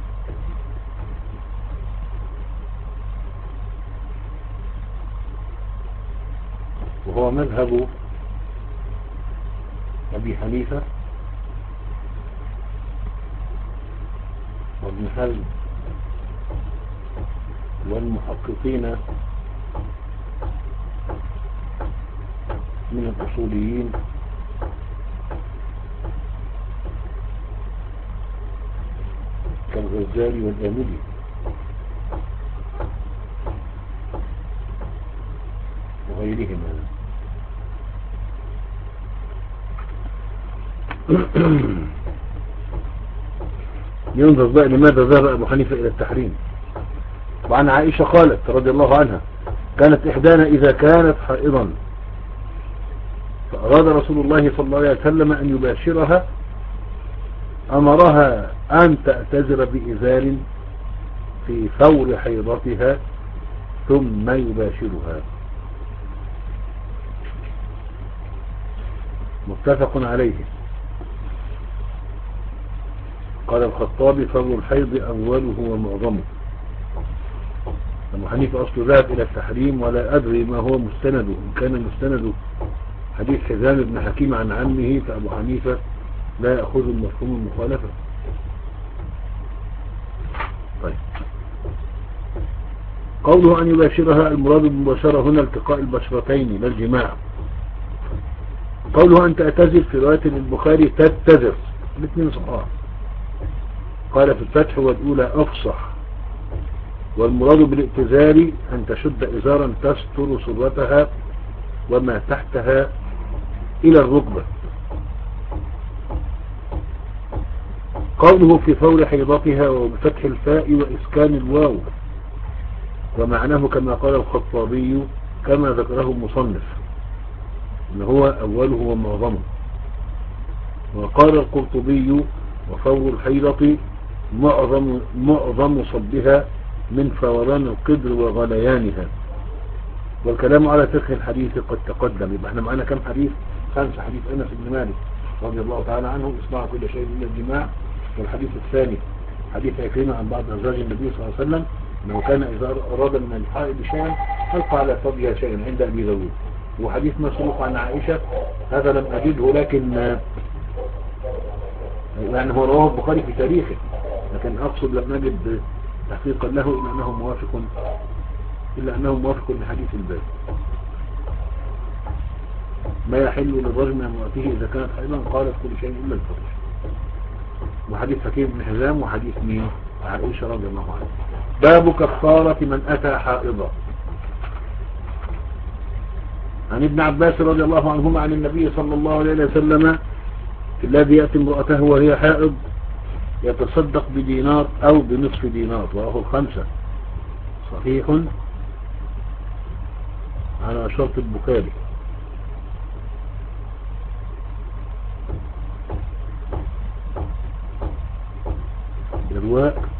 وهو مذهب أبي حنيفة وابن حزم والمحققين من الأصوليين كالغزالي والآملي. وغيرهما. ينظر بقى لماذا ذهب أبو حنيفة إلى التحريم. وعن عائشة قالت رضي الله عنها: كانت إحدانا إذا كانت حائضا فأراد رسول الله صلى الله عليه وسلم أن يباشرها أمرها أن تأتذر بإزار في فور حيضتها ثم يباشرها. متفق عليه. قال الخطابي: فور الحيض أوله ومعظمه. أبو حنيفة أصله ذهب إلى التحريم، ولا أدري ما هو مستنده. إن كان مستنده حديث حزام بن حكيم عن عمه فأبو حنيفة لا يأخذ المفهوم المخالفة. طيب، قوله أن يباشرها المراد بالمباشرة هنا التقاء البشرتين لا الجماع. قوله أن تأتذر في رواية البخاري تتذر، الاثنين صحاح. قال في الفتح والأولى أفصح، والمراد بالائتزار أن تشد إزارا تستر سرتها وما تحتها إلى الركبة. قوله في فور حيضتها وبفتح الفاء وإسكان الواو، ومعناه كما قال الخطابي كما ذكره المصنف إن هو أوله ومعظمه. وقال القرطبي: وفور الحيضة معظم, معظم صبها من فوران القدر وغليانها. والكلام على فقه الحديث قد تقدم. يبقى احنا معانا كم حديث؟ خمسة. حديث أنس بن مالك رضي الله تعالى عنه اصنعوا كل شيء من الجماع. والحديث الثاني حديث عكرمة عن بعض أزواج النبي صلى الله عليه وسلم أنه كان إذا أراد من الحائض شيئا ألقى على ثوبها شيئا عند أبي داود. وحديث مسروق عن عائشة هذا لم أجده، لكن يعني هو رواه البخاري في تاريخه، لكن أقصد لم نجد تحقيقا له إلا أنه موافق إلا أنه موافق لحديث الباب. ما يحل للرجل من امرأته إذا كانت حائضا قالت كل شيء إلا الفرج. وحديث حكيم بن حزام وحديث مين؟ عائشة رضي الله عنها. باب كفارة من أتى حائضا. عن ابن عباس رضي الله عنهما عن النبي صلى الله عليه وسلم الذي يأتي امرأته وهي حائض يتصدق بدينار أو بنصف دينار. رواه الخمسة صحيح على شرط البخاري. الرواء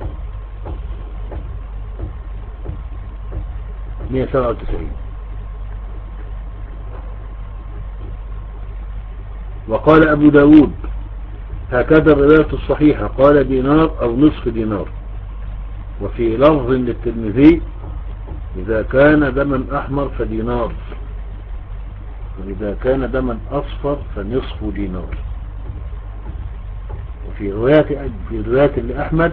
مئة وسبعة وتسعين. وقال أبو داود هكذا الرواية الصحيحة قال دينار أو نصف دينار. وفي لفظ للترمذي إذا كان دما أحمر فدينار، وإذا كان دما أصفر فنصف دينار. وفي رواية في رواية لأحمد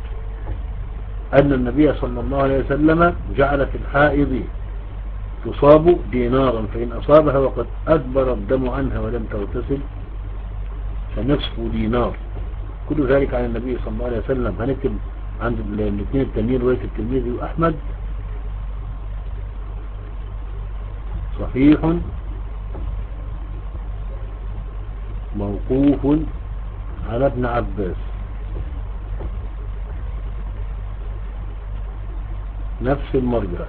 أن النبي صلى الله عليه وسلم جعل في الحائض تصاب دينارا فإن أصابها وقد أدبر الدم عنها ولم تغتسل فنصف دينار. كل ذلك عن النبي صلى الله عليه وسلم. هنكتب عند الاثنين التانيين رواية الترمذي وأحمد صحيح موقوف على ابن عباس نفس المرجع.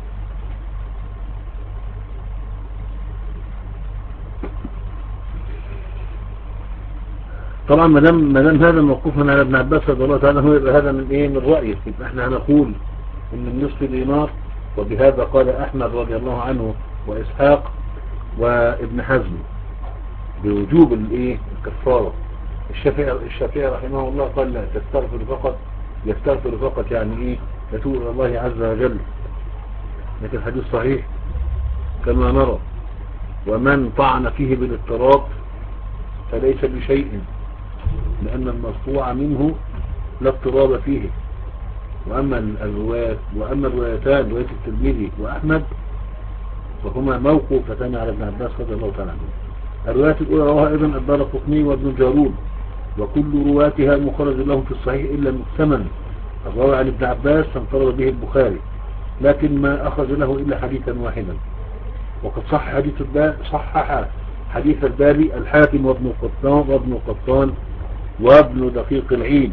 طبعا ما دام ما دام هذا موقوفا على ابن عباس رضي الله تعالى عنه يبقى هذا من ايه؟ من رأيه. يبقى احنا هنقول ان النصف دينار، وبهذا قال احمد رضي الله عنه واسحاق وابن حزم بوجوب الايه؟ الكفاره. الشافعي الشافعي رحمه الله قال لا تستغفر فقط، يستغفر فقط يعني ايه؟ يتوب الى الله عز وجل. لكن الحديث صحيح كما نرى. ومن طعن فيه بالاضطراب فليس بشيء، لأن المرفوع منه لا اضطراب فيه. وأما الروايات وأما الروايتان رواية الترمذي وأحمد فهما موقوفتان على ابن عباس رضي الله تعالى عنه. الروايات الأولى رواها أيضا الدارقطني وابن جارود، وكل رواتها مخرج لهم في الصحيح إلا مقسما الراوي عن ابن عباس فانفرد به البخاري، لكن ما أخرج له إلا حديثا واحدا. وقد صح حديث الباب صحح حديث الباب الحاكم وابن قطان وابن قطان وابن دقيق العيد.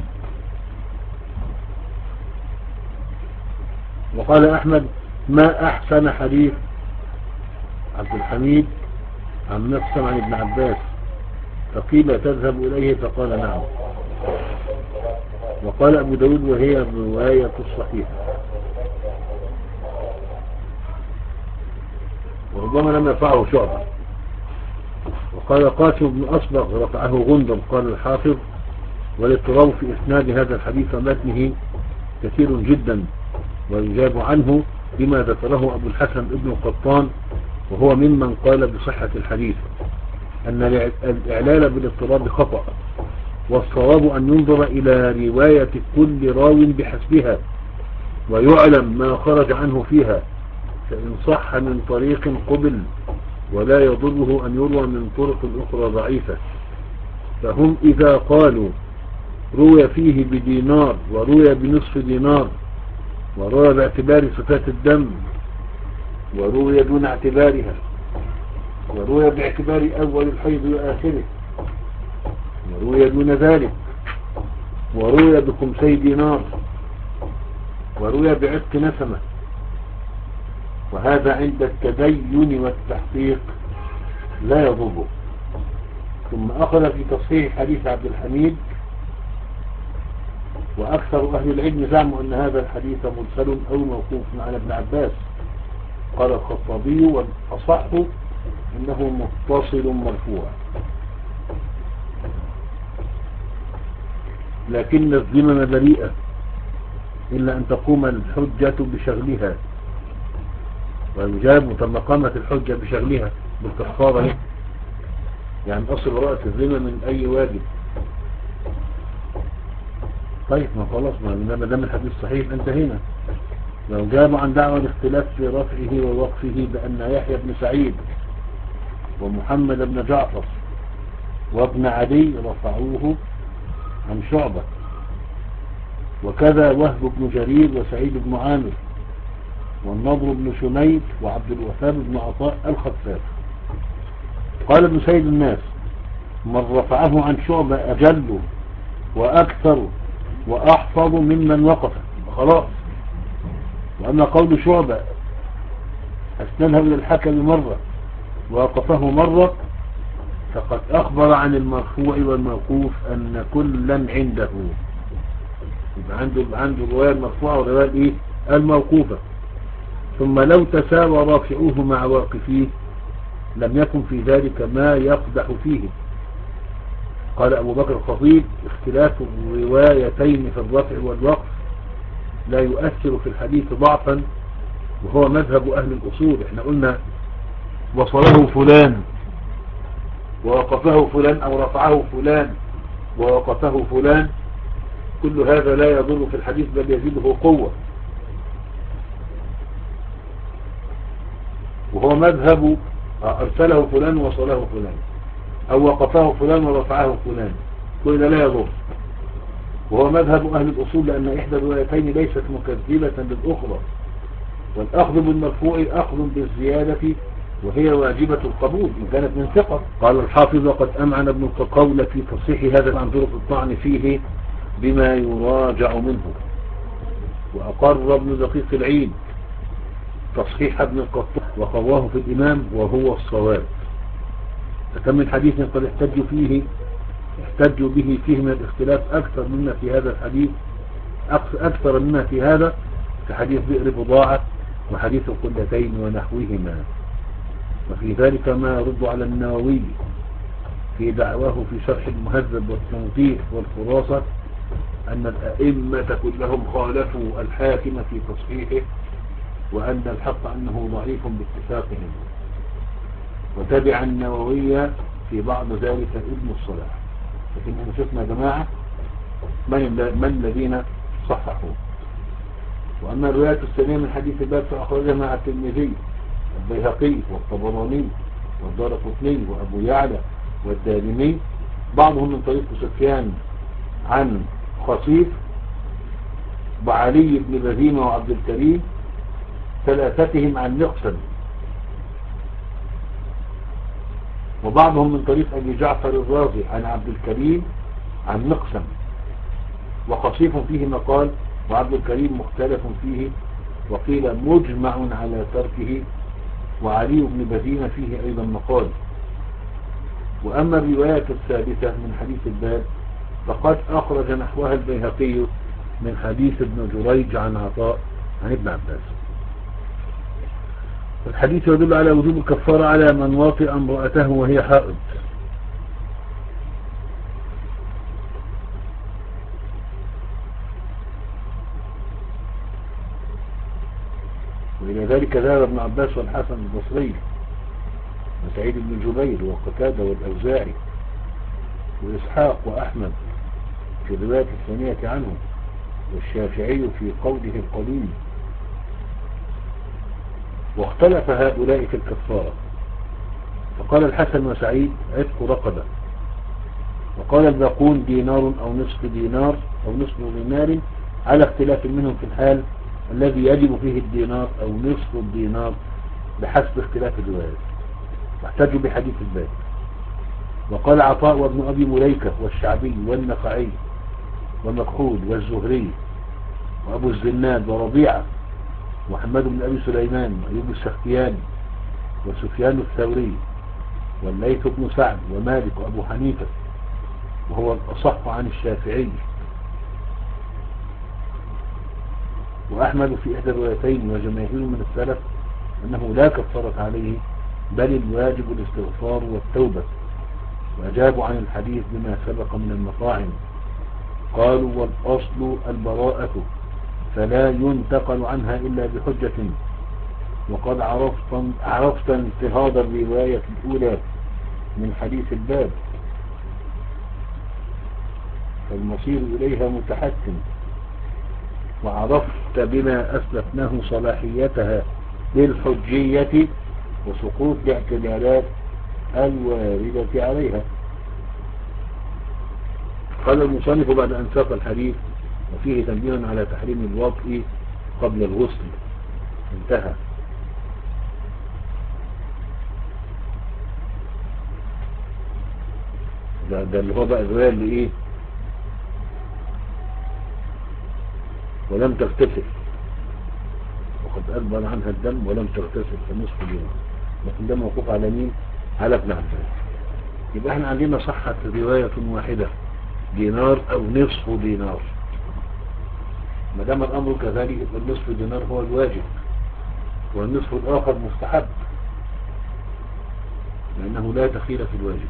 وقال أحمد ما أحسن حديث عبد الحميد عن نفسه عن ابن عباس، فقيل تذهب إليه فقال نعم. وقال أبو داود وهي الرواية الصحيحة. وربما لم يرفعه شعبة. وقال قاسم بن أصبغ رفعه غندر. قال الحافظ والاضطراب في إسناد هذا الحديث ومتنه كثير جدا، ويجاب عنه بما ذكره أبو الحسن ابن قطان وهو ممن قال بصحة الحديث أن الإعلال بالاضطراب خطأ، والصواب أن ينظر إلى رواية كل راو بحسبها ويعلم ما خرج عنه فيها، فإن صح من طريق قبل ولا يضره أن يروى من طرق أخرى ضعيفة. فهم إذا قالوا روي فيه بدينار وروي بنصف دينار وروي باعتبار صفات الدم وروي دون اعتبارها وروي باعتبار أول الحيض وآخره وروي دون ذلك وروي بخمسي دينار وروي بعتق نسمة، وهذا عند التدين والتحقيق لا يضره. ثم أخذ في تصحيح حديث عبد الحميد وأكثر أهل العلم زعموا أن هذا الحديث مرسل أو موقوف على ابن عباس. قال الخطابي والأصح إنه متصل مرفوع، لكن الذمم بريئة إلا أن تقوم الحجة بشغلها، والمجاب ثم قامت الحجة بشغلها بالكفارة، يعني أصل براءة الذمة من أي واجب. طيب ما خلاص، ما دام الحديث صحيح انتهينا. لو جابوا عن دعوى الاختلاف في رفعه ووقفه بأن يحيى بن سعيد ومحمد بن جعفر وابن عدي رفعوه عن شعبة، وكذا وهب بن جرير وسعيد بن عامر والنضر بن شميت وعبد الوهاب بن عطاء الخفاف. قال ابن سيد الناس: من رفعه عن شعبة أجل وأكثر وأحفظ ممن وقف. خلاص. وأما قول شعبة أسندها إلى الحكم مرة ووقفه مرة، فقد أخبر عن المرفوع والموقوف أن كلا عنده، يبقى عنده عنده الرواية المرفوعة والرواية إيه؟ الموقوفة. ثم لو تساوى رافعوه مع واقفيه لم يكن في ذلك ما يقدح فيه. قال أبو بكر الخطيب: اختلاف الروايتين في الرفع والوقف لا يؤثر في الحديث ضعفا، وهو مذهب أهل الأصول. احنا قلنا وصله فلان ووقفه فلان أو رفعه فلان ووقفه فلان، كل هذا لا يضر في الحديث بل يزيده قوة، وهو مذهب أرسله فلان ووصله فلان أو وقفه فلان ورفعه فلان، كل ده لا يضر، وهو مذهب أهل الأصول، لأن إحدى الروايتين ليست مكذبة للأخرى، والأخذ بالمرفوع أخذ بالزيادة وهي واجبة القبول إن كانت من ثقة. قال الحافظ: وقد أمعن ابن القول في تصحيح هذا عن طرق الطعن فيه بما يراجع منه، وأقر ابن دقيق العيد تصحيح ابن القطان وقواه في الإمام وهو الصواب. فكم من حديث قد احتجوا فيه احتجوا به فيه من الاختلاف أكثر مما في هذا الحديث، أكثر مما في هذا كحديث بئر بضاعة وحديث القلتين ونحوهما. وفي ذلك ما يرد على النووي في دعواه في شرح المهذب والتنقيح والخلاصة أن الأئمة كلهم خالفوا الحاكم في تصحيحه، وأن الحق أنه ضعيف باتفاقهم. وتبع النووي في بعض ذلك ابن الصلاح. لكن احنا شفنا يا جماعة من, من الذين صححوا. وأما الرواية الثانية من حديث الباب فأخرجها مع الترمذي والبيهقي والطبراني والدارقطني وأبو يعلى والدارمي، بعضهم من طريق سفيان عن خصيف وعلي بن بزيمة وعبد الكريم، ثلاثتهم عن مقسم، وبعضهم من طريق أبي جعفر الرازي عن عبد الكريم عن مقسم، وخصيف فيه مقال وعبد الكريم مختلف فيه وقيل مجمع على تركه، وعلي بن بزيمة فيه أيضا مقال. وأما الرواية الثالثة من حديث الباب فقد أخرج نحوها البيهقي من حديث ابن جريج عن عطاء عن ابن عباس. الحديث يدل على وجوب الكفارة على من واطئ امرأته وهي حائض. وإلى ذلك ذهب ابن عباس والحسن البصري وسعيد بن جبير وقتادة والأوزاعي وإسحاق وأحمد في الرواية الثانية عنه، والشافعي في قوله القديم. واختلف هؤلاء في الكفارة، فقال الحسن وسعيد عتق رقبة، وقال الباقون دينار أو نصف دينار أو نصف دينار، على اختلاف منهم في الحال الذي يجب فيه الدينار أو نصف الدينار بحسب اختلاف الروايات، واحتجوا بحديث الباب. وقال عطاء وابن أبي مليكة والشعبي والنخعي ومكحول والزهري وأبو الزناد وربيعة ومحمد بن أبي سليمان وأيوب السختياني وسفيان الثوري والليث بن سعد ومالك وأبو حنيفة، وهو الأصح عن الشافعي. وأحمد في إحدى الروايتين وجماهير من السلف أنه لا كفارة عليه بل الواجب الاستغفار والتوبة، وأجابوا عن الحديث بما سبق من المطاعم. قالوا والأصل البراءة فلا ينتقل عنها إلا بحجة، وقد عرفت, عرفت انتهاض الرواية الأولى من حديث الباب، فالمصير إليها متحتم، وعرفت بما أسلفناه صلاحيتها للحجية وسقوط الاعتبارات الواردة عليها. قال المصنف بعد أن ساق الحديث وفيه تنبيه على تحريم الوطء قبل الغسل، انتهى. ده, ده اللي هو بقى الرواية اللي ايه ولم تغتسل وقد أدبر عنها الدم ولم تغتسل فنصف دينار، لكن ده موقوف على مين؟ على ابن عباس. يبقى احنا عندنا صحة رواية واحدة دينار أو نصف دينار، ما دام الأمر كذلك يبقى النصف دينار هو الواجب والنصف الآخر مستحب، لأنه لا تخير في الواجب.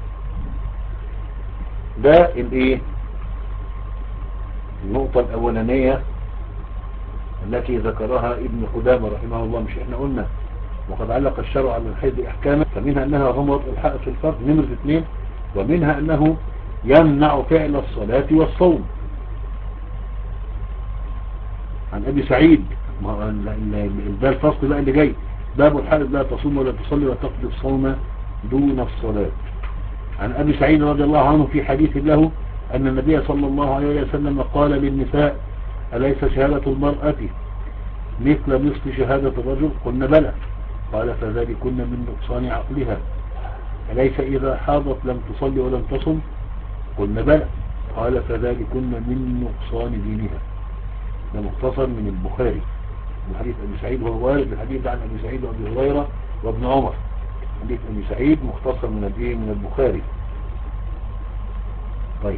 ده الايه النقطة الأولانية التي ذكرها ابن قدامة رحمه الله. مش احنا قلنا وقد علق الشرع على الحيض احكاما، فمنها انها غمر الحق في الفرد نمرة اثنين، ومنها انه يمنع فعل الصلاة والصوم. عن ابي سعيد، ده الفصل بقى اللي جاي، باب الحائض لا تصوم ولا تصلي وتقضي الصوم دون الصلاة. عن ابي سعيد رضي الله عنه في حديث له ان النبي صلى الله عليه وسلم قال للنساء: أليس شهادة المرأة مثل نصف شهادة الرجل؟ قلنا بلى. قال: فذلكن من نقصان عقلها. أليس إذا حاضت لم تصلي ولم تصم؟ قلنا بلى. قال: فذلكن من نقصان دينها. ده مختصر من البخاري من حديث أبي سعيد، وهو وارد الحديث عن أبي سعيد وأبي هريرة وابن عمر. حديث أبي سعيد مختصر من الإيه من البخاري. طيب،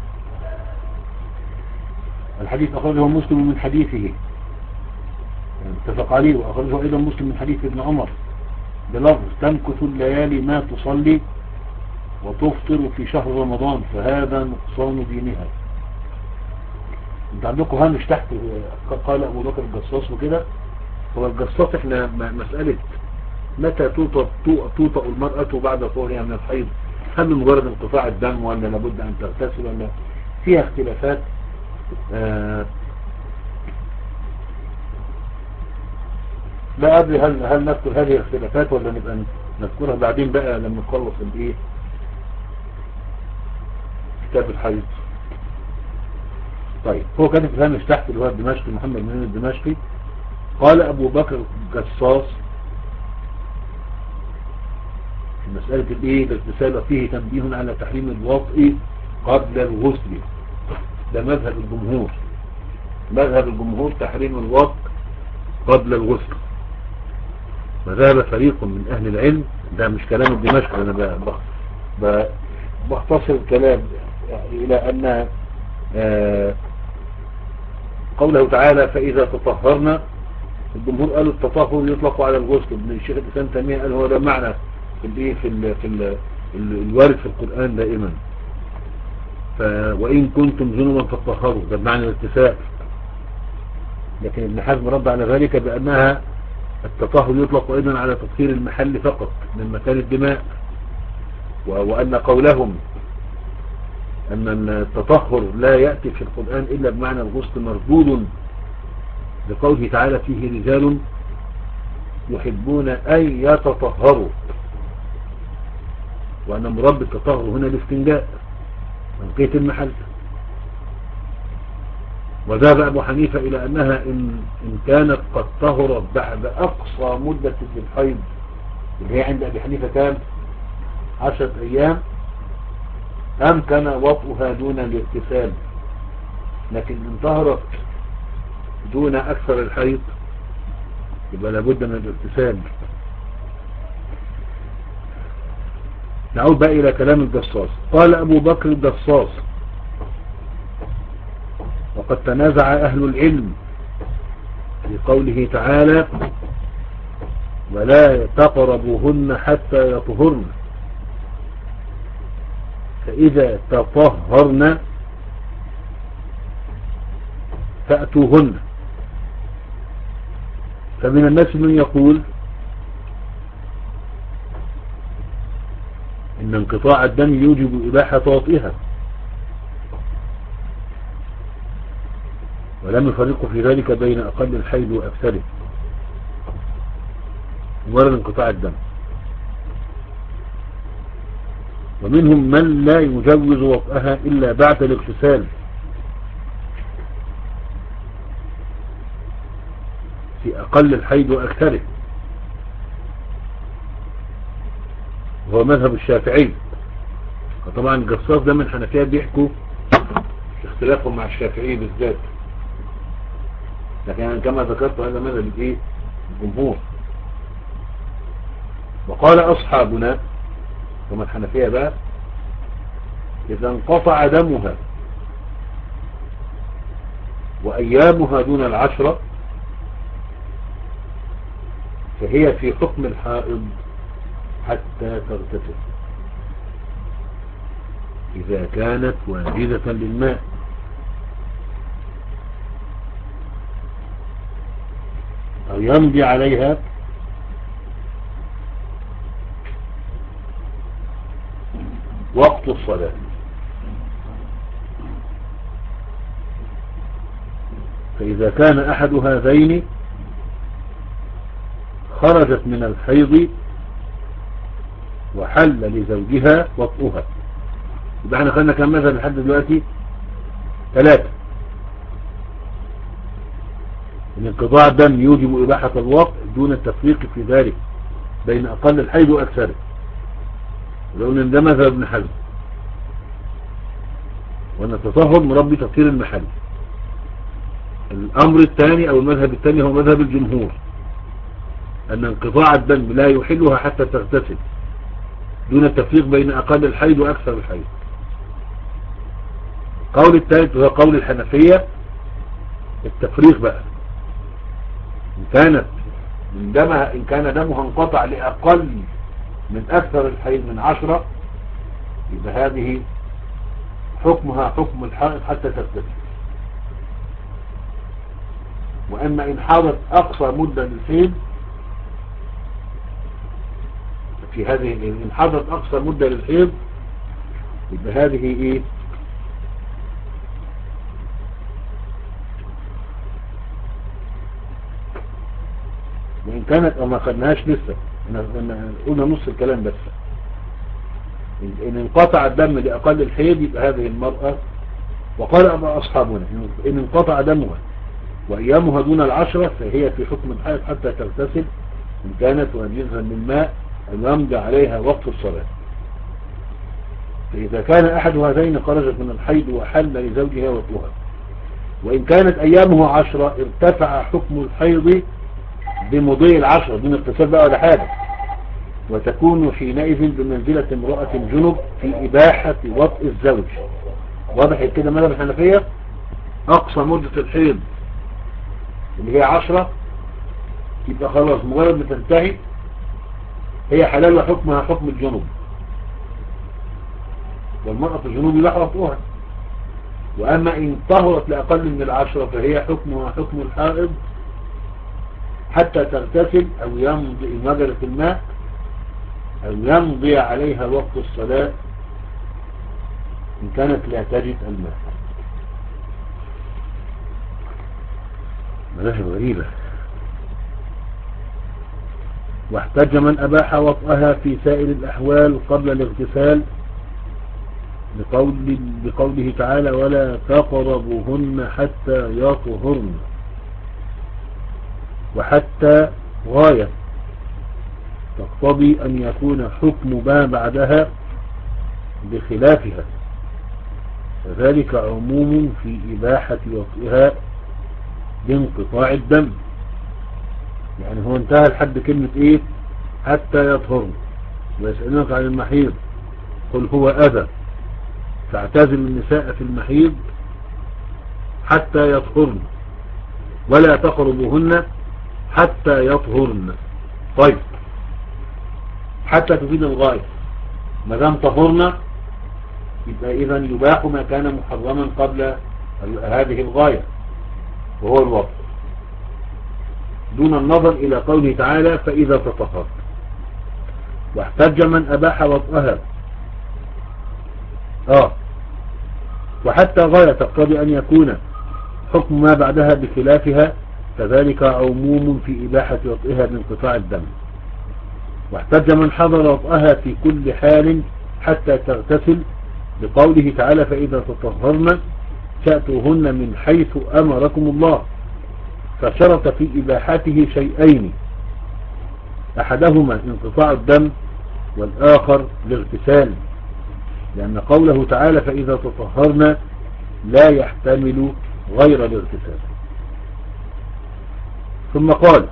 الحديث أخرجه مسلم من حديثه، اتفق عليه، وأخرجه أيضا مسلم من حديث ابن عمر بلفظ: تمكث الليالي ما تصلي وتفطر في شهر رمضان فهذا نقصان دينها. انت عندكم هامش تحت قال أبو بكر الجصاص وكده. هو الجصاص احنا مسألة متى توطأ توطأ المرأة بعد طهرها من الحيض، هل مجرد انقطاع الدم ولا لابد أن تغتسل ولا فيها اختلافات. آه لا أدري هل هل نذكر هذه الاختلافات ولا نبقى نذكرها بعدين بقى لما نخلص الايه كتاب الحيض. طيب، هو كاتب في الهامش تحت اللي هو الدمشقي محمد بن الدمشقي قال أبو بكر الجصاص في مسألة الايه الاغتسال فيه تنبيه على تحريم الوطء قبل الغسل. ده مذهب الجمهور، مذهب الجمهور تحريم الوطء قبل الغسل. وذهب فريق من أهل العلم، ده مش كلام الدمشق، أنا بختصر الكلام إلى أن آه قوله تعالى: فإذا تطهرنا، الجمهور قالوا التطهر يطلق على الغسل. ابن الشيخ الإسلام تيمية قال هو ده معنى في ال في ال في ال الوارد في القرآن دائما. وإن كنتم جنبا فطهروا، ده بمعنى الاغتسال. لكن ابن حزم رد على ذلك بأنها التطهر يطلق أيضا على تطهير المحل فقط من مكان الدماء، وأن قولهم أن التطهر لا يأتي في القرآن إلا بمعنى الغسل مردود لقوله تعالى: فيه رجال يحبون أن يتطهروا، وأن مراد التطهر هنا الاستنجاء تنقية المحل. وذهب أبو حنيفة إلى أنها إن, إن كانت قد طهرت بعد أقصى مدة للحيض اللي هي عند أبي حنيفة كام؟ عشرة أيام، أمكن وطئها دون الاغتسال. لكن إن طهرت دون أكثر الحيض يبقى لابد من الاغتسال. نعود بقى إلى كلام الجصاص. قال أبو بكر الجصاص: وقد تنازع أهل العلم قوله تعالى ولا تقربوهن حتى يطهرن، فإذا تطهرن فأتوهن. فمن الناس من يقول إن انقطاع الدم يوجب إباحة وطئها، ولم يفرقوا في ذلك بين أقل الحيض وأكثره، مجرد انقطاع الدم. ومنهم من لا يجوز وطئها إلا بعد الاغتسال في أقل الحيض وأكثره، وهو مذهب الشافعي. وطبعا الجصاص ده من الحنفية بيحكوا اختلافهم مع الشافعي بالذات، لكن كما ذكرت هذا مذهب الايه الجمهور. وقال أصحابنا ثم الحنفية بقى إذا انقطع دمها وأيامها دون العشرة فهي في حكم الحائض حتى تغتسل إذا كانت واجدة للماء. أو يمضي عليها وقت الصلاة. فإذا كان أحد هذين خرجت من الحيض وحل لزوجها وطئها. يبقى احنا خلنا كم مثلا لحد دلوقتي؟ ثلاثة. ان انقطاع الدم يوجب إباحة الوطء دون التفريق في ذلك بين أقل الحيض وأكثره، لو ان ده مذهب ابن حزم، وان التطهر مربي تطهير المحل. الأمر الثاني أو المذهب الثاني هو مذهب الجمهور، أن انقطاع الدم لا يحلها حتى تغتسل دون التفريق بين أقل الحيض وأكثر الحيض. القول الثالث هو قول الحنفية التفريق بقى، إن كانت من دمها إن كان دمها انقطع لأقل من أكثر الحيض من عشرة يبقى هذه حكمها حكم الحائض حتى تغتسل. وأما إن حاضت أقصى مدة للحيض في هذه إن حاضت أقصى مدة للحيض يبقى هذه إيه وإن كانت أو ما خدناهاش لسه قلنا نص الكلام بس. إن انقطع الدم لأقل الحيض يبقى هذه المرأة. وقال أبا أصحابنا إن انقطع دمها وأيامها دون العشرة فهي في حكم الحيض حتى تغتسل إن كانت واجزا من ماء أن يمضي عليها وقت الصلاة. فإذا كان أحد هذين خرجت من الحيض وحل لزوجها وطئها، وإن كانت أيامه عشرة ارتفع حكم الحيض بمضي العشرة دون اغتسال بقى ولا حاجة، وتكون حينئذ بمنزلة امرأة جنب في إباحة وطئ الزوج. واضح كده ماذا الحنفية؟ أقصى مدة الحيض اللي هي عشرة يبقى خلاص مجرد ما تنتهي هي حلال وحكمها حكم الجنوب، والمرأة في الجنوب لا وطئها. وأما إن طهرت لأقل من العشرة فهي حكمها حكم الحائض حتى تغتسل أو يمضي إن وجدت الماء أو يمضي عليها وقت الصلاة إن كانت لا تجد الماء. مذاهب غريبة. واحتج من أباح وطئها في سائر الأحوال قبل الاغتسال بقول بقوله تعالى ولا تقربوهن حتى يطهرن، وحتى غاية تقتضي أن يكون حكم ما بعدها بخلافها، وذلك عموم في إباحة وطئها بانقطاع الدم. يعني هو انتهى لحد كلمة ايه حتى يطهرن. ويسألونك عن المحيض قل هو أذى فاعتزل النساء في المحيض حتى يطهرن ولا تقربوهن حتى يطهرن. طيب حتى تفيد الغاية، ما دام طهرنا يبقى إذا يباح ما كان محرما قبل هذه الغاية وهو الوضع، دون النظر إلى قوله تعالى فإذا تطهرت. واحتج من أباح وطئها آه وحتى غاية تقتضي أن يكون حكم ما بعدها بخلافها، كذلك عموم في إباحة وطئها بانقطاع الدم. واحتج من حضر وطئها في كل حال حتى تغتسل بقوله تعالى فإذا تطهرن فأتوهن من حيث أمركم الله، فشرط في إباحته شيئين، أحدهما انقطاع الدم والآخر الاغتسال، لأن قوله تعالى فإذا تطهرن لا يحتمل غير الاغتسال. ثم قال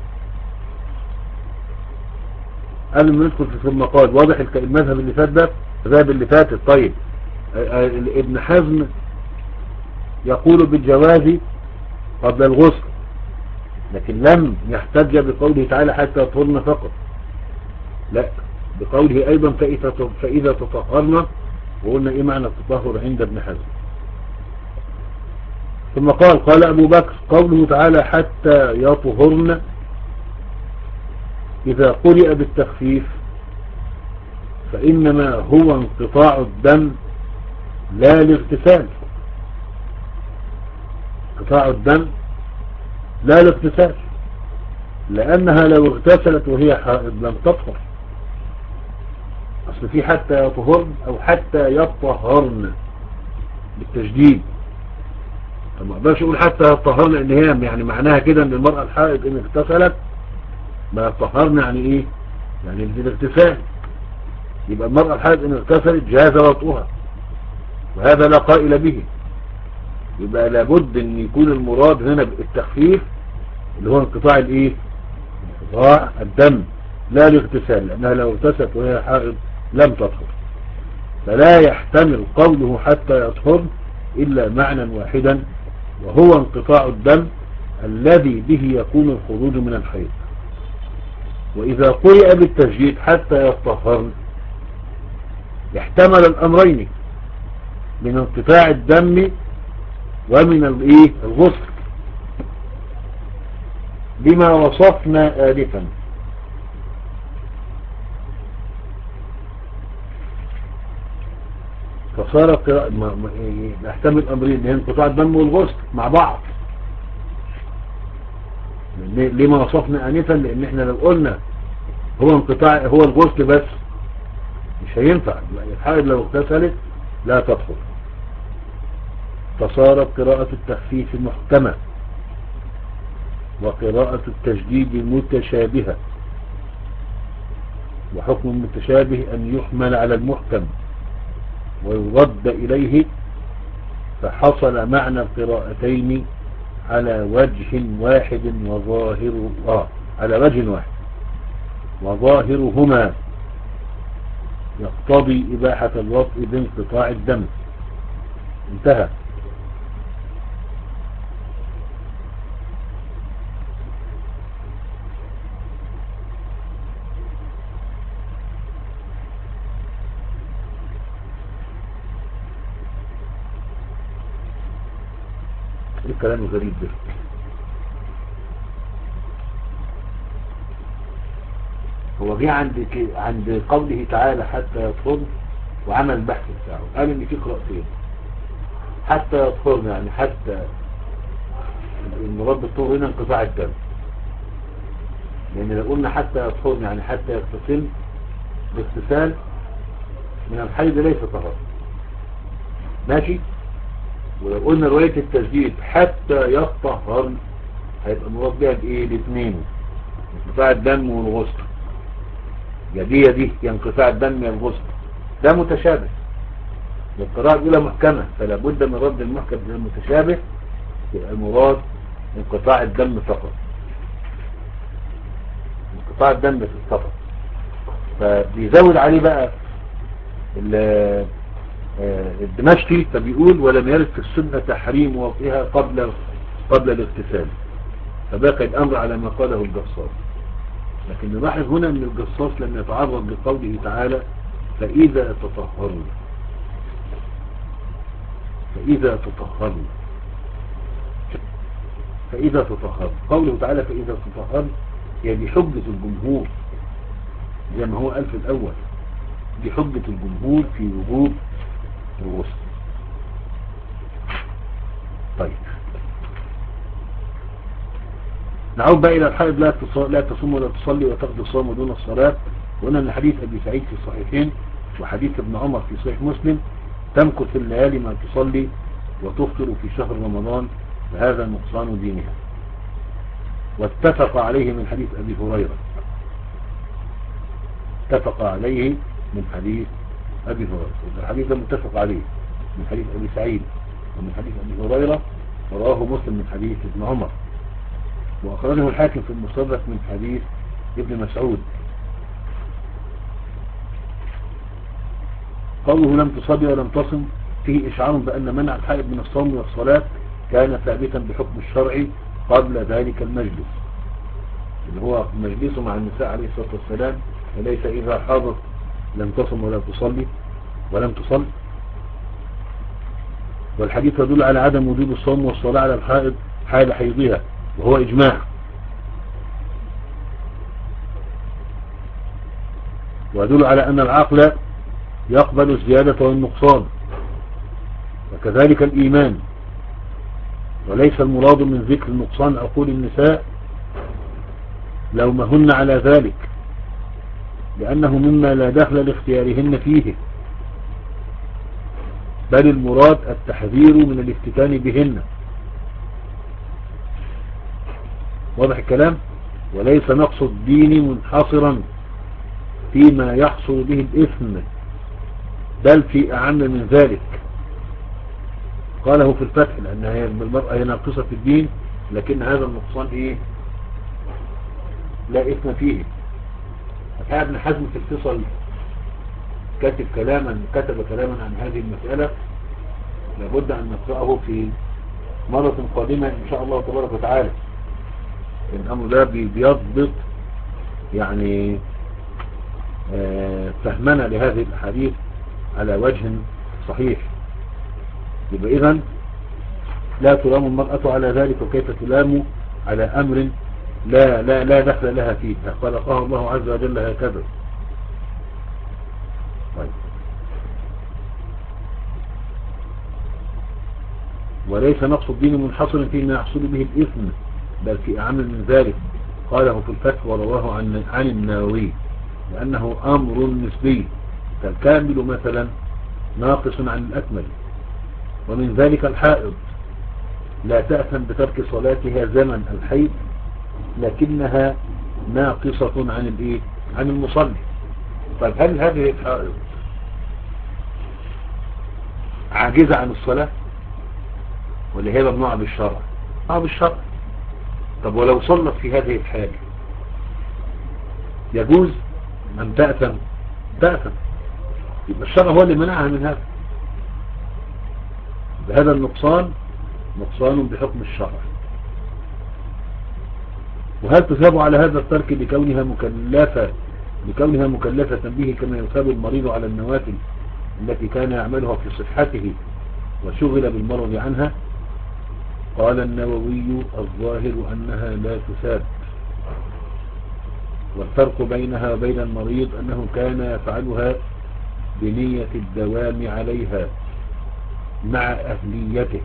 قبل ما ندخل في ثم قال واضح المذهب اللي فات ده الذهب اللي فاتت. طيب ابن حزم يقول بالجواز قبل الغسل، لكن لم يحتج بقوله تعالى حتى يطهرن فقط، لا بقوله أيضا فإذا تطهرن، وقلنا إيه معنى التطهر عند ابن حزم. ثم قال قال أبو بكر قوله تعالى حتى يطهرن إذا قرئ بالتخفيف فإنما هو انقطاع الدم لا الاغتسال، انقطاع الدم لا الاغتسال، لأنها لو اغتسلت وهي حائض لم تطهر. أصل في حتى يطهرن أو حتى يطهرن بالتجديد، فما اقدرش اقول حتى يطهرن ان هي يعني معناها كده ان المرأة الحائض ان اغتسلت ما يطهرن يعني ايه، يعني الاغتسال، يبقى المرأة الحائض ان اغتسلت جاز وطئها، وهذا لا قائل به. يبقى لابد ان يكون المراد هنا بالتخفيف اللي هو انقطاع الايه، انقطاع الدم لا الاغتسال، لانها لو اغتسلت وهي حائض لم تطهر. فلا يحتمل قوله حتى يطهر الا معنى واحدا، وهو انقطاع الدم الذي به يكون الخروج من الحيض. وإذا قرئ بالتجديد حتى يطهرن يحتمل الأمرين من انقطاع الدم ومن الايه الغسل بما وصفنا آلفا. فصار قراءة يحتمل الأمرين من انقطاع الدم والغسل مع بعض. لما وصفنا آنفا، لأن احنا لو قلنا هو انقطاع هو الغسل بس مش هينفع، الحائض لو اغتسلت لا تدخل. فصارت قراءة التخفيف محكمة وقراءة التجديد متشابهة، وحكم المتشابه أن يحمل على المحكم ويرد إليه، فحصل معنى القراءتين على وجه واحد وظاهر آه على وجه واحد وظاهرهما يقتضي إباحة الوطء بانقطاع الدم. انتهى. الكلام الغريب ده هو جه عند عند قوله تعالى حتى يطهر وعمل البحث بتاعه، قال ان في قراءتين حتى يطهر، يعني حتى المراد بالطهر هنا انقطاع الدم، لان لو قلنا حتى يطهر يعني حتى يغتسل باغتسال من الحيض ليس طهر ماشي. ولو قلنا رواية التسديد حتى يطهر هيبقى مراد بها بايه الاثنين، انقطاع الدم والغسل، يا دي يا دي يا انقطاع الدم يا الغسل، ده متشابه. والقراءة الأولى محكمة، فلا بد من رد المحكم للمتشابه، يبقى المراد انقطاع الدم فقط، انقطاع الدم في السفر. فبيزود عليه بقى الدمشقي فبيقول ولم يرد في السنة تحريم وطئها قبل قبل الاغتسال. فبقى الأمر على ما قاله الجصاص. لكن نلاحظ هنا أن الجصاص لم يتعرض لقوله تعالى فإذا تطهروا، فإذا تطهروا فإذا تطهروا قوله تعالى فإذا تطهروا هي دي حجة الجمهور زي ما هو قال في الأول، دي حجة الجمهور في وجوب الغسل. طيب نعود بقى إلى الحائض لا لا تصوم ولا تصلي وتقضي الصوم دون الصلاة. وهنا من حديث أبي سعيد في الصحيحين وحديث ابن عمر في صحيح مسلم تمكث في الليالي ما تصلي وتفطر في شهر رمضان فهذا نقصان دينها. واتفق عليه من حديث أبي هريرة، اتفق عليه من حديث أبي هريرة. الحديث ده متفق عليه من حديث أبي سعيد ومن حديث أبي هريرة، وراه مسلم من حديث ابن عمر، وأخرجه الحاكم في المستدرك من حديث ابن مسعود. قوله لم تصلي ولم تصم فيه إشعار بأن منع الحائض من الصوم والصلاة كان ثابتا بحكم الشرع قبل ذلك المجلس، اللي هو مجلسه مع النساء عليه الصلاة والسلام، وليس إذا حاضت لم تصم ولا تصلي ولم تصل. والحديث يدل على عدم وجوب الصوم والصلاة على الحائض حال حيضها، وهو إجماع. ويدل على أن العقل يقبل الزيادة والنقصان، وكذلك الإيمان. وليس المراد من ذكر نقصان عقول النساء لومهن على ذلك، لأنه مما لا دخل لاختيارهن فيه، بل المراد التحذير من الافتتان بهن. واضح الكلام؟ وليس نقص الدين منحصرا فيما يحصل به الإثم، بل في أعم من ذلك. قاله في الفتح لأن المرأة هي ناقصة في الدين، لكن هذا النقصان إيه؟ لا إثم فيه. ابن حزم في الفصل كتب كلاما كتب كلاما عن هذه المسألة، لابد أن نقرأه في مرة قادمة إن شاء الله تبارك وتعالى. الأمر ده بيضبط يعني فهمنا لهذه الأحاديث على وجه صحيح. يبقى إذن لا تلام المرأة على ذلك، وكيف تلام على أمر لا لا لا دخل لها فيه، خلقها الله عز وجل هكذا. طيب. وليس نقص الدين منحصر فيما يحصل به الإثم، بل في أعم من ذلك. قاله في الفتح ورواه عن عن النووي، لأنه أمر نسبي، فالكامل مثلا ناقص عن الأكمل. ومن ذلك الحائض لا تأثم بترك صلاتها زمن الحيض، لكنها ناقصة عن الايه عن المصلي. طيب هل هذه الحائض عاجزة عن الصلاة ولا هي ممنوعة بالشرع؟ اه بالشرع. طب ولو صلت في هذه الحال يجوز أم تأثم؟ تأثم. يبقى الشرع هو اللي منعها من هذا. بهذا النقصان نقصان بحكم الشرع. وهل تثاب على هذا الترك لكونها مكلفة لكونها مكلفة به كما يثاب المريض على النوافل التي كان يعملها في صحته وشغل بالمرض عنها؟ قال النووي الظاهر أنها لا تثاب، والفرق بينها وبين المريض أنه كان يفعلها بنية الدوام عليها مع أهليته،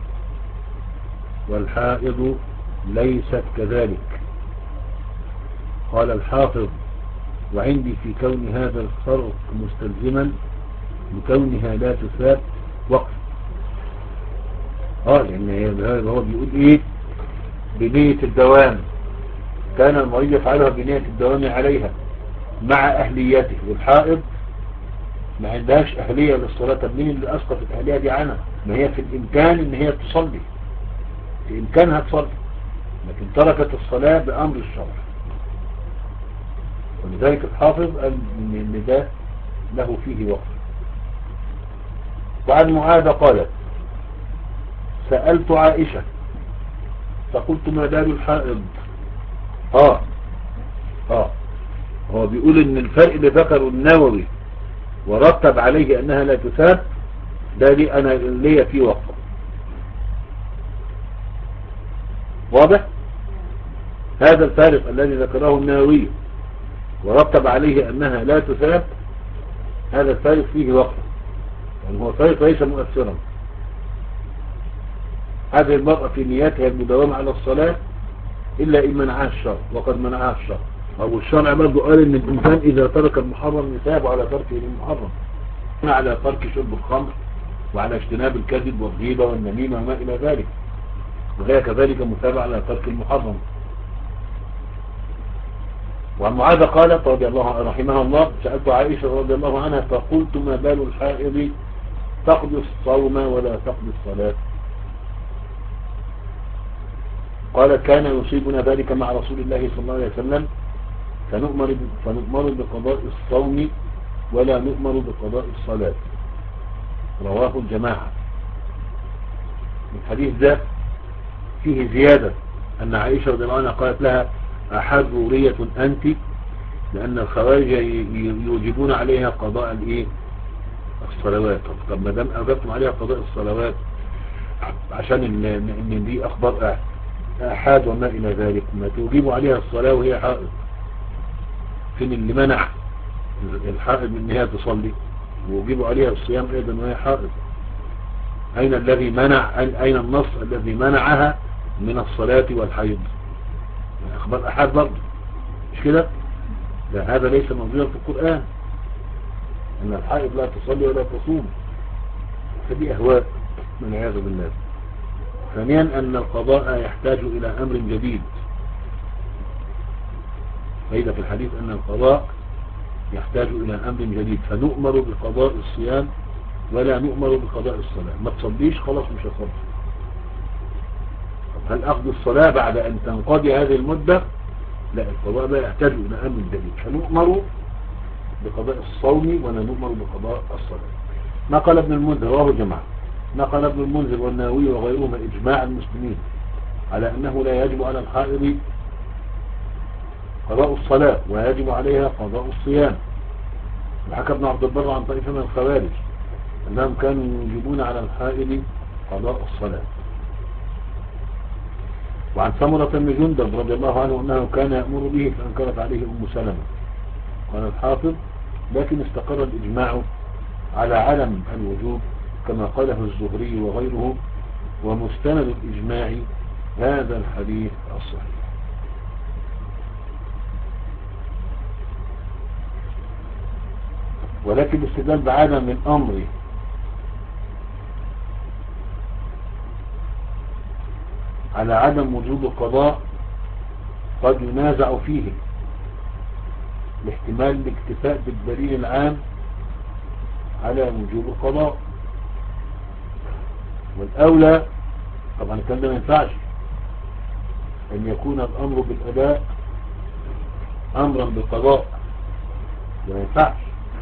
والحائض ليست كذلك. قال الحافظ وعندي في كون هذا الفرق مستلزما لكونها لا تثاب وقف. اه لأن هو بيقول ايه بنية الدوام، كان المريض يفعلها بنية الدوام عليها مع أهليته، والحائض ما عندهاش أهلية للصلاة. طب مين اللي أسقط الأهلية دي عنها؟ ما هي في الإمكان إن هي تصلي، في إمكانها تصلي، لكن تركت الصلاة بأمر الشرع. ولذلك الحافظ قال إن ده له فيه وقف. وعن معاذ قالت سألت عائشة فقلت ما بال الحائض اه اه هو بيقول ان الفرق اللي ذكره النووي ورتب عليه انها لا تساب، ده لي انا ليا فيه وقفه. واضح؟ هذا الفارق الذي ذكره النووي ورتب عليه انها لا تساب، هذا الفارق فيه وقفه، يعني هو فارق ليس مؤثرا. هذه المرأة في نياتها المداومة على الصلاة إلا إن منعها الشرع، وقد منعها الشرع. أو الشرع برضو قال إن الإنسان إذا ترك المحرم يثاب على تركه للمحرم، على ترك شرب الخمر وعلى اجتناب الكذب والغيبة والنميمة وما إلى ذلك، وهي كذلك مثابة على ترك المحرم. وعن معاذ قالت رضي الله رحمها الله: سألت عائشة رضي الله عنها فقلت ما بال الحائض تقضي الصوم ولا تقضي الصلاة؟ قال: كان يصيبنا ذلك مع رسول الله صلى الله عليه وسلم فنؤمر فنؤمر بقضاء الصوم ولا نؤمر بقضاء الصلاة. رواه الجماعة. الحديث ده فيه زيادة أن عائشة رضي الله عنها قالت لها: أحرورية أنت؟ لأن الخوارج يوجبون عليها قضاء الإيه؟ الصلوات. طب ما دام أوجبتم عليها قضاء الصلوات عشان إن دي أخبار أحد وما إلى ذلك، ما توجبوا عليها الصلاة وهي حائض؟ فين اللي منع الحائض من أنها تصلي ووجبوا عليها الصيام أيضا وهي حائض؟ أين الذي منع أين النص الذي منعها من الصلاة والحيض؟ أخبار أحد برضه، مش كده؟ لا، هذا ليس موجودا في القرآن، أن الحائض لا تصلي ولا تصوم، فدي أهواء من عياذ بالله. ثانيا أن القضاء يحتاج إلى أمر جديد. فإذا في الحديث أن القضاء يحتاج إلى أمر جديد، فنؤمر بقضاء الصيام ولا نؤمر بقضاء الصلاة. ما تصليش خلاص مش هتصلي. هل أخذ الصلاة بعد أن تنقضي هذه المدة؟ لا، القضاء لا يحتاج إلى أمر جديد، فنؤمر بقضاء الصوم ولا نؤمر بقضاء الصلاة. ما قال ابن المنذر، رواه الجماعة، ما قال ابن المنذر والنووي وغيرهما إجماع المسلمين على أنه لا يجب على الحائض قضاء الصلاة ويجب عليها قضاء الصيام. وحكى ابن عبد البر عن طائفة من الخوارج أنهم كانوا يجبون على الحائض قضاء الصلاة. وعن سمرة بن جندب رضي الله عنه أنه كان يأمر به فأنكرت عليه أم سلمة. قال الحافظ: لكن استقر الإجماع على عدم الوجوب كما قاله الزهري وغيره، ومستند الإجماع هذا الحديث الصحيح. ولكن الاستدلال بعدم الأمر على عدم وجوب القضاء قد ينازع فيه لاحتمال الاكتفاء بالدليل العام على وجوب القضاء. والأولى طبعا الكلام ده ما ينفعش أن يكون الأمر بالأداء أمرا بالقضاء، ما ينفعش،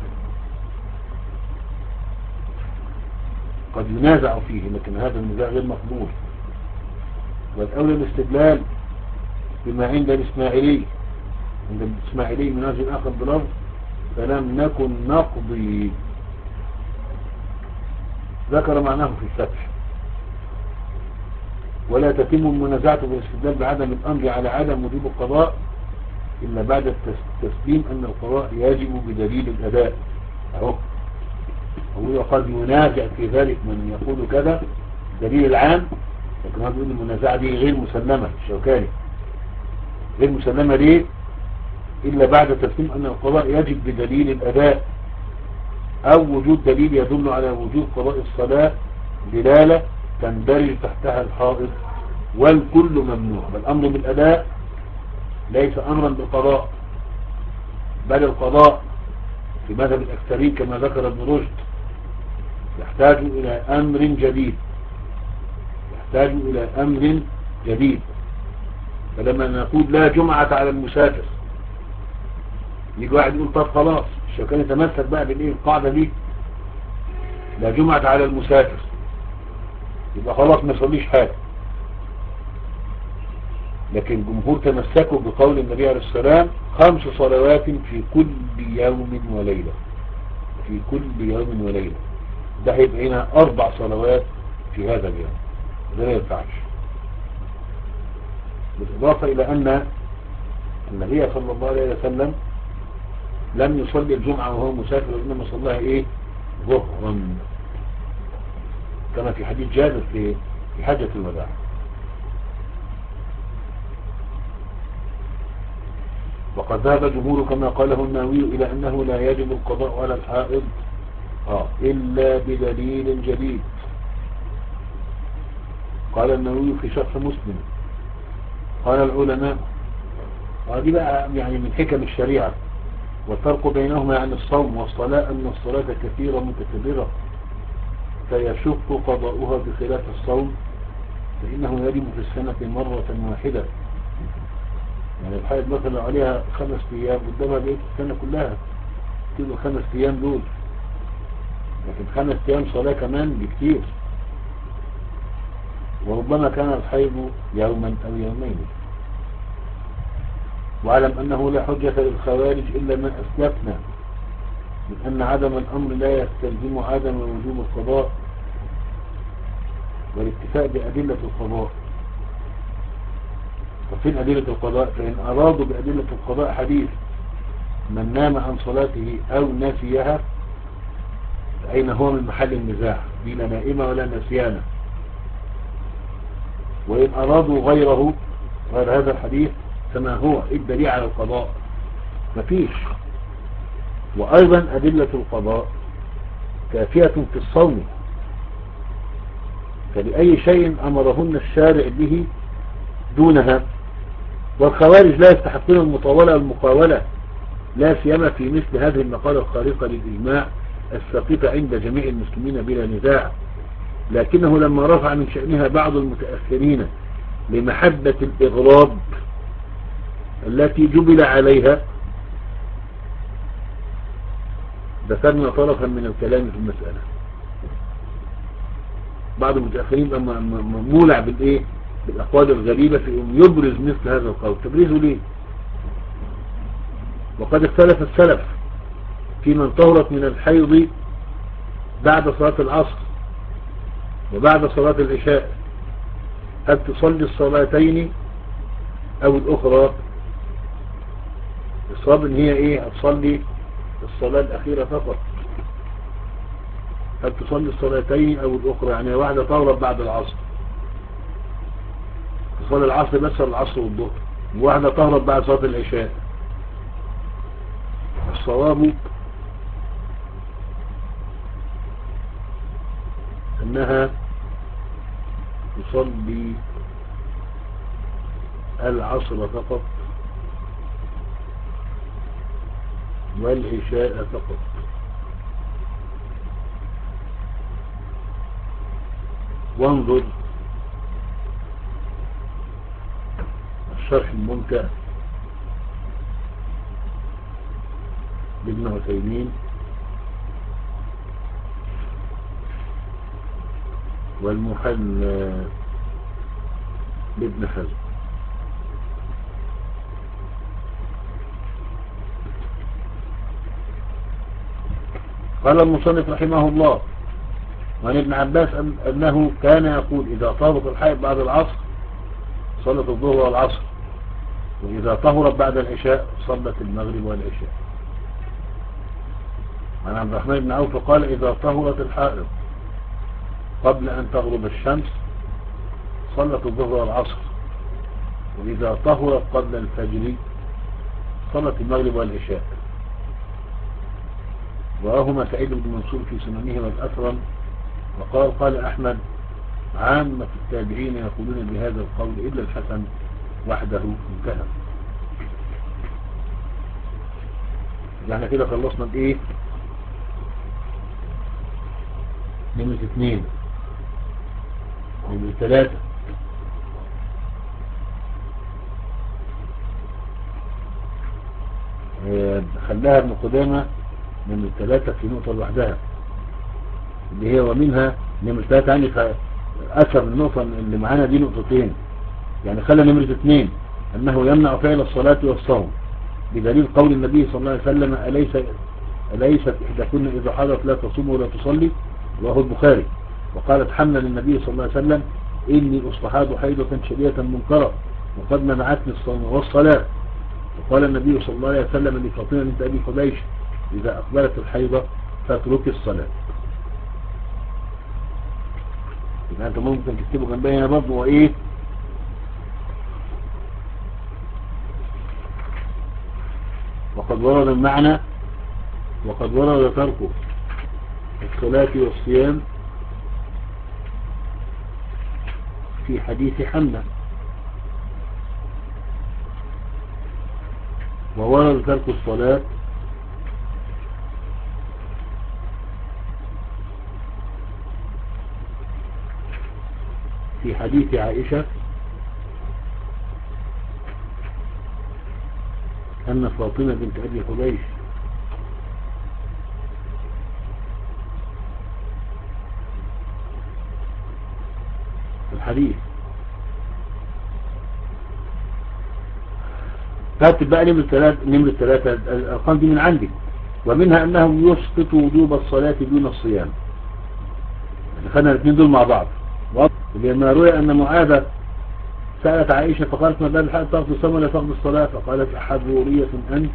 قد ينازع فيه، لكن هذا النزاع غير مقبول. والأولى الاستدلال بما عند الإسماعيلي، عند الإسماعيلي من وجه آخر بلفظ: فلم نكن نقضي، ذكر معناه في الفتح. ولا تتم المنازعة بالاستدلال بعدم الأمر على عدم وجوب القضاء إلا بعد التسليم أن القضاء يجب بدليل الأداء. أهو هو قد ينازع في ذلك من يقول كذا دليل العام، لكن هذا يقول المنازعة دي غير مسلمة. الشوكاني غير مسلمة ليه؟ إلا بعد تسليم أن القضاء يجب بدليل الأداء أو وجود دليل يدل على وجود قضاء الصلاة دلالة تندرج تحتها الحائض، والكل ممنوع. بل الأمر بالأداء ليس أمرا بالقضاء، بل القضاء في مذهب الأكثرين كما ذكر ابن رشد يحتاج إلى أمر جديد، يحتاج إلى أمر جديد. فلما نقول لا جمعة على المسافر، يجي واحد يقول طب خلاص الشوكاني يتمسك بقى بالايه القاعدة دي، لا جمعة على المسافر، يبقى خلاص ما يصليش حاجة. لكن الجمهور تمسكوا بقول النبي عليه السلام خمس صلوات في كل يوم وليلة، في كل يوم وليلة. ده هيبقى هنا أربع صلوات في هذا اليوم، ده ما ينفعش. بالإضافة إلى أن النبي صلى الله عليه وسلم لم يصلي الجمعة وهو مسافر، وإنما صلىها إيه؟ ظهرا، كما في حديث جابر في في حجة الوداع. وقد ذهب الجمهور كما قاله النووي إلى أنه لا يجب القضاء على الحائض آه إلا بدليل جديد. قال النووي في شرح مسلم، قال العلماء، وهذه بقى يعني من حكم الشريعة، والفرق بينهما عن الصوم والصلاة أن الصلاة كثيرة متكررة فيشق قضاؤها بخلاف الصوم فإنه يجب في السنة مرة واحدة. يعني الحائض مثلا عليها خمس أيام قدامها بقيت السنة كلها تبقى خمس أيام دول، لكن خمس أيام صلاة كمان بكتير، وربما كان الحيض يوما أو يومين. واعلم أنه لا حجة للخوارج إلا ما أسلفنا من أن عدم الأمر لا يستلزم عدم وجوب القضاء والاكتفاء بأدلة القضاء. وفين أدلة القضاء؟ فإن أرادوا بأدلة القضاء حديث من نام عن صلاته أو نسيها فأين هو من محل النزاع؟ دي لا نائمة ولا نسيانة. وإن أرادوا غيره غير هذا الحديث كما هو الدليل على القضاء مفيش. وأيضا أدلة القضاء كافية في الصوم، فلأي شيء أمرهن الشارع به دونها. والخوارج لا يستحقون المطاولة والمقاولة، لا سيما في مثل هذه المقالة الخارقة للإجماع الساقطة عند جميع المسلمين بلا نزاع، لكنه لما رفع من شأنها بعض المتأخرين لمحبة الإغراب التي جبل عليها ذكرنا طرفا من الكلام في المسألة. بعض المتأخرين مولع بالإيه؟ بالأقوال الغريبة في أن يبرز مثل هذا القول. تبريزه ليه؟ وقد اختلف السلف في من طهرت من الحيض بعد صلاة العصر وبعد صلاة العشاء هل تصلي الصلاتين أو الأخرى؟ الصواب ان هي ايه؟ هتصلي الصلاة الأخيرة فقط. هل تصلي الصلاتين أو الأخرى؟ يعني واحدة طهرت بعد العصر تصلي العصر بس العصر والظهر، وواحدة طهرت بعد صلاة العشاء. الصواب أنها تصلي العصر فقط والعشاء فقط. وانظر الشرح الممتع لابن عثيمين والمحل لابن حزم. قال المصنف رحمه الله وعن ابن عباس أنه كان يقول إذا طهرت الحائض بعد العصر صلت الظهر والعصر، وإذا طهرت بعد العشاء صلت المغرب والعشاء. عن عبد الرحمن بن عوف قال إذا طهرت الحائض قبل أن تغرب الشمس صلت الظهر والعصر، وإذا طهرت قبل الفجر صلت المغرب والعشاء. وراهما سعيد بن منصور في سننه والأثرم. وقال قال أحمد عامة التابعين يقولون بهذا القول إلا الحسن وحده انتهى. يعني كده خلصنا بإيه؟ نمرة اثنين نمرة ثلاثة. خلاها ابن قدامة نمرة ثلاثة في نقطة لوحدها اللي هي ومنها نمرة ثلاثة، يعني أثر النقطة اللي معانا دي نقطتين. يعني خلى نمرة اثنين أنه يمنع فعل الصلاة والصوم بدليل قول النبي صلى الله عليه وسلم أليس أليست إحداكن إذا حضرت لا تصوم ولا تصلي، رواه البخاري. وقالت حمنا للنبي صلى الله عليه وسلم إني أصطحاب حيضة شديدة منكرة وقد منعتني الصوم والصلاة. وقال النبي صلى الله عليه وسلم لفاطمة بنت أبي حبيش إذا أقبلت الحيضة فاترك الصلاة. يبقى أنت ممكن تكتبه جنبها هنا برضه وإيه وقد ورد المعنى وقد ورد تركه الصلاة والصيام في حديث حمنا، وورد ترك الصلاة في حديث عائشة أن فاطمة بنت أبي حبيش الحديث. كاتب بقى نمرة ثلاثة نمرة ثلاثة الأرقام دي من عندي. ومنها أنه يسقط وجوب الصلاة دون الصيام. خدنا الاثنين دول مع بعض. لما روي أن معاذة سألت عائشة فقالت ما بال الحق تأخذ الصوم ولا تأخذ الصلاة، فقالت حرورية أنت،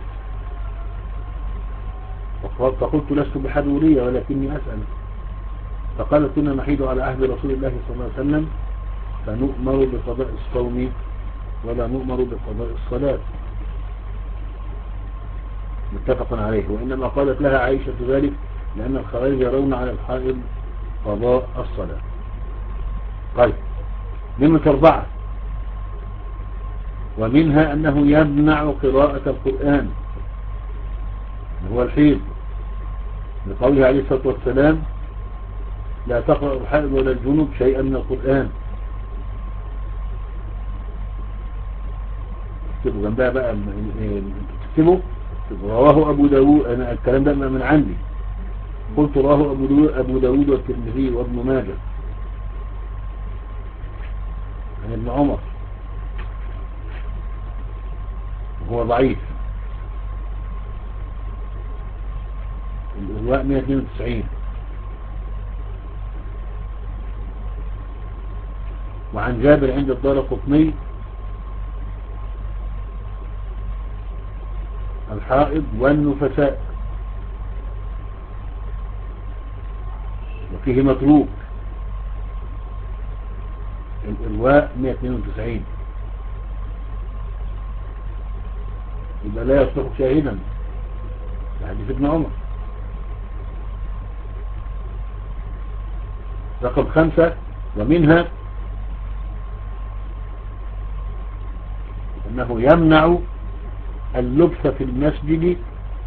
فقلت لست بحرورية ولكني أسأل. فقالت كنا نحيد على عهد رسول الله صلى الله عليه وسلم فنؤمر بقضاء الصوم ولا نؤمر بقضاء الصلاة، متفق عليه. وإنما قالت لها عائشة ذلك لأن الخوارج يرون على الحائض قضاء الصلاة. طيب نمرة أربعة ومنها أنه يمنع قراءة القرآن هو الحيض لقوله عليه الصلاة والسلام لا تقرأ الحائض ولا الجنوب شيئا من القرآن. اكتبوا جنبها بقى تكتبوا رواه أبو داود. أنا الكلام ده من عندي قلت رواه أبو داود, أبو داود والترمذي وابن ماجه عن ابن عمر وهو ضعيف. الإرواء مئة واثنين وتسعين. وعن جابر عند الدارقطني الحائض والنفساء وفيه متروك. الإرواء مئة واثنين وتسعين. يبقى لا يصلح شاهدا لحديث ابن عمر. رقم خمسة ومنها أنه يمنع اللبس في المسجد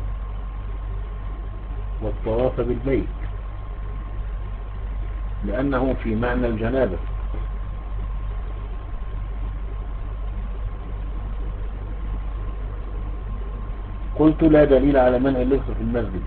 والطواف بالبيت لأنه في معنى الجنابة. قلت لا دليل على منع اللبس في المسجد.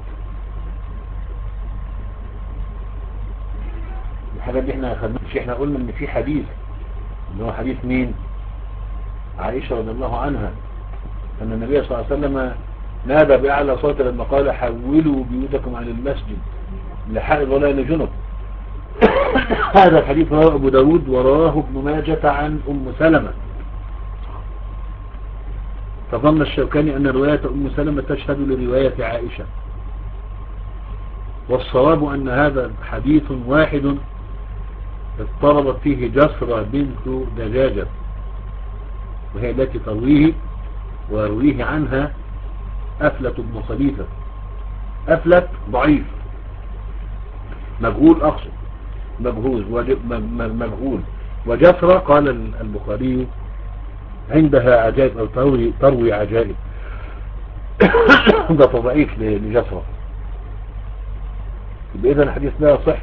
الحاجات دي احنا اخذناها، مش احنا قلنا ان في حديث اللي هو حديث مين؟ عائشة رضي الله عنها أن النبي صلى الله عليه وسلم نادى بأعلى صوت لما قال حولوا بيوتكم عن المسجد لحائض ولا لجنب. هذا الحديث رواه أبو داود ورواه ابن ماجة عن أم سلمة. فظن الشوكاني أن رواية أم سلمة تشهد لرواية عائشة، والصواب أن هذا حديث واحد اضطربت فيه جسرة بنت دجاجة وهي التي ترويه ويرويه عنها أفلت بن خليفة. أفلت ضعيف مجهول أقصد مجهول مجهول وجسرة قال البخاري عندها عجائب أو تروي, تروي عجائب. ده ضعيف لجسرة. يبقى إذا الحديث لا يصح.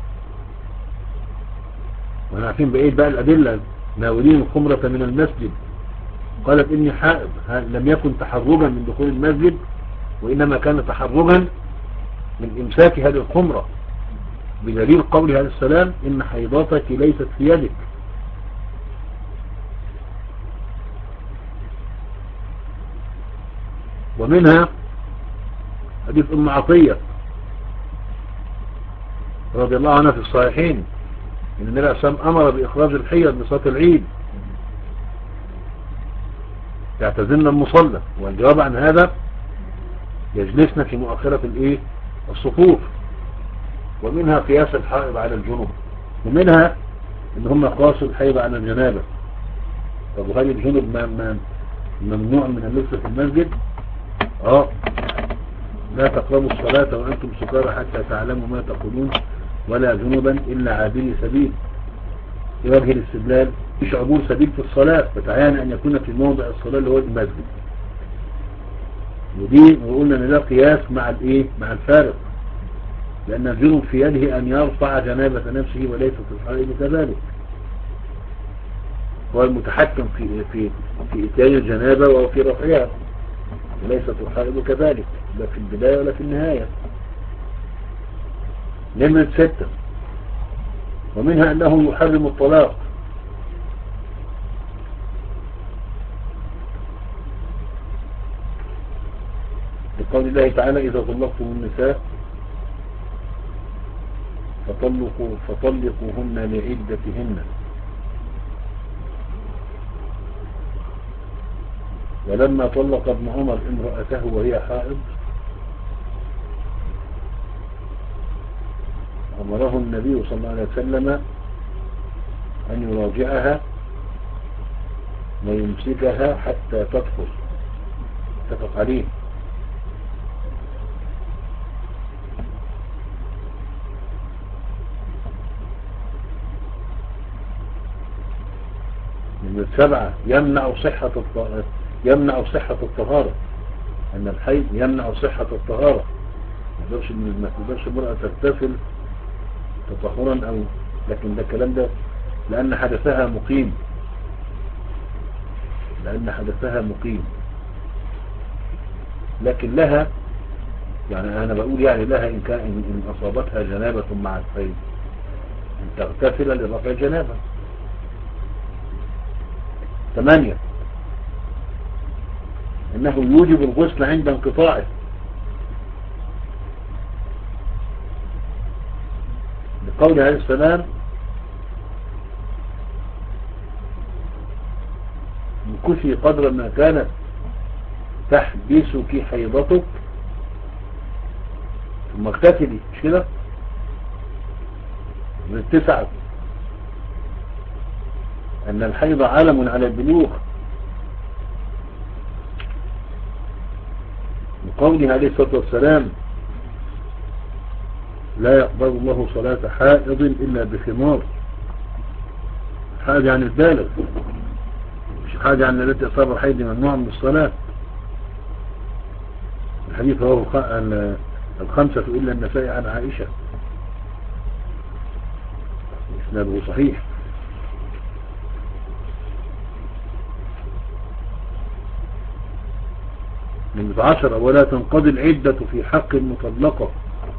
واحنا عارفين بقية بقى الأدلة ناولين الخمرة من المسجد قالت إني حائض، لم يكن تحرجا من دخول المسجد وإنما كان تحرجا من إمساك هذه الخمرة بدليل قوله عليه السلام إن حيضاتك ليست في يدك. ومنها حديث أم عطية رضي الله عنها في الصحيحين إن النبي عليه الصلاة والسلام أمر بإخراج الحيض لصلاة العيد يعتزلن المصلى، والجواب عن هذا يجلسن في مؤخرة الإيه الصفوف. ومنها قياس الحائض على الجنوب، ومنها إن هم قاسوا الحيض على الجنابة. طب وهل الجنوب ممنوع من اللبس في المسجد؟ اه لا تقربوا الصلاة وأنتم سكارى حتى تعلموا ما تقولون ولا جنوبا إلا عابري سبيل. في وجه الاستدلال مش عبور سبيل في الصلاة، فتعين أن يكون في موضع الصلاة اللي هو المسجد. ودي وقلنا أن ده قياس مع الإيه مع الفارق، لأن الجنوب في يده أن يرفع جنابة نفسه وليس في الحائض كذلك. هو المتحكم في في في إتيان الجنابة وفي رفعها، وليست الحائض كذلك لا في البداية ولا في النهاية. نمرة ستة، ومنها أنه يحرم الطلاق، لقول الله تعالى إذا طلقتم النساء فطلقوا فطلقوهن لعدتهن. ولما طلق ابن عمر امرأته وهي حائض أمره النبي صلى الله عليه وسلم أن يراجعها ويمسكها حتى تطهر، اتفق عليه. من السبعة يمنع صحة الطهارة يمنع صحة الطهارة أن الحيض يمنع صحة الطهارة. ما تقدرش المرأة تغتسل تطهرا أو لكن ده الكلام ده لأن حدثها مقيم لأن حدثها مقيم لكن لها يعني أنا بقول يعني لها إن كان إن أصابتها جنابة مع الحيض أن تغتسل لرفع الجنابة. ثمانية أنه يوجب الغسل عند انقطاعه، بقول عليه السلام مكثي قدر ما كانت تحبسك حيضتك ثم اغتسلي، مش كده؟ من التسعة أن الحيض علم على البلوغ، بقوله عليه الصلاة والسلام لا يقبل الله صلاة حائض إلا بخمار. حاجة عن البالغ، مش حاجة عن التي أصاب الحيض ممنوع من الصلاة. الحديث هو الخمسة إلا النساء عن عائشة، إسناده صحيح. من عشرة ولا تنقضي العدة في حق المطلقة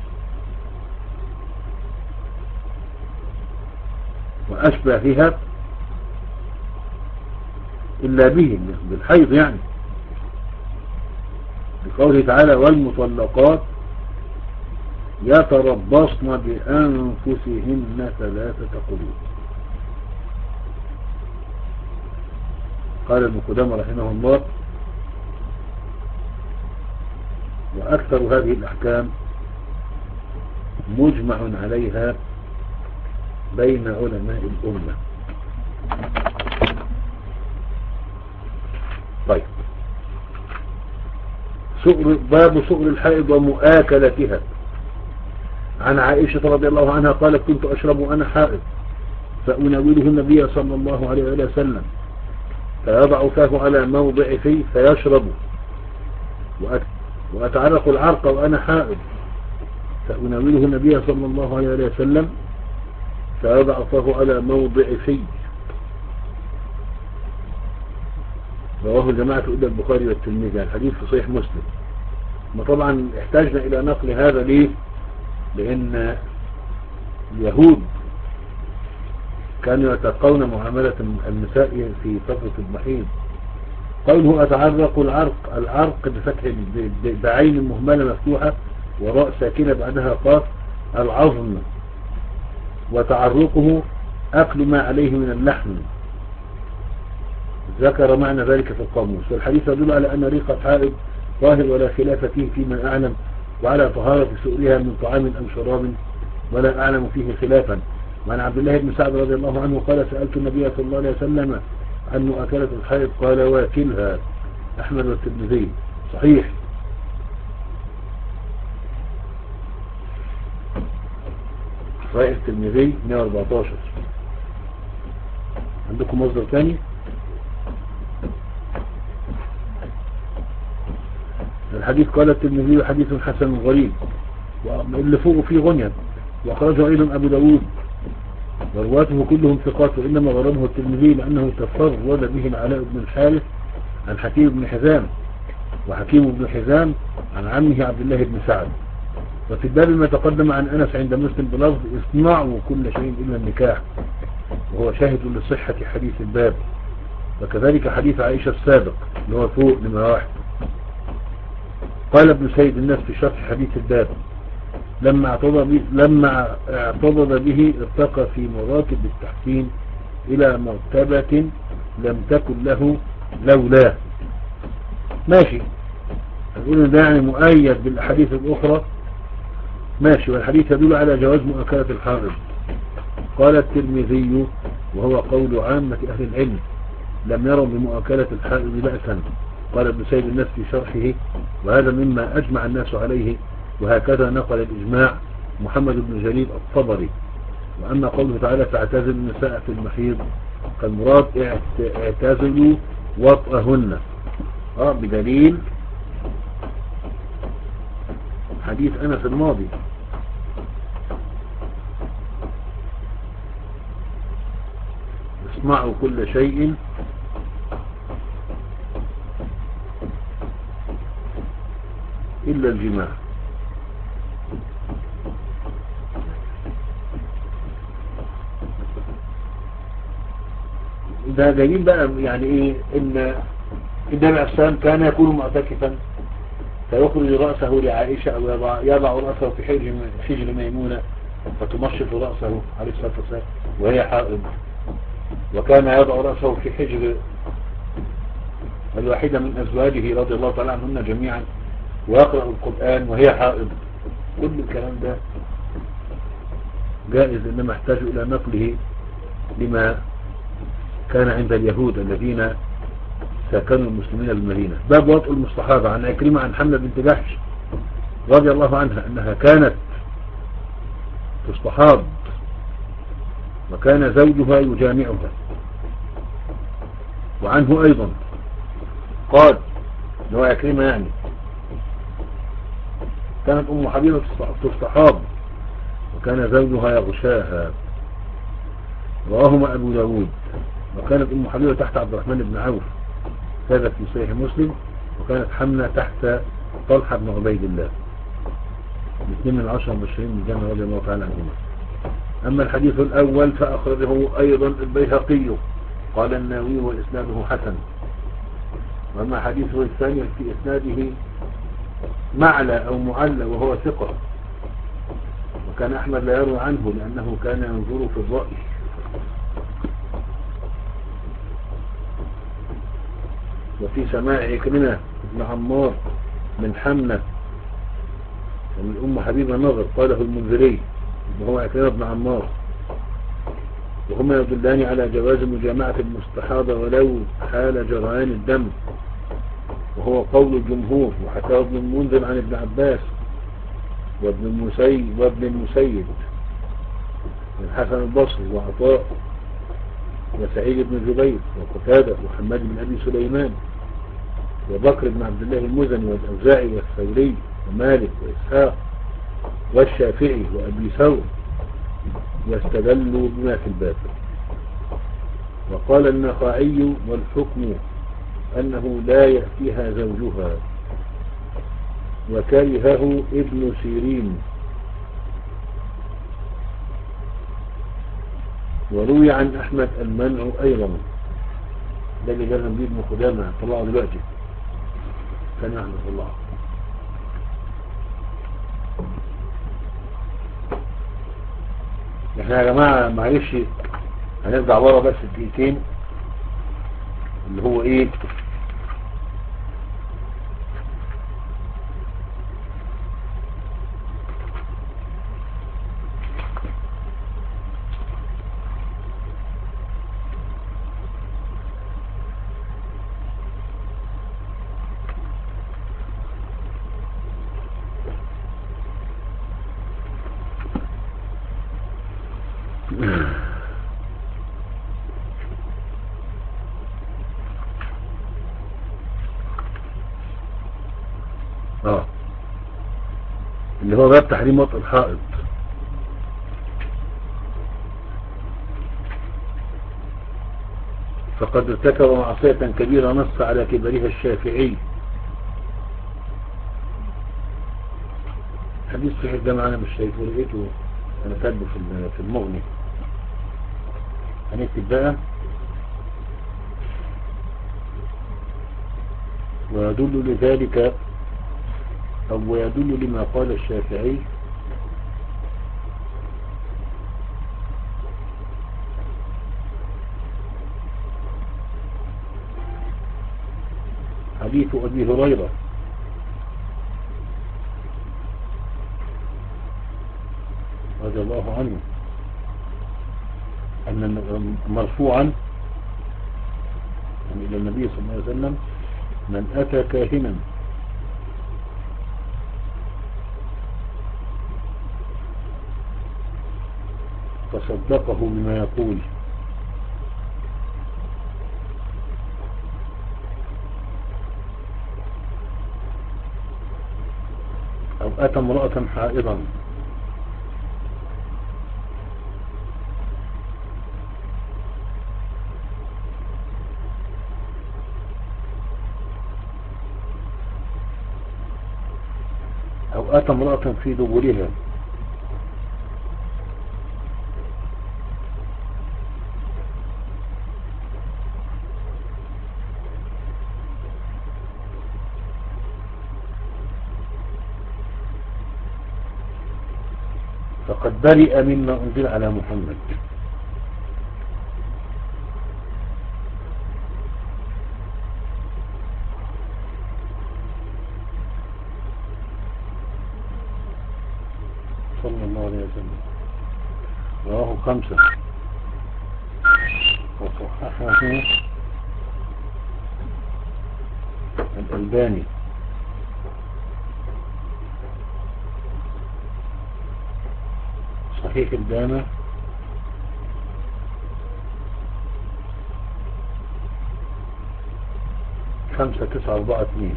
وأشباهها إلا به بالحيض، يعني بقوله تعالى والمطلقات يتربصن بأنفسهن ثلاثة قروء. قال ابن قدامة رحمه الله وأكثر هذه الأحكام مجمع عليها بين علماء الأمة. طيب سؤر باب سؤر الحائض ومؤاكلتها. عن عائشة رضي الله عنها قالت كنت أشرب وأنا حائض فأناوله النبي صلى الله عليه وسلم فيضع فاه على موضع فيه فيشرب وأتعرق العرق وأنا حائض فأناوله النبي صلى الله عليه وسلم فيضع فاه على موضع فيه. رواه الجماعة إلا البخاري والترمذي. الحديث في صحيح مسلم. ما طبعا احتاجنا إلى نقل هذا ليه؟ لأن اليهود كانوا يتلقون معاملة النساء في فترة المحيض قوله أتعرق العرق، العرق بفتح بعين مهملة مفتوحة وراء ساكنة بعدها قاف العظم، وتعرقه أكل ما عليه من اللحم، ذكر معنى ذلك في القاموس. والحديث يدل على أن ريقة حائض طاهر ولا خلاف فيه فيما أعلم، وعلى طهارة سؤلها من طعام أو شراب ولا أعلم فيه خلافا. وعن عبد الله بن سعد رضي الله عنه قال سألت النبي صلى الله عليه وسلم عن مؤكلة الحائض قال واكلها. أحمد والترمذي صحيح. صحيح الترمذي مئة وأربعتاشر. عندكم مصدر ثاني؟ الحديث قال الترمذي حديث حسن غريب، واللي فوقه فيه غنية، وأخرجه أيضا أبو داود ورواته كلهم ثقات، وإنما غرمه الترمذي لأنه تفرد به العلاء بن الحارث عن حكيم بن حزام، وحكيم بن حزام عن عمه عبد الله بن سعد. وفي الباب ما تقدم عن أنس عند مسلم بلفظ اصنعوا كل شيء إلا النكاح، وهو شاهد لصحة حديث الباب، وكذلك حديث عائشة السابق اللي هو فوق لما واحد. قال ابن سيد الناس في شرح حديث الباب لما اعتضد به, لما اعتضد به ارتقى في مراتب التحسين إلى مرتبة لم تكن له لولا. ماشي، هنقول ده يعني مؤيد بالأحاديث الأخرى، ماشي. والحديث يدل على جواز مؤكلة الحائض. قال الترمذي وهو قول عامة أهل العلم لم يروا بمؤكلة الحائض بأسا. قال ابن سيد الناس في شرحه وهذا مما أجمع الناس عليه، وهكذا نقل الإجماع محمد بن جرير الطبري. وأما قوله تعالى فاعتزلوا النساء في المحيض فالمراد اعتزلوا وطئهن، اه بدليل حديث أنس الماضي. اسمعوا كل شيء إلا الجماع. ده دليل بقى يعني ايه ان النبي عليه السلام كان يكون معتكفا فيخرج رأسه لعائشة او يضع, يضع رأسه في حجر, حجر ميمونة فتمشط رأسه عليه الصلاة والسلام وهي حائض، وكان يضع رأسه في حجر الواحدة من أزواجه رضي الله تعالى عنهن جميعا ويقرأ القرآن وهي حائض. كل الكلام ده جائز، إنما احتاج إلى نقله لما كان عند اليهود الذين سكنوا المسلمين بالمدينة. باب وطء المستحاضة. عن عكرمة عن حملة بنت جحش رضي الله عنها أنها كانت تستحاض وكان زوجها يجامعها. وعنه أيضا قال هو عكرمة يعني كانت أم حبيبة تستحاض وكان زوجها يغشاها، رواهما أبو داود. وكانت أم حبيبة تحت عبد الرحمن بن عوف كانت في صحيح مسلم، وكانت حملة تحت طلحة بن عبيد الله، الاثنين من العشر المبشرين بالجنة رضي الله تعالى عنهما. أما الحديث الأول فأخرجه أيضا البيهقي قال النووي وإسناده حسن. وأما حديثه الثاني في إسناده معلى أو معلى وهو ثقة، وكان أحمد لا يروي عنه لأنه كان ينظر في الرأي. وفي سماع عكرمة بن عمار من حمنة ومن أم حبيبة نظر قاله المنذري وهو عكرمة بن عمار، وهما يدلان على جواز مجامعة المستحاضة ولو حال جريان الدم، وهو قول الجمهور. وحكاه ابن المنذر عن ابن عباس وابن المسيب وابن المسيب الحسن البصري وعطاء وسعيد بن جبير وقتادة وحماد بن أبي سليمان وبكر بن عبد الله المزني والأوزاعي والثوري ومالك وإسحاق والشافعي وأبي ثور، واستدلوا بما في الباب. وقال النخعي والحكم أنه لا يأتيها زوجها، وكرهه ابن سيرين. وروي عن أحمد المنع أيضا. ده اللي لازم بيه ابن قدامة هطلعه دلوقتي ثانية واحدة نطلعه. احنا يا جماعة معلش هنرجع ورا بس الدقيقتين اللي هو ايه اه اللي هو باب تحريم وطء الحائط. فقد ارتكب معصية كبيرة نص على كبرها الشافعي. حديث صحيح ده معانا مش شايفه، لقيته انا كاتبه في في المغني. هنكتب بقى ويدل لذلك أو ويدل لما قال الشافعي حديث أبي هريرة رضي الله عنه أن مرفوعا إلى النبي صلى الله عليه وسلم: من أتى كاهنا فصدقه بما يقول أو أتى امرأة حائضا أو أتى امرأة في دبرها فقد برئ مما أنزل على محمد. صلى الله عليه وسلم. رواه خمسة وصححه الألباني. صحيح الجامع خمسة تسعة أربعة اثنين.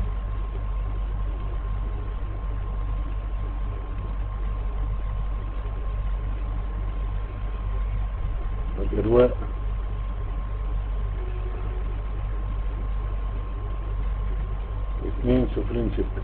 الإرواء اثنين صفرين ستة.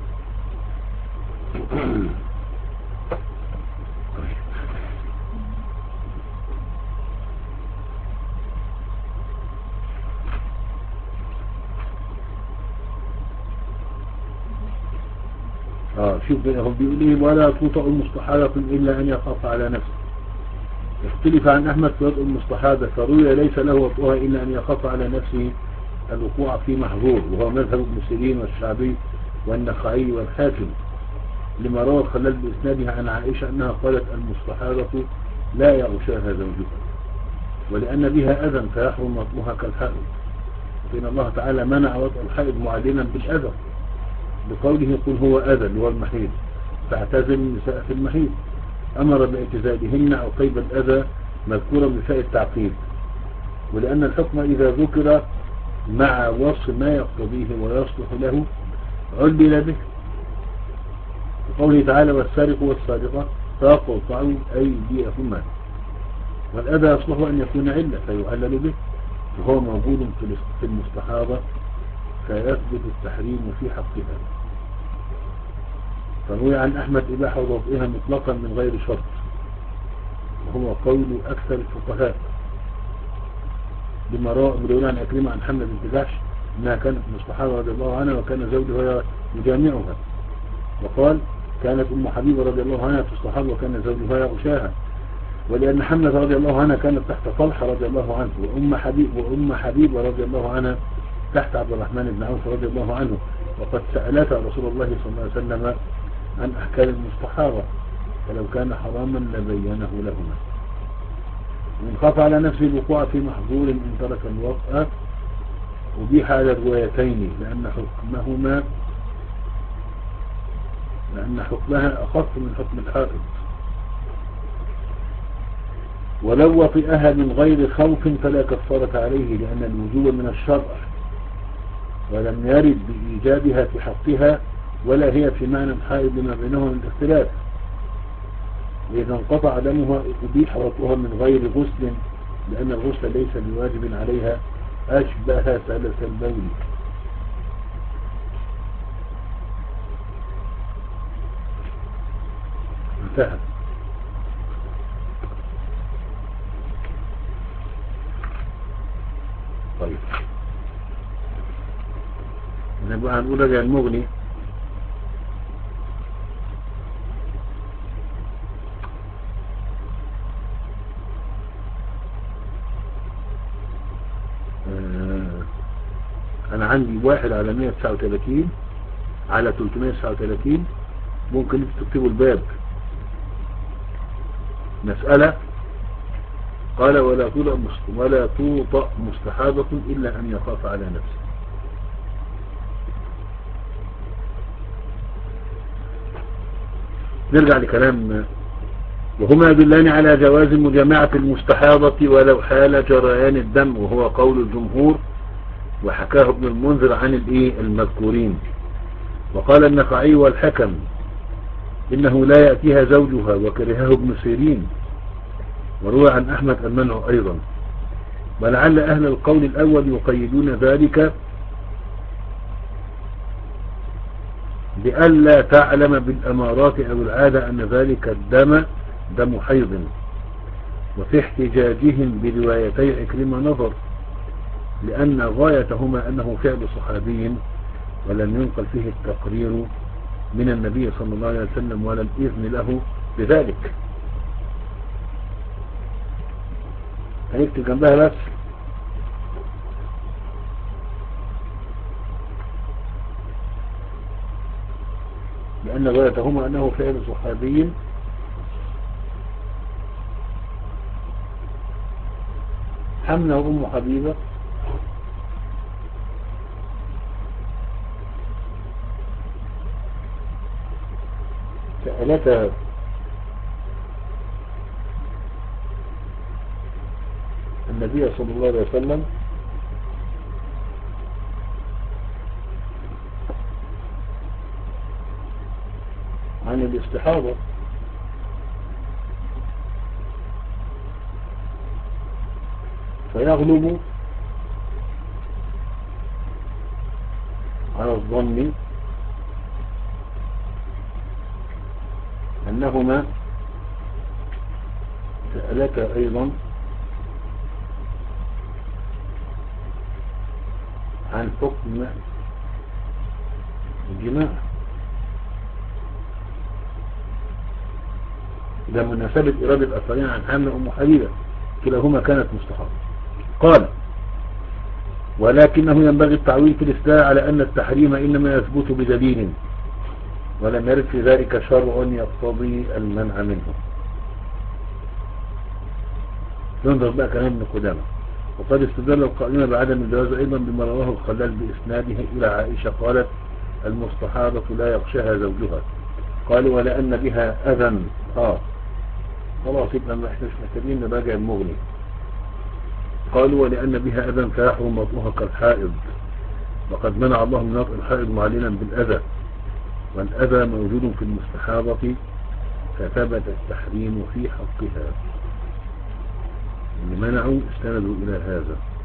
اه شوف هو بيقول ايه: ولا توطأ المستحاضة إلا أن يخاف على نفسه. اختلف عن أحمد في وطء المستحاضة، فروي ليس له وطئها إلا أن يخاف على نفسه الوقوع في محظور، وهو مذهب ابن سيرين والشعبي والنخعي والحاكم، لما روى الخلال بإسنادها عن عائشة أنها قالت: المستحاضة لا يغشاها زوجها، ولأن بها أذى فيحرم وطئها كالحائض، فإن الله تعالى منع وطء الحائض معادلا بالأذى بقوله: قل هو أذى اللي هو المحيض فاعتزل النساء في المحيض. أمر باعتزالهن أو قيد الأذى مذكورا بفاء التعقيد، ولأن الحكم إذا ذكر مع وصف ما يقتضيه ويصلح له علل به، وقوله تعالى: والسارق والسارقة فاقطعوا أيديهما، والأذى يصلح أن يكون علة فيعلل به، وهو موجود في المستحاضة فيثبت التحريم في حقها. فروي عن أحمد إباحة وضوئها مطلقا من غير شرط، وهو قول أكثر الفقهاء، بما روى عن عكرمة عن حملة بنت جحش أنها كانت مستحاضة رضي الله عنها وكان زوجها يجامعها، وقال كانت أم حبيبة رضي الله عنها تستحاض وكان زوجها يغشاها، ولأن حملة رضي الله عنها كانت تحت طلحة رضي الله عنه، وأم حبيب وأم حبيبة رضي الله عنها تحت عبد الرحمن بن عوف رضي الله عنه، وقد سألتا رسول الله صلى الله عليه وسلم عن أحكام المستحاضة، فلو كان حراما لبينه لهما. وإن خاف على نفسه الوقوع في محظور إن ترك الوطأ أبيح على الروايتين لأن حكمهما لأن حكمها أخف من حكم الحائض. ولو وطئها من غير خوف فلا كفارة عليه لأن الوجوب من الشرع ولم يرد بإيجابها في حقها ولا هي في معنى الحائض لما بينهما من الاختلاف. وإذا انقطع دمها أبيح وطئها من غير غسل لأن الغسل ليس بواجب عليها أشبه سلس البول. انتهى. طيب نبقى هنقول رجع المغني. آه انا عندي واحد على مية وتسعة وثلاثين على ثلاثمية وتسعة وثلاثين، ممكن تكتبوا الباب مسألة قال ولا توطأ ولا توطأ مستحاضة إلا أن يخاف على نفسه. نرجع لكلام وهما يدلان على جواز مجامعة المستحاضة ولو حال جريان الدم، وهو قول الجمهور وحكاه ابن المنذر عن المذكورين. وقال النخعي والحكم إنه لا يأتيها زوجها وكرهه ابن سيرين، وروى عن أحمد المنع أيضا. ولعل أهل القول الأول يقيدون ذلك بألا تعلم بالأمارات أو العادة أن ذلك الدم دم حيض، وفي احتجاجهم بروايتي عكرمة نظر، لأن غايتهما أنه فعل صحابي ولم ينقل فيه التقرير من النبي صلى الله عليه وسلم ولا الإذن له بذلك. هنكتب جنبها بس لأن غايتهما أنه فعل صحابي حمله أم حبيبة سألتها النبي صلى الله عليه وسلم عن الاستحاضة، فيغلب على الظن أنهما سألتا أيضا عن حكم الجماع ده مناسبة إرادة الأثرين عن حمل أم حبيبة كلاهما كانت مستحاضة. قال ولكنه ينبغي التعويل في الاستدلال على أن التحريم إنما يثبت بدليل ولم يرد في ذلك شرع يقتضي المنع منه. ننظر بقى كلام ابن قدامة. وقد استدل القائمة بعدم الجواز أيضا بما رواه الخلال بإسناده إلى عائشة قالت المستحاضة لا يغشاها زوجها. قالوا ولأن بها أذى آه خلاص يبقى ما احنا مش محتاجين نراجع المغني. قالوا ولأن بها أذى فيحرم وطئها كالحائض، وقد منع الله من وطئ الحائض معلنا بالأذى، والأذى موجود في المستحاضة فثبت التحريم في حقها. اللي منعوا استندوا إلى هذا.